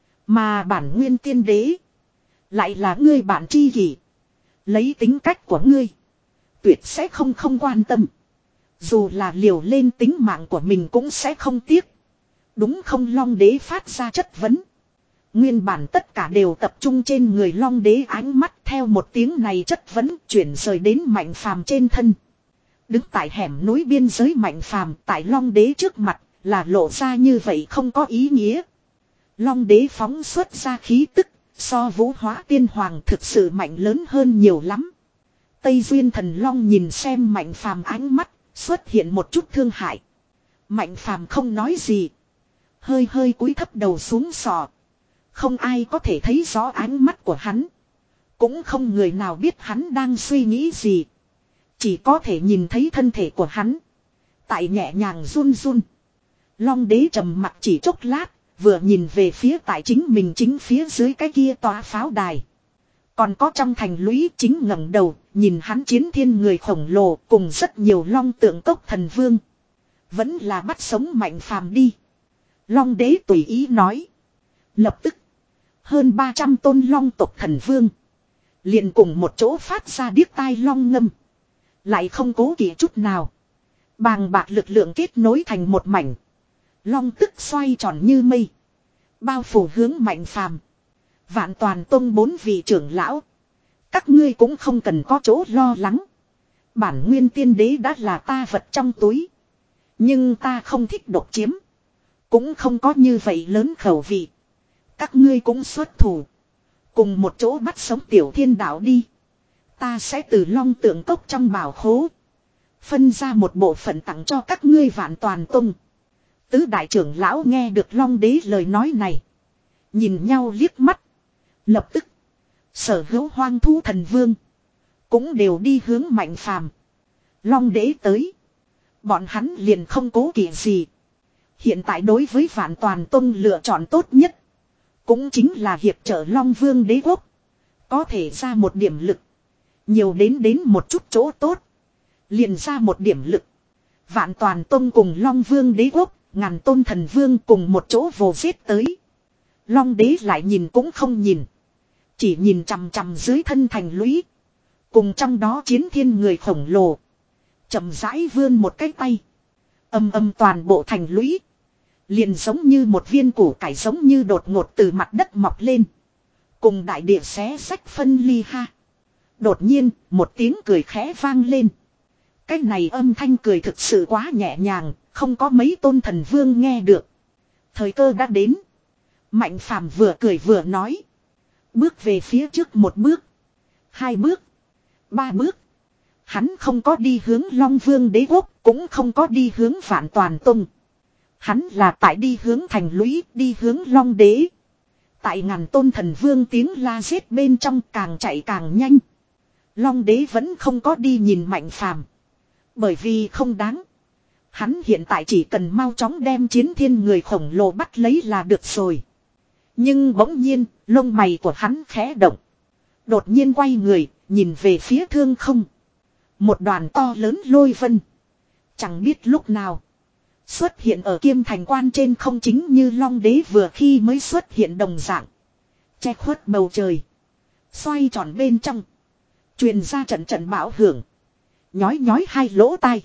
Mà bản nguyên tiên đế. Lại là ngươi bạn tri kỷ. Lấy tính cách của ngươi. Tuyệt sẽ không không quan tâm. Dù là liều lên tính mạng của mình cũng sẽ không tiếc. Đúng không? Long đế phát ra chất vấn. Nguyên bản tất cả đều tập trung trên người Long đế, ánh mắt theo một tiếng này chất vấn chuyển rời đến Mạnh Phàm trên thân. Đứng tại hẻm núi biên giới Mạnh Phàm tại Long đế trước mặt là lộ ra như vậy không có ý nghĩa. Long đế phóng xuất ra khí tức so vũ hóa tiên hoàng thực sự mạnh lớn hơn nhiều lắm. Tây Duyên thần Long nhìn xem Mạnh Phàm ánh mắt xuất hiện một chút thương hại. Mạnh Phàm không nói gì. Hơi hơi cúi thấp đầu xuống sọ. Không ai có thể thấy rõ ánh mắt của hắn. Cũng không người nào biết hắn đang suy nghĩ gì. Chỉ có thể nhìn thấy thân thể của hắn. Tại nhẹ nhàng run run. Long đế trầm mặc chỉ chốc lát. Vừa nhìn về phía tại chính mình chính phía dưới cái kia tòa pháo đài. Còn có trong thành lũy chính ngẩng đầu. Nhìn hắn chiến thiên người khổng lồ cùng rất nhiều long tượng cốc thần vương. Vẫn là bắt sống Mạnh Phàm đi. Long đế tùy ý nói. Lập tức. Hơn ba trăm tôn long tộc thần vương. Liền cùng một chỗ phát ra điếc tai long ngâm. Lại không cố kỵ chút nào. Bàng bạc lực lượng kết nối thành một mảnh. Long tức xoay tròn như mây. Bao phủ hướng Mạnh Phàm. Vạn Toàn Tông bốn vị trưởng lão. Các ngươi cũng không cần có chỗ lo lắng. Bản nguyên tiên đế đã là ta vật trong túi. Nhưng ta không thích độc chiếm. Cũng không có như vậy lớn khẩu vị. Các ngươi cũng xuất thủ. Cùng một chỗ bắt sống tiểu thiên đạo đi. Ta sẽ từ long tượng cốc trong bảo khố. Phân ra một bộ phận tặng cho các ngươi Vạn Toàn Tông. Tứ đại trưởng lão nghe được Long Đế lời nói này. Nhìn nhau liếc mắt. Lập tức. Sở hữu hoang thú thần vương. Cũng đều đi hướng Mạnh Phàm. Long Đế tới. Bọn hắn liền không cố kỵ gì. Hiện tại đối với Vạn Toàn Tông lựa chọn tốt nhất. Cũng chính là hiệp trợ Long Vương đế quốc. Có thể ra một điểm lực. Nhiều đến đến một chút chỗ tốt. Liền ra một điểm lực. Vạn Toàn Tông cùng Long Vương đế quốc. Ngàn tôn thần vương cùng một chỗ vồ giết tới. Long đế lại nhìn cũng không nhìn. Chỉ nhìn chằm chằm dưới thân thành lũy. Cùng trong đó chiến thiên người khổng lồ. Chậm rãi vươn một cái tay. Âm âm toàn bộ thành lũy. Liền giống như một viên củ cải giống như đột ngột từ mặt đất mọc lên. Cùng đại địa xé sách phân ly ha. Đột nhiên một tiếng cười khẽ vang lên. Cái này âm thanh cười thực sự quá nhẹ nhàng. Không có mấy tôn thần vương nghe được. Thời cơ đã đến. Mạnh Phàm vừa cười vừa nói. Bước về phía trước một bước. Hai bước. Ba bước. Hắn không có đi hướng Long Vương đế quốc. Cũng không có đi hướng Vạn Toàn Tông. Hắn là tại đi hướng thành lũy. Đi hướng Long đế. Tại ngàn tôn thần vương tiếng la giết bên trong càng chạy càng nhanh. Long đế vẫn không có đi nhìn Mạnh Phàm. Bởi vì không đáng. Hắn hiện tại chỉ cần mau chóng đem chiến thiên người khổng lồ bắt lấy là được rồi. Nhưng bỗng nhiên, lông mày của hắn khẽ động. Đột nhiên quay người, nhìn về phía thương không. Một đoàn to lớn lôi vân. Chẳng biết lúc nào. Xuất hiện ở Kiêm Thành Quan trên không, chính như Long đế vừa khi mới xuất hiện đồng dạng. Che khuất bầu trời. Xoay tròn bên trong. Truyền ra trận trận bão hưởng. Nhói nhói hai lỗ tai.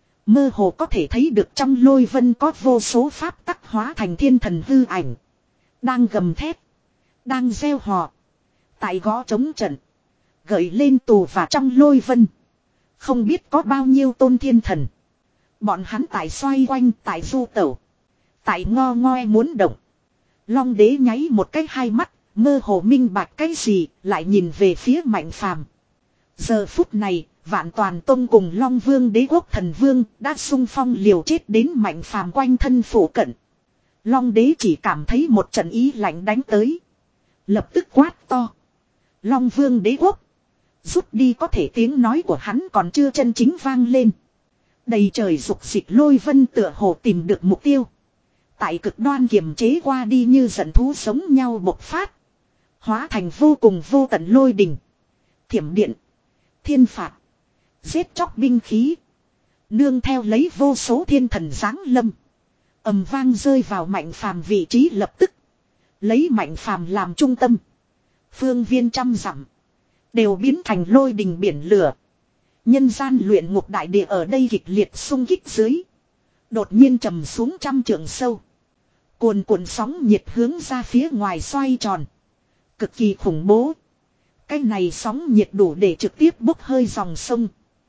Mơ hồ có thể thấy được trong lôi vân có vô số pháp tắc hóa thành thiên thần hư ảnh. Đang gầm thét. Đang gieo hò. Tại gõ trống trận. Gợi lên tù và trong lôi vân. Không biết có bao nhiêu tôn thiên thần. Bọn hắn tại xoay quanh, tại du tẩu. Tại ngo ngoe muốn động. Long đế nháy một cái hai mắt. Mơ hồ minh bạch cái gì. Lại nhìn về phía Mạnh Phàm. Giờ phút này. Vạn Toàn Tông cùng Long Vương đế quốc thần vương đã xung phong liều chết đến Mạnh Phàm quanh thân phủ cận. Long đế chỉ cảm thấy một trận ý lạnh đánh tới. Lập tức quát to. Long Vương đế quốc. Rút đi, có thể tiếng nói của hắn còn chưa chân chính vang lên. Đầy trời rục dịch lôi vân tựa hồ tìm được mục tiêu. Tại cực đoan kiềm chế qua đi như giận thú giống nhau bộc phát. Hóa thành vô cùng vô tận lôi đình. Thiểm điện. Thiên phạt. Giết chóc binh khí. Nương theo lấy vô số thiên thần giáng lâm. Ầm vang rơi vào Mạnh Phàm vị trí lập tức. Lấy Mạnh Phàm làm trung tâm. Phương viên trăm dặm. Đều biến thành lôi đình biển lửa. Nhân gian luyện ngục đại địa ở đây kịch liệt xung kích dưới. Đột nhiên trầm xuống trăm trượng sâu. Cuồn cuộn sóng nhiệt hướng ra phía ngoài xoay tròn. Cực kỳ khủng bố. Cái này sóng nhiệt đủ để trực tiếp bốc hơi dòng sông.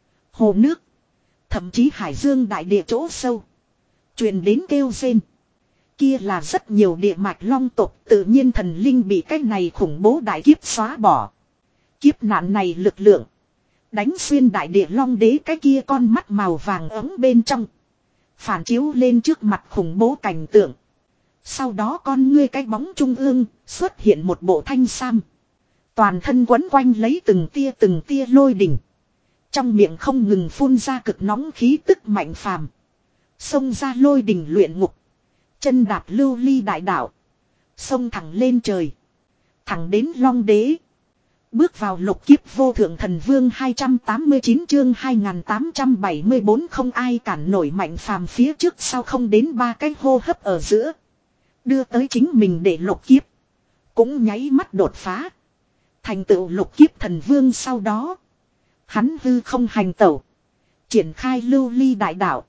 Hồ nước. Thậm chí hải dương đại địa chỗ sâu. Truyền đến kêu rên. Kia là rất nhiều địa mạch long tộc, tự nhiên thần linh bị cái này khủng bố đại kiếp xóa bỏ. Kiếp nạn này lực lượng. Đánh xuyên đại địa long đế cái kia con mắt màu vàng ấm bên trong. Phản chiếu lên trước mặt khủng bố cảnh tượng. Sau đó con ngươi cái bóng trung ương xuất hiện một bộ thanh sam. Toàn thân quấn quanh lấy từng tia từng tia lôi đỉnh. Trong miệng không ngừng phun ra cực nóng khí tức Mạnh Phàm. Xông ra lôi đỉnh luyện ngục. Chân đạp lưu ly đại đạo. Xông thẳng lên trời. Thẳng đến Long đế. Bước vào lục kiếp vô thượng thần vương hai trăm tám mươi chín chương hai nghìn tám trăm bảy mươi bốn, không ai cản nổi Mạnh Phàm phía trước sau không đến ba cái hô hấp ở giữa. Đưa tới chính mình để lục kiếp. Cũng nháy mắt đột phá. Thành tựu lục kiếp thần vương sau đó. Hắn hư không hành tẩu. Triển khai lưu ly đại đạo.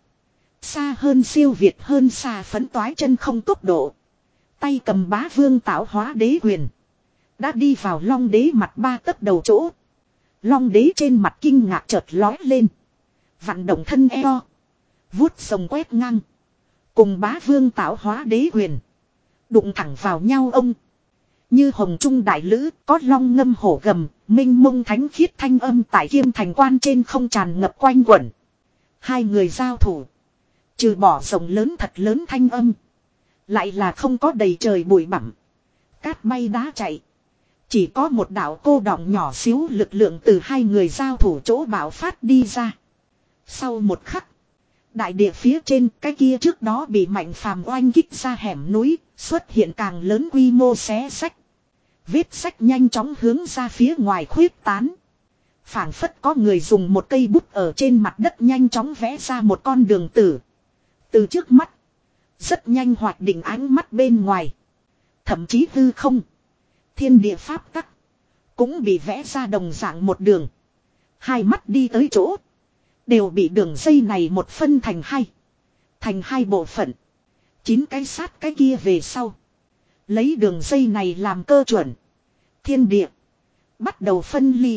Xa hơn siêu việt hơn xa phấn toái chân không tốc độ. Tay cầm bá vương tạo hóa đế quyền. Đã đi vào Long đế mặt ba tấc đầu chỗ. Long đế trên mặt kinh ngạc chợt lói lên. Vặn động thân eo. Vuốt sồng quét ngang. Cùng bá vương tạo hóa đế quyền. Đụng thẳng vào nhau ông. Như hồng trung đại lữ, có long ngâm hổ gầm, minh mông thánh khiết thanh âm tại Kiêm Thành Quan trên không tràn ngập quanh quẩn. Hai người giao thủ. Trừ bỏ rồng lớn thật lớn thanh âm. Lại là không có đầy trời bụi bặm. Cát bay đá chạy. Chỉ có một đạo cô đọng nhỏ xíu lực lượng từ hai người giao thủ chỗ bạo phát đi ra. Sau một khắc. Đại địa phía trên cái kia trước đó bị Mạnh Phàm oanh kích ra hẻm núi. Xuất hiện càng lớn quy mô xé sách. Vết sách nhanh chóng hướng ra phía ngoài khuyết tán. Phảng phất có người dùng một cây bút ở trên mặt đất nhanh chóng vẽ ra một con đường tử. Từ trước mắt. Rất nhanh hoạt định ánh mắt bên ngoài. Thậm chí hư không. Thiên địa pháp tắc. Cũng bị vẽ ra đồng dạng một đường. Hai mắt đi tới chỗ. Đều bị đường dây này một phân thành hai. Thành hai bộ phận. Chín cái sát cái kia về sau. Lấy đường dây này làm cơ chuẩn. Thiên địa. Bắt đầu phân ly.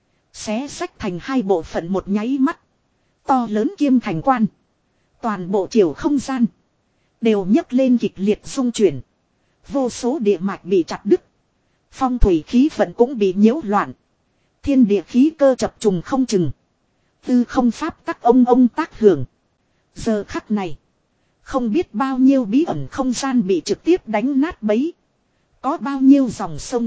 Xé sách thành hai bộ phận một nháy mắt. To lớn Kiêm Thành Quan. Toàn bộ chiều không gian. Đều nhấc lên kịch liệt rung chuyển. Vô số địa mạch bị chặt đứt. Phong thủy khí vận cũng bị nhiễu loạn. Thiên địa khí cơ chập trùng không chừng. Tư không pháp tắc ông ông tác hưởng. Giờ khắc này. Không biết bao nhiêu bí ẩn không gian bị trực tiếp đánh nát bấy. Có bao nhiêu dòng sông.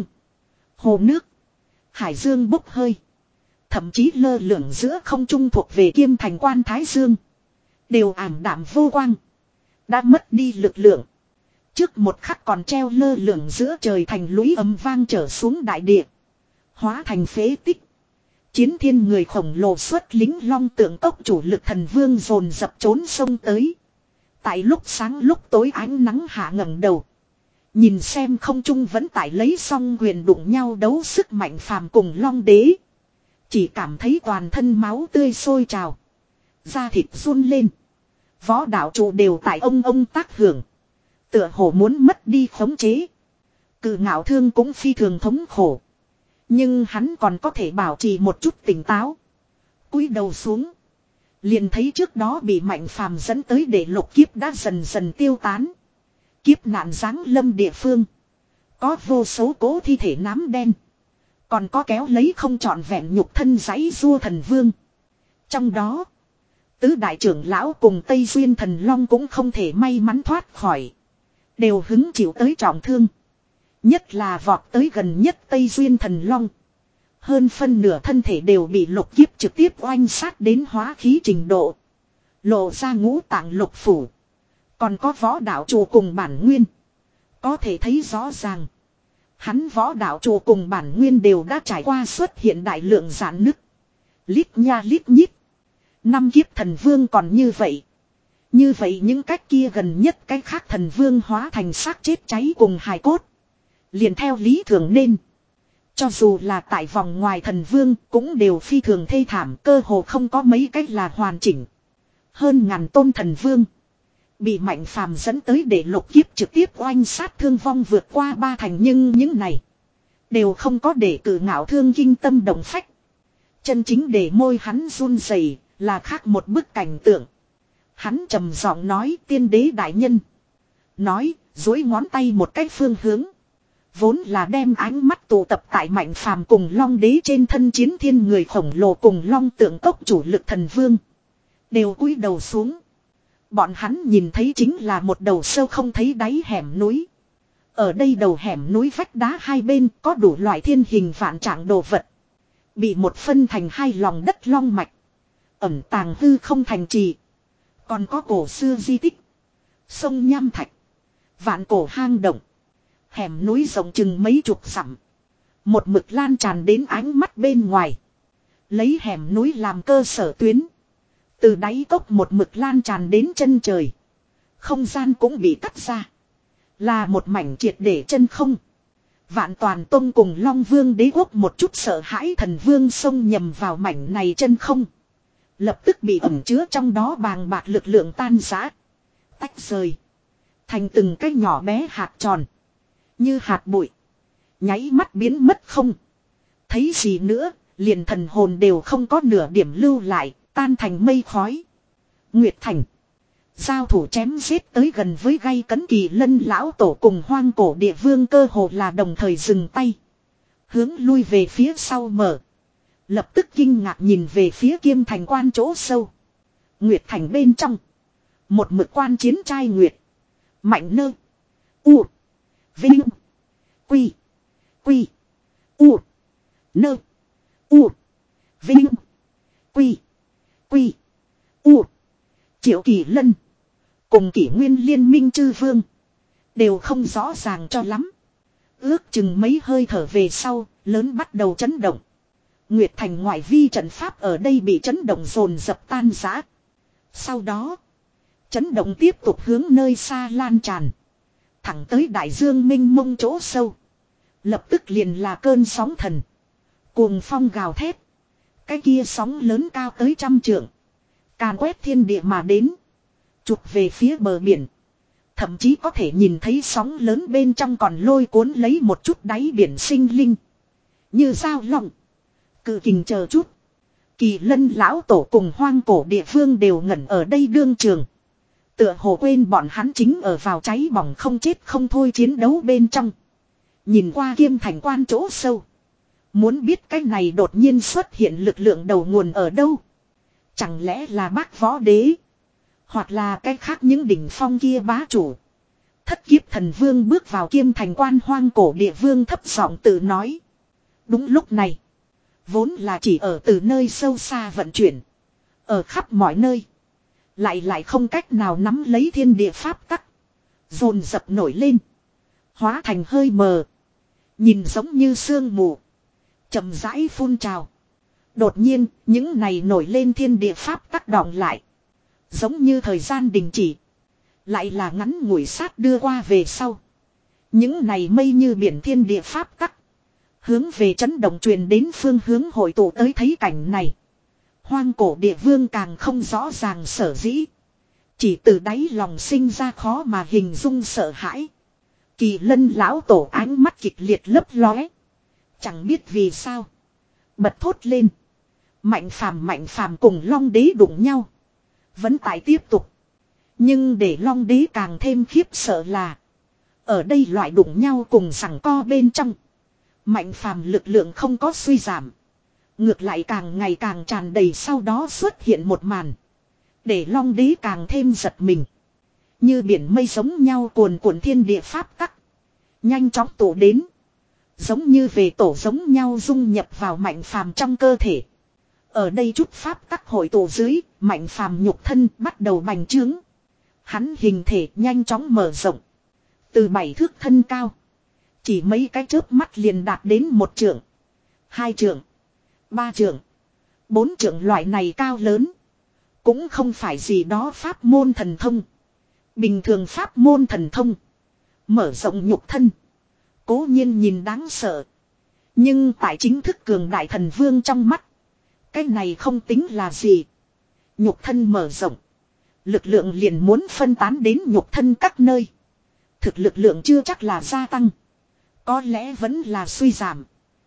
Hồ nước. Hải dương bốc hơi. Thậm chí lơ lửng giữa không trung thuộc về Kiêm Thành Quan Thái Dương. Đều ảm đạm vô quang. Đã mất đi lực lượng. Trước một khắc còn treo lơ lửng giữa trời thành lũy ầm vang trở xuống đại địa. Hóa thành phế tích. Chiến thiên người khổng lồ xuất lính long tượng cốc chủ lực thần vương dồn dập trốn sông tới. Tại lúc sáng lúc tối ánh nắng hạ ngẩng đầu. Nhìn xem không trung vẫn tại lấy song quyền đụng nhau đấu sức mạnh phàm cùng long đế. Chỉ cảm thấy toàn thân máu tươi sôi trào. Da thịt run lên. Võ đạo trụ đều tại ông ông tác hưởng. Tựa hồ muốn mất đi khống chế. Cự ngạo thương cũng phi thường thống khổ. Nhưng hắn còn có thể bảo trì một chút tỉnh táo. Cúi đầu xuống. Liền thấy trước đó bị Mạnh Phàm dẫn tới để lục kiếp đã dần dần tiêu tán. Kiếp nạn giáng lâm địa phương. Có vô số cố thi thể nám đen. Còn có kéo lấy không trọn vẹn nhục thân giấy rua thần vương. Trong đó. Tứ đại trưởng lão cùng Tây Duyên thần long cũng không thể may mắn thoát khỏi. Đều hứng chịu tới trọng thương. Nhất là vọt tới gần nhất Tây Duyên thần long. Hơn phân nửa thân thể đều bị lục kiếp trực tiếp oanh sát đến hóa khí trình độ. Lộ ra ngũ tạng lục phủ. Còn có võ đạo chủ cùng bản nguyên. Có thể thấy rõ ràng. Hắn võ đạo chủ cùng bản nguyên đều đã trải qua xuất hiện đại lượng giãn nứt. Lít nha lít nhít. Năm kiếp thần vương còn như vậy. Như vậy những cách kia gần nhất cái khác thần vương hóa thành xác chết cháy cùng hài cốt. Liền theo lý thường nên. Cho dù là tại vòng ngoài thần vương cũng đều phi thường thê thảm, cơ hồ không có mấy cách là hoàn chỉnh. Hơn ngàn tôn thần vương. Bị Mạnh Phàm dẫn tới để lục kiếp trực tiếp oanh sát thương vong vượt qua ba thành, nhưng những này. Đều không có để cử ngạo thương kinh tâm động phách. Chân chính để môi hắn run rẩy là khác một bức cảnh tượng. Hắn trầm giọng nói: tiên đế đại nhân. Nói, duỗi ngón tay một cách phương hướng. Vốn là đem ánh mắt tụ tập tại Mạnh Phàm cùng long đế trên thân chiến thiên người khổng lồ cùng long tượng cốc chủ lực thần vương. Đều cúi đầu xuống. Bọn hắn nhìn thấy chính là một đầu sâu không thấy đáy hẻm núi. Ở đây đầu hẻm núi vách đá hai bên có đủ loại thiên hình vạn trạng đồ vật. Bị một phân thành hai lòng đất long mạch. Ẩn tàng hư không thành trì. Còn có cổ xưa di tích. Sông nham thạch. Vạn cổ hang động. Hẻm núi rộng chừng mấy chục dặm. Một mực lan tràn đến ánh mắt bên ngoài. Lấy hẻm núi làm cơ sở tuyến. Từ đáy cốc một mực lan tràn đến chân trời. Không gian cũng bị cắt ra. Là một mảnh triệt để chân không. Vạn Toàn Tông cùng Long Vương Đế Quốc một chút sợ hãi thần vương xông nhầm vào mảnh này chân không. Lập tức bị ẩn chứa trong đó bàng bạc lực lượng tan rã. Tách rời. Thành từng cái nhỏ bé hạt tròn. Như hạt bụi. Nháy mắt biến mất không. Thấy gì nữa, liền thần hồn đều không có nửa điểm lưu lại, tan thành mây khói. Nguyệt Thành. Giao thủ chém giết tới gần với gay cấn, Kỳ Lân lão tổ cùng Hoang Cổ Địa Vương cơ hồ là đồng thời dừng tay. Hướng lui về phía sau mở. Lập tức kinh ngạc nhìn về phía Kiêm Thành Quan chỗ sâu. Nguyệt Thành bên trong. Một mực quan chiến trai Nguyệt. Mạnh nơ. U. Vinh. Quy. Quy. U. Nơ. U. Vinh. Quy. Quy. U. Triệu Kỳ Lân. Cùng Kỷ Nguyên liên minh chư vương. Đều không rõ ràng cho lắm. Ước chừng mấy hơi thở về sau, lớn bắt đầu chấn động. Nguyệt Thành ngoại vi trận pháp ở đây bị chấn động dồn dập tan rã. Sau đó, chấn động tiếp tục hướng nơi xa lan tràn. Thẳng tới đại dương minh mông chỗ sâu. Lập tức liền là cơn sóng thần. Cuồng phong gào thét. Cái kia sóng lớn cao tới trăm trượng. Càn quét thiên địa mà đến. Chụp về phía bờ biển. Thậm chí có thể nhìn thấy sóng lớn bên trong còn lôi cuốn lấy một chút đáy biển sinh linh. Như dao lòng. Cự kình chờ chút. Kỳ Lân lão tổ cùng Hoang Cổ Địa Vương đều ngẩn ở đây đương trường. Tựa hồ quên bọn hắn chính ở vào cháy bỏng không chết không thôi chiến đấu bên trong. Nhìn qua Kiêm Thành Quan chỗ sâu. Muốn biết cái này đột nhiên xuất hiện lực lượng đầu nguồn ở đâu. Chẳng lẽ là Bác Võ Đế. Hoặc là cái khác những đỉnh phong kia bá chủ. Thất kiếp thần vương bước vào Kiêm Thành Quan, Hoang Cổ Địa Vương thấp giọng tự nói. Đúng lúc này. Vốn là chỉ ở từ nơi sâu xa vận chuyển. Ở khắp mọi nơi. Lại lại không cách nào nắm lấy thiên địa pháp tắc. Dồn dập nổi lên. Hóa thành hơi mờ. Nhìn giống như sương mù. Chậm rãi phun trào. Đột nhiên, những này nổi lên thiên địa pháp tắc đọng lại. Giống như thời gian đình chỉ. Lại là ngắn ngủi sát đưa qua về sau. Những này mây như biển thiên địa pháp tắc. Hướng về chấn động truyền đến phương hướng hội tụ tới, thấy cảnh này. Hoang Cổ Địa Vương càng không rõ ràng sở dĩ. Chỉ từ đáy lòng sinh ra khó mà hình dung sợ hãi. Kỳ Lân lão tổ ánh mắt kịch liệt lấp lóe. Chẳng biết vì sao. Bật thốt lên. Mạnh phàm mạnh phàm cùng Long Đế đụng nhau. Vẫn tại tiếp tục. Nhưng để Long Đế càng thêm khiếp sợ là. Ở đây loại đụng nhau cùng sằng co bên trong. Mạnh phàm lực lượng không có suy giảm. Ngược lại càng ngày càng tràn đầy, sau đó xuất hiện một màn. Để Long Đế càng thêm giật mình. Như biển mây giống nhau cuồn cuộn thiên địa pháp tắc. Nhanh chóng tụ đến. Giống như về tổ giống nhau dung nhập vào mạnh phàm trong cơ thể. Ở đây chút pháp tắc hội tụ dưới, mạnh phàm nhục thân bắt đầu bành trướng. Hắn hình thể nhanh chóng mở rộng. Từ bảy thước thân cao. Chỉ mấy cái chớp mắt liền đạt đến một trượng. Hai trượng. Ba trượng. Bốn trượng loại này cao lớn. Cũng không phải gì đó pháp môn thần thông. Bình thường pháp môn thần thông. Mở rộng nhục thân. Cố nhiên nhìn đáng sợ. Nhưng tại chính thức cường đại thần vương trong mắt. Cái này không tính là gì. Nhục thân mở rộng. Lực lượng liền muốn phân tán đến nhục thân các nơi. Thực lực lượng chưa chắc là gia tăng. Có lẽ vẫn là suy giảm.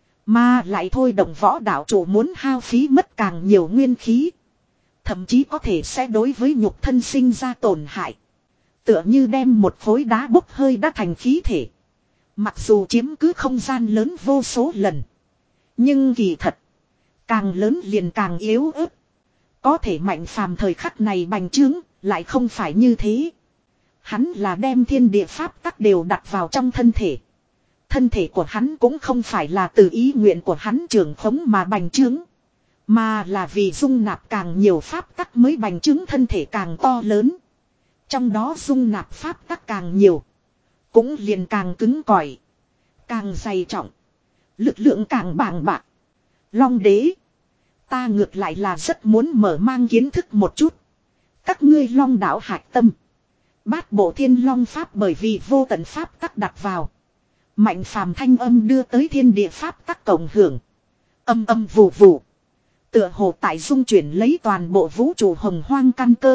Mà lại thôi động võ đạo chủ muốn hao phí mất càng nhiều nguyên khí. Thậm chí có thể sẽ đối với nhục thân sinh ra tổn hại. Tựa như đem một khối đá bốc hơi đã thành khí thể. Mặc dù chiếm cứ không gian lớn vô số lần. Nhưng kỳ thật. Càng lớn liền càng yếu ớt. Có thể mạnh phàm thời khắc này bành trướng. Lại không phải như thế. Hắn là đem thiên địa pháp tắc đều đặt vào trong thân thể. Thân thể của hắn cũng không phải là từ ý nguyện của hắn trưởng khống mà bành trướng. Mà là vì dung nạp càng nhiều pháp tắc mới bành trướng thân thể càng to lớn. Trong đó dung nạp pháp tắc càng nhiều. Cũng liền càng cứng cỏi. Càng dày trọng. Lực lượng càng bàng bạc. Long Đế. Ta ngược lại là rất muốn mở mang kiến thức một chút. Các ngươi Long đảo hạch tâm. Bát bộ thiên long pháp bởi vì vô tận pháp tắc đặt vào. Mạnh phàm thanh âm đưa tới thiên địa pháp tắc cộng hưởng. Âm âm vù vù. Tựa hồ tại dung chuyển lấy toàn bộ vũ trụ hồng hoang căn cơ.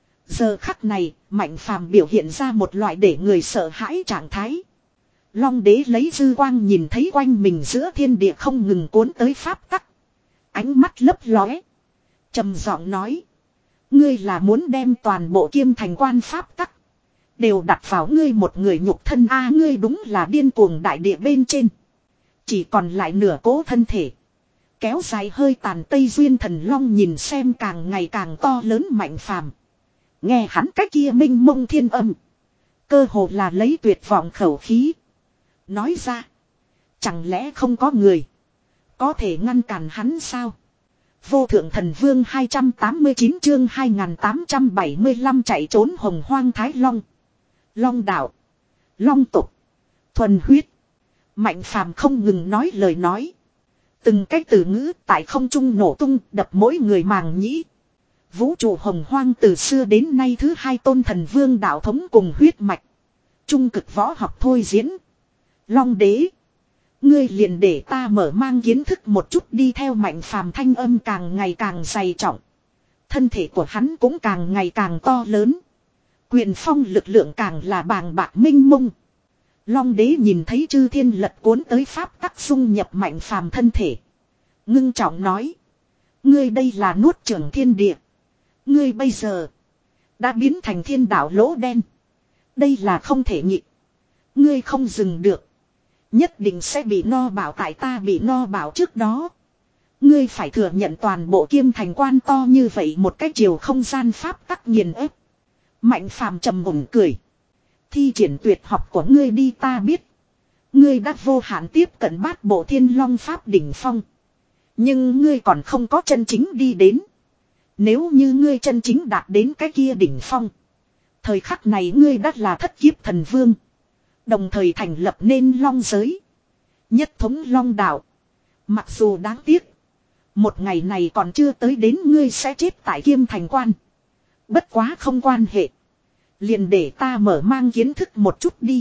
Giờ khắc này, mạnh phàm biểu hiện ra một loại để người sợ hãi trạng thái. Long Đế lấy dư quang nhìn thấy quanh mình giữa thiên địa không ngừng cuốn tới pháp tắc. Ánh mắt lấp lóe. Trầm giọng nói. Ngươi là muốn đem toàn bộ Kiêm Thành quan pháp tắc đều đặt vào ngươi một người nhục thân a ngươi đúng là điên cuồng đại địa bên trên. Chỉ còn lại nửa cố thân thể. Kéo dài hơi tàn Tây Duyên Thần Long nhìn xem càng ngày càng to lớn Mạnh Phàm. Nghe hắn cách kia minh mông thiên âm. Cơ hồ là lấy tuyệt vọng khẩu khí. Nói ra. Chẳng lẽ không có người có thể ngăn cản hắn sao? Vô thượng thần vương hai trăm tám mươi chín chương hai nghìn tám trăm bảy mươi lăm chạy trốn hồng hoang Thái Long. Long đạo. Long tục. Thuần huyết. Mạnh Phàm không ngừng nói lời nói. Từng cái từ ngữ tại không trung nổ tung đập mỗi người màng nhĩ. Vũ trụ hồng hoang từ xưa đến nay thứ hai tôn thần vương đạo thống cùng huyết mạch. Trung cực võ học thôi diễn. Long đế. Ngươi liền để ta mở mang kiến thức một chút đi theo Mạnh Phàm thanh âm càng ngày càng dày trọng. Thân thể của hắn cũng càng ngày càng to lớn. Quyền phong lực lượng càng là bàng bạc minh mông. Long đế nhìn thấy chư thiên lật cuốn tới pháp tắc dung nhập Mạnh Phàm thân thể. Ngưng trọng nói. Ngươi đây là nuốt chửng thiên địa. Ngươi bây giờ đã biến thành thiên đạo lỗ đen. Đây là không thể nhịn. Ngươi không dừng được. Nhất định sẽ bị no bảo tại ta bị no bảo trước đó. Ngươi phải thừa nhận toàn bộ Kiêm Thành quan to như vậy một cái chiều không gian pháp tắc nghiền ép. Mạnh Phàm trầm mùng cười. Thi triển tuyệt học của ngươi đi ta biết. Ngươi đã vô hạn tiếp cận bát bộ thiên long pháp đỉnh phong. Nhưng ngươi còn không có chân chính đi đến. Nếu như ngươi chân chính đạt đến cái kia đỉnh phong. Thời khắc này ngươi đã là thất kiếp thần vương. Đồng thời thành lập nên long giới. Nhất thống long đạo. Mặc dù đáng tiếc. Một ngày này còn chưa tới đến ngươi sẽ chết tại Kiêm Thành quan. Bất quá không quan hệ. Liền để ta mở mang kiến thức một chút đi.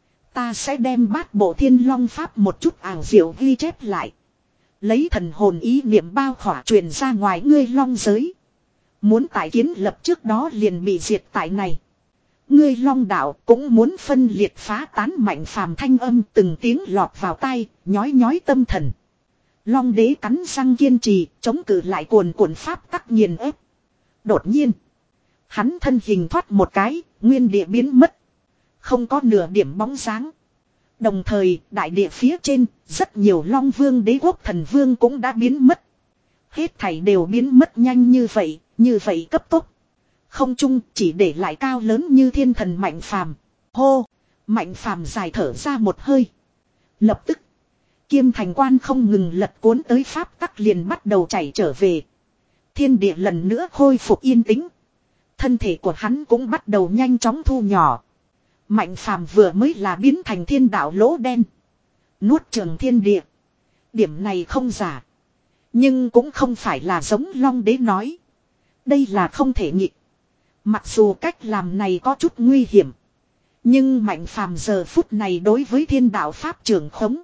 Ta sẽ đem bát bộ thiên long pháp một chút ảo diệu ghi chép lại. Lấy thần hồn ý niệm bao khỏa truyền ra ngoài ngươi long giới. Muốn tại kiến lập trước đó liền bị diệt tại này. Ngươi long đạo cũng muốn phân liệt phá tán Mạnh Phàm thanh âm từng tiếng lọt vào tai, nhói nhói tâm thần. Long đế cắn răng kiên trì, chống cự lại cuồn cuộn pháp tắc nghiền ép. Đột nhiên, hắn thân hình thoát một cái, nguyên địa biến mất. Không có nửa điểm bóng dáng. Đồng thời, đại địa phía trên, rất nhiều long vương đế quốc thần vương cũng đã biến mất. Hết thảy đều biến mất nhanh như vậy, như vậy cấp tốc. Không chung chỉ để lại cao lớn như thiên thần Mạnh Phàm. Hô! Mạnh Phàm dài thở ra một hơi. Lập tức, Kiêm Thành quan không ngừng lật cuốn tới pháp tắc liền bắt đầu chảy trở về. Thiên địa lần nữa khôi phục yên tĩnh. Thân thể của hắn cũng bắt đầu nhanh chóng thu nhỏ. Mạnh Phàm vừa mới là biến thành thiên đạo lỗ đen. Nuốt chửng thiên địa. Điểm này không giả. Nhưng cũng không phải là giống Long đế nói. Đây là không thể nhịn. Mặc dù cách làm này có chút nguy hiểm. Nhưng Mạnh Phàm giờ phút này đối với thiên đạo pháp trưởng khống.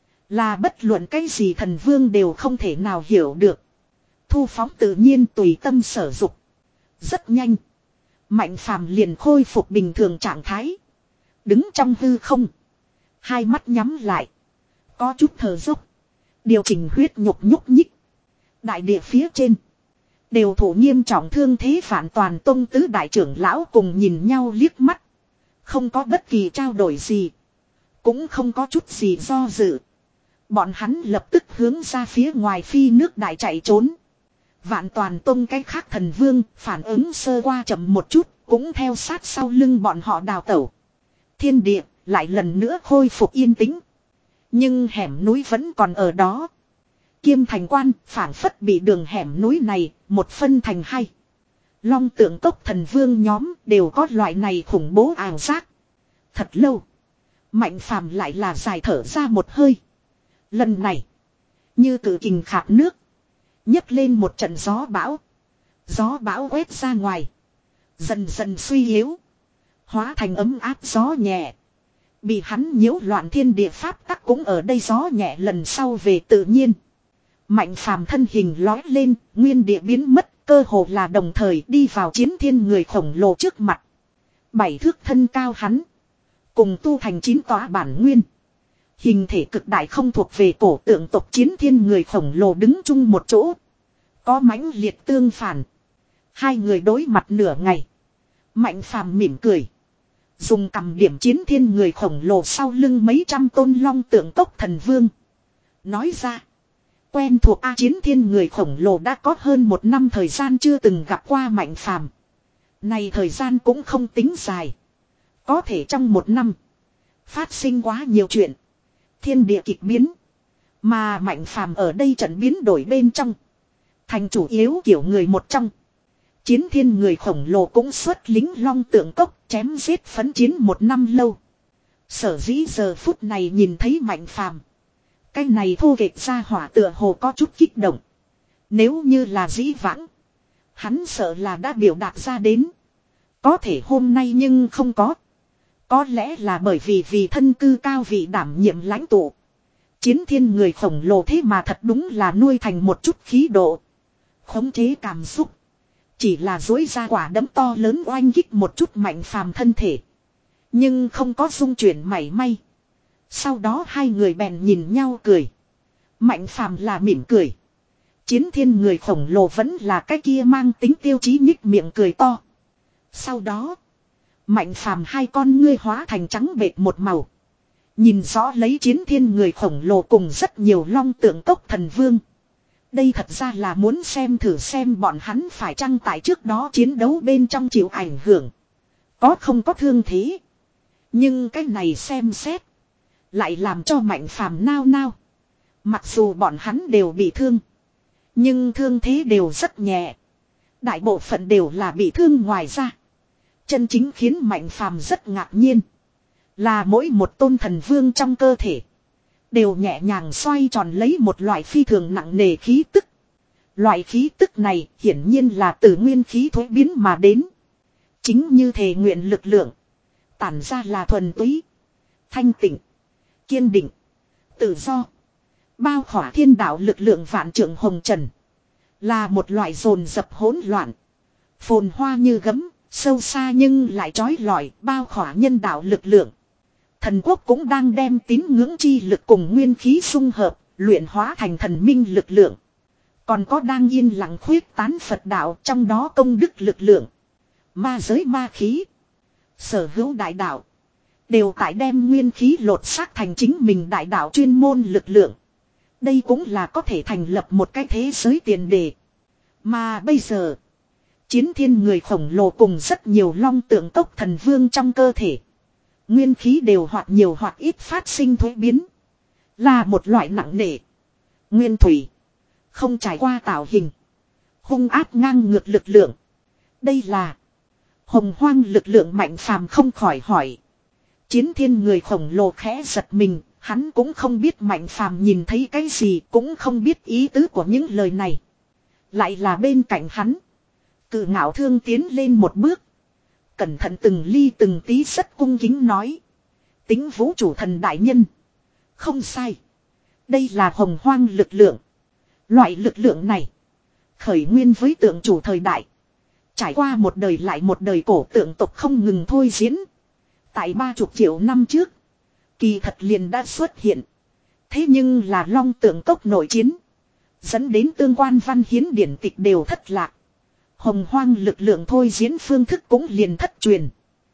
Là bất luận cái gì thần vương đều không thể nào hiểu được. Thu phóng tự nhiên tùy tâm sở dục. Rất nhanh. Mạnh Phàm liền khôi phục bình thường trạng thái. Đứng trong hư không. Hai mắt nhắm lại. Có chút thở dốc. Điều chỉnh huyết nhục nhúc nhích. Đại địa phía trên. Đều thủ nghiêm trọng thương thế Vạn Toàn Tông tứ đại trưởng lão cùng nhìn nhau liếc mắt. Không có bất kỳ trao đổi gì. Cũng không có chút gì do dự. Bọn hắn lập tức hướng ra phía ngoài phi nước đại chạy trốn. Vạn Toàn Tông cái khác thần vương phản ứng sơ qua chậm một chút. Cũng theo sát sau lưng bọn họ đào tẩu. Thiên địa lại lần nữa khôi phục yên tĩnh. Nhưng hẻm núi vẫn còn ở đó. Kiêm Thành quan phảng phất bị đường hẻm núi này một phân thành hai. Long tượng cốc thần vương nhóm đều có loại này khủng bố ảo giác. Thật lâu. Mạnh Phàm lại là dài thở ra một hơi. Lần này. Như cự kình khạc nước. Nhấc lên một trận gió bão. Gió bão quét ra ngoài. Dần dần suy yếu. Hóa thành ấm áp gió nhẹ. Bị hắn nhiễu loạn thiên địa pháp tắc cũng ở đây gió nhẹ lần sau về tự nhiên. Mạnh Phàm thân hình lói lên, nguyên địa biến mất, cơ hồ là đồng thời đi vào chiến thiên người khổng lồ trước mặt. Bảy thước thân cao hắn. Cùng tu thành chín tòa bản nguyên. Hình thể cực đại không thuộc về cổ tượng tộc chiến thiên người khổng lồ đứng chung một chỗ. Có mãnh liệt tương phản. Hai người đối mặt nửa ngày. Mạnh phàm mỉm cười. Dùng cầm điểm chiến thiên người khổng lồ sau lưng mấy trăm tôn long tượng cốc thần vương. Nói ra. Quen thuộc A chiến thiên người khổng lồ đã có hơn một năm thời gian chưa từng gặp qua mạnh phàm. Này thời gian cũng không tính dài. Có thể trong một năm. Phát sinh quá nhiều chuyện. Thiên địa kịch biến. Mà mạnh phàm ở đây trận biến đổi bên trong. Thành chủ yếu kiểu người một trong. Chiến thiên người khổng lồ cũng xuất lính long tượng cốc chém giết phấn chiến một năm lâu. Sở dĩ giờ phút này nhìn thấy mạnh phàm. Cái này thô kệch ra hỏa tựa hồ có chút kích động. Nếu như là dĩ vãng. Hắn sợ là đã biểu đạt ra đến. Có thể hôm nay nhưng không có. Có lẽ là bởi vì vì thân cư cao vị đảm nhiệm lãnh tụ. Chiến thiên người khổng lồ thế mà thật đúng là nuôi thành một chút khí độ. Khống chế cảm xúc. Chỉ là dối ra quả đấm to lớn oanh kích một chút mạnh phàm thân thể. Nhưng không có dung chuyển mảy may. Sau đó hai người bèn nhìn nhau cười. Mạnh phàm là mỉm cười. Chiến thiên người khổng lồ vẫn là cái kia mang tính tiêu chí nhích miệng cười to. Sau đó. Mạnh phàm hai con ngươi hóa thành trắng bệt một màu. Nhìn rõ lấy chiến thiên người khổng lồ cùng rất nhiều long tượng cốc thần vương. Đây thật ra là muốn xem thử xem bọn hắn phải chăng tại trước đó chiến đấu bên trong chịu ảnh hưởng. Có không có thương thế. Nhưng cái này xem xét. Lại làm cho mạnh phàm nao nao. Mặc dù bọn hắn đều bị thương. Nhưng thương thế đều rất nhẹ. Đại bộ phận đều là bị thương ngoài ra. Chân chính khiến mạnh phàm rất ngạc nhiên. Là mỗi một tôn thần vương trong cơ thể. Đều nhẹ nhàng xoay tròn lấy một loại phi thường nặng nề khí tức. Loại khí tức này hiển nhiên là từ nguyên khí thối biến mà đến. Chính như thể nguyện lực lượng. Tản ra là thuần túy. Thanh tịnh. Kiên định. Tự do. Bao khỏa thiên đạo lực lượng vạn trượng hồng trần. Là một loại dồn dập hỗn loạn. Phồn hoa như gấm. Sâu xa nhưng lại trói lọi. Bao khỏa nhân đạo lực lượng. Thần quốc cũng đang đem tín ngưỡng chi lực cùng nguyên khí xung hợp. Luyện hóa thành thần minh lực lượng. Còn có đang yên lặng khuyết tán Phật đạo. Trong đó công đức lực lượng. Ma giới ma khí. Sở hữu đại đạo. Đều tại đem nguyên khí lột xác thành chính mình đại đạo chuyên môn lực lượng. Đây cũng là có thể thành lập một cái thế giới tiền đề. Mà bây giờ. Chiến thiên người khổng lồ cùng rất nhiều long tượng cốc thần vương trong cơ thể. Nguyên khí đều hoặc nhiều hoặc ít phát sinh thuế biến. Là một loại nặng nề. Nguyên thủy. Không trải qua tạo hình. Hung áp ngang ngược lực lượng. Đây là. Hồng hoang lực lượng mạnh phàm không khỏi hỏi. Chiến thiên người khổng lồ khẽ giật mình. Hắn cũng không biết mạnh phàm nhìn thấy cái gì. Cũng không biết ý tứ của những lời này. Lại là bên cạnh hắn. Cự ngạo thương tiến lên một bước. Cẩn thận từng ly từng tí rất cung kính nói. Tính vũ chủ thần đại nhân. Không sai. Đây là hồng hoang lực lượng. Loại lực lượng này. Khởi nguyên với tượng chủ thời đại. Trải qua một đời lại một đời cổ tượng tộc không ngừng thôi diễn. Tại ba chục triệu năm trước. Kỳ thật liền đã xuất hiện. Thế nhưng là long tượng tộc nội chiến. Dẫn đến tương quan văn hiến điển tịch đều thất lạc. Hồng hoang lực lượng thôi diễn phương thức cũng liền thất truyền.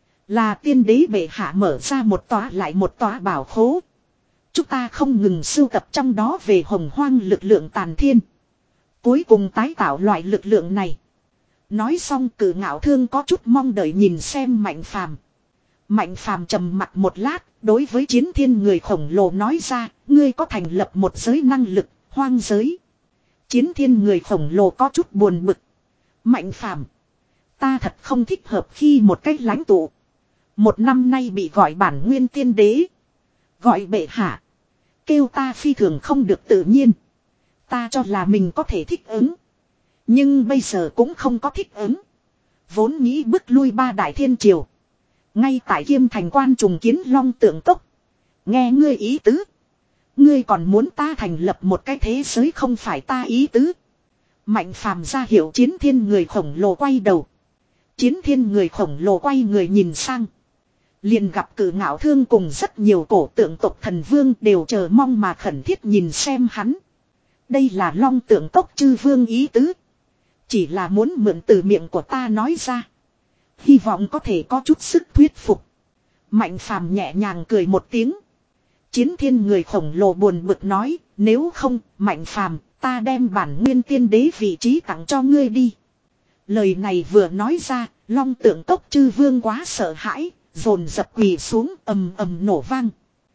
Là tiên đế bệ hạ mở ra một tòa lại một tòa bảo khố. Chúng ta không ngừng sưu tập trong đó về hồng hoang lực lượng tàn thiên. Cuối cùng tái tạo loại lực lượng này. Nói xong cử ngạo thương có chút mong đợi nhìn xem mạnh phàm. Mạnh phàm trầm mặt một lát, đối với chiến thiên người khổng lồ nói ra, ngươi có thành lập một giới năng lực, hoang giới. Chiến thiên người khổng lồ có chút buồn bực. Mạnh phàm. Ta thật không thích hợp khi một cách lãnh tụ. Một năm nay bị gọi bản nguyên tiên đế. Gọi bệ hạ. Kêu ta phi thường không được tự nhiên. Ta cho là mình có thể thích ứng. Nhưng bây giờ cũng không có thích ứng. Vốn nghĩ bước lui ba đại thiên triều. Ngay tại Kiêm Thành quan trùng kiến long tượng cốc. Nghe ngươi ý tứ. Ngươi còn muốn ta thành lập một cái thế giới không phải ta ý tứ. Mạnh phàm ra hiệu chiến thiên người khổng lồ quay đầu. Chiến thiên người khổng lồ quay người nhìn sang. Liền gặp cử ngạo thương cùng rất nhiều cổ tượng tộc thần vương đều chờ mong mà khẩn thiết nhìn xem hắn. Đây là long tượng cốc chư vương ý tứ. Chỉ là muốn mượn từ miệng của ta nói ra. Hy vọng có thể có chút sức thuyết phục. Mạnh phàm nhẹ nhàng cười một tiếng. Chiến thiên người khổng lồ buồn bực nói. Nếu không, Mạnh phàm, ta đem bản nguyên tiên đế vị trí tặng cho ngươi đi. Lời này vừa nói ra, Long Tượng Cốc chư vương quá sợ hãi, dồn dập quỳ xuống ầm ầm nổ vang.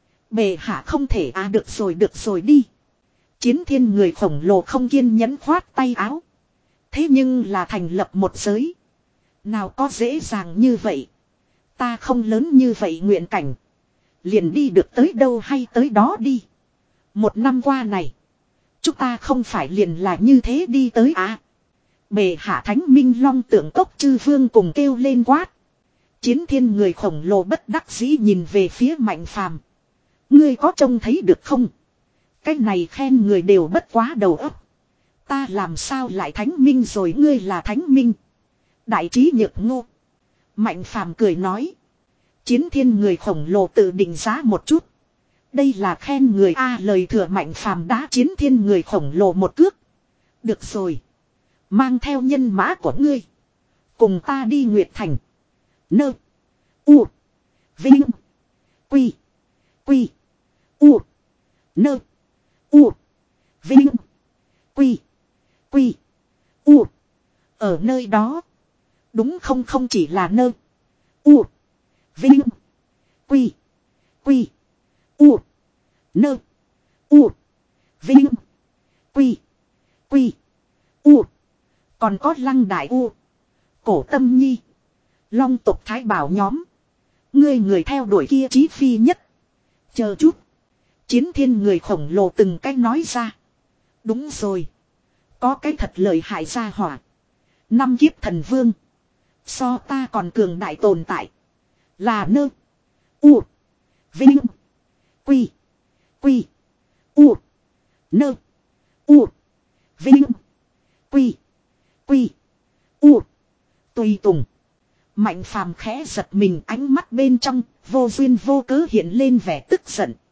Bệ hạ không thể à được rồi được rồi đi. Chiến thiên người khổng lồ không kiên nhẫn khoát tay áo. Thế nhưng là thành lập một giới. Nào có dễ dàng như vậy. Ta không lớn như vậy nguyện cảnh. Liền đi được tới đâu hay tới đó đi. Một năm qua này. Chúng ta không phải liền là như thế đi tới à. Bệ hạ thánh minh Long Tượng Cốc chư vương cùng kêu lên quát. Chiến thiên người khổng lồ bất đắc dĩ nhìn về phía Mạnh phàm. Ngươi có trông thấy được không? Cái này khen người đều bất quá đầu óc. Ta làm sao lại thánh minh rồi ngươi là thánh minh. Đại trí nhược ngô. Mạnh phàm cười nói. Chiến thiên người khổng lồ tự định giá một chút. Đây là khen người A lời thừa Mạnh phàm đá chiến thiên người khổng lồ một cước. Được rồi. Mang theo nhân mã của ngươi. Cùng ta đi Nguyệt Thành. Nơ. U. Vinh. Quy. Quy. U. Nơ. U. Vinh. Quy. Quy. U. Ở nơi đó. Đúng không không chỉ là nơ. U. Vinh. Quy. Quy. U. Nơ. U. Vinh. Quy. Quy. U. Còn có Lăng Đại U. Cổ Tâm Nhi. Long tộc Thái Bảo nhóm. Ngươi người theo đuổi kia chí phi nhất. Chờ chút. Chiến thiên người khổng lồ từng cách nói ra. Đúng rồi. Có cái thật lợi hại ra hỏa. Năm kiếp thần vương. So ta còn cường đại tồn tại. Là nơ. U. Vinh. Quy. Quy. U. Nơ. U. Vinh. Quy. Quy. U. Tùy tùng. Mạnh phàm khẽ giật mình ánh mắt bên trong. Vô duyên vô cớ hiện lên vẻ tức giận.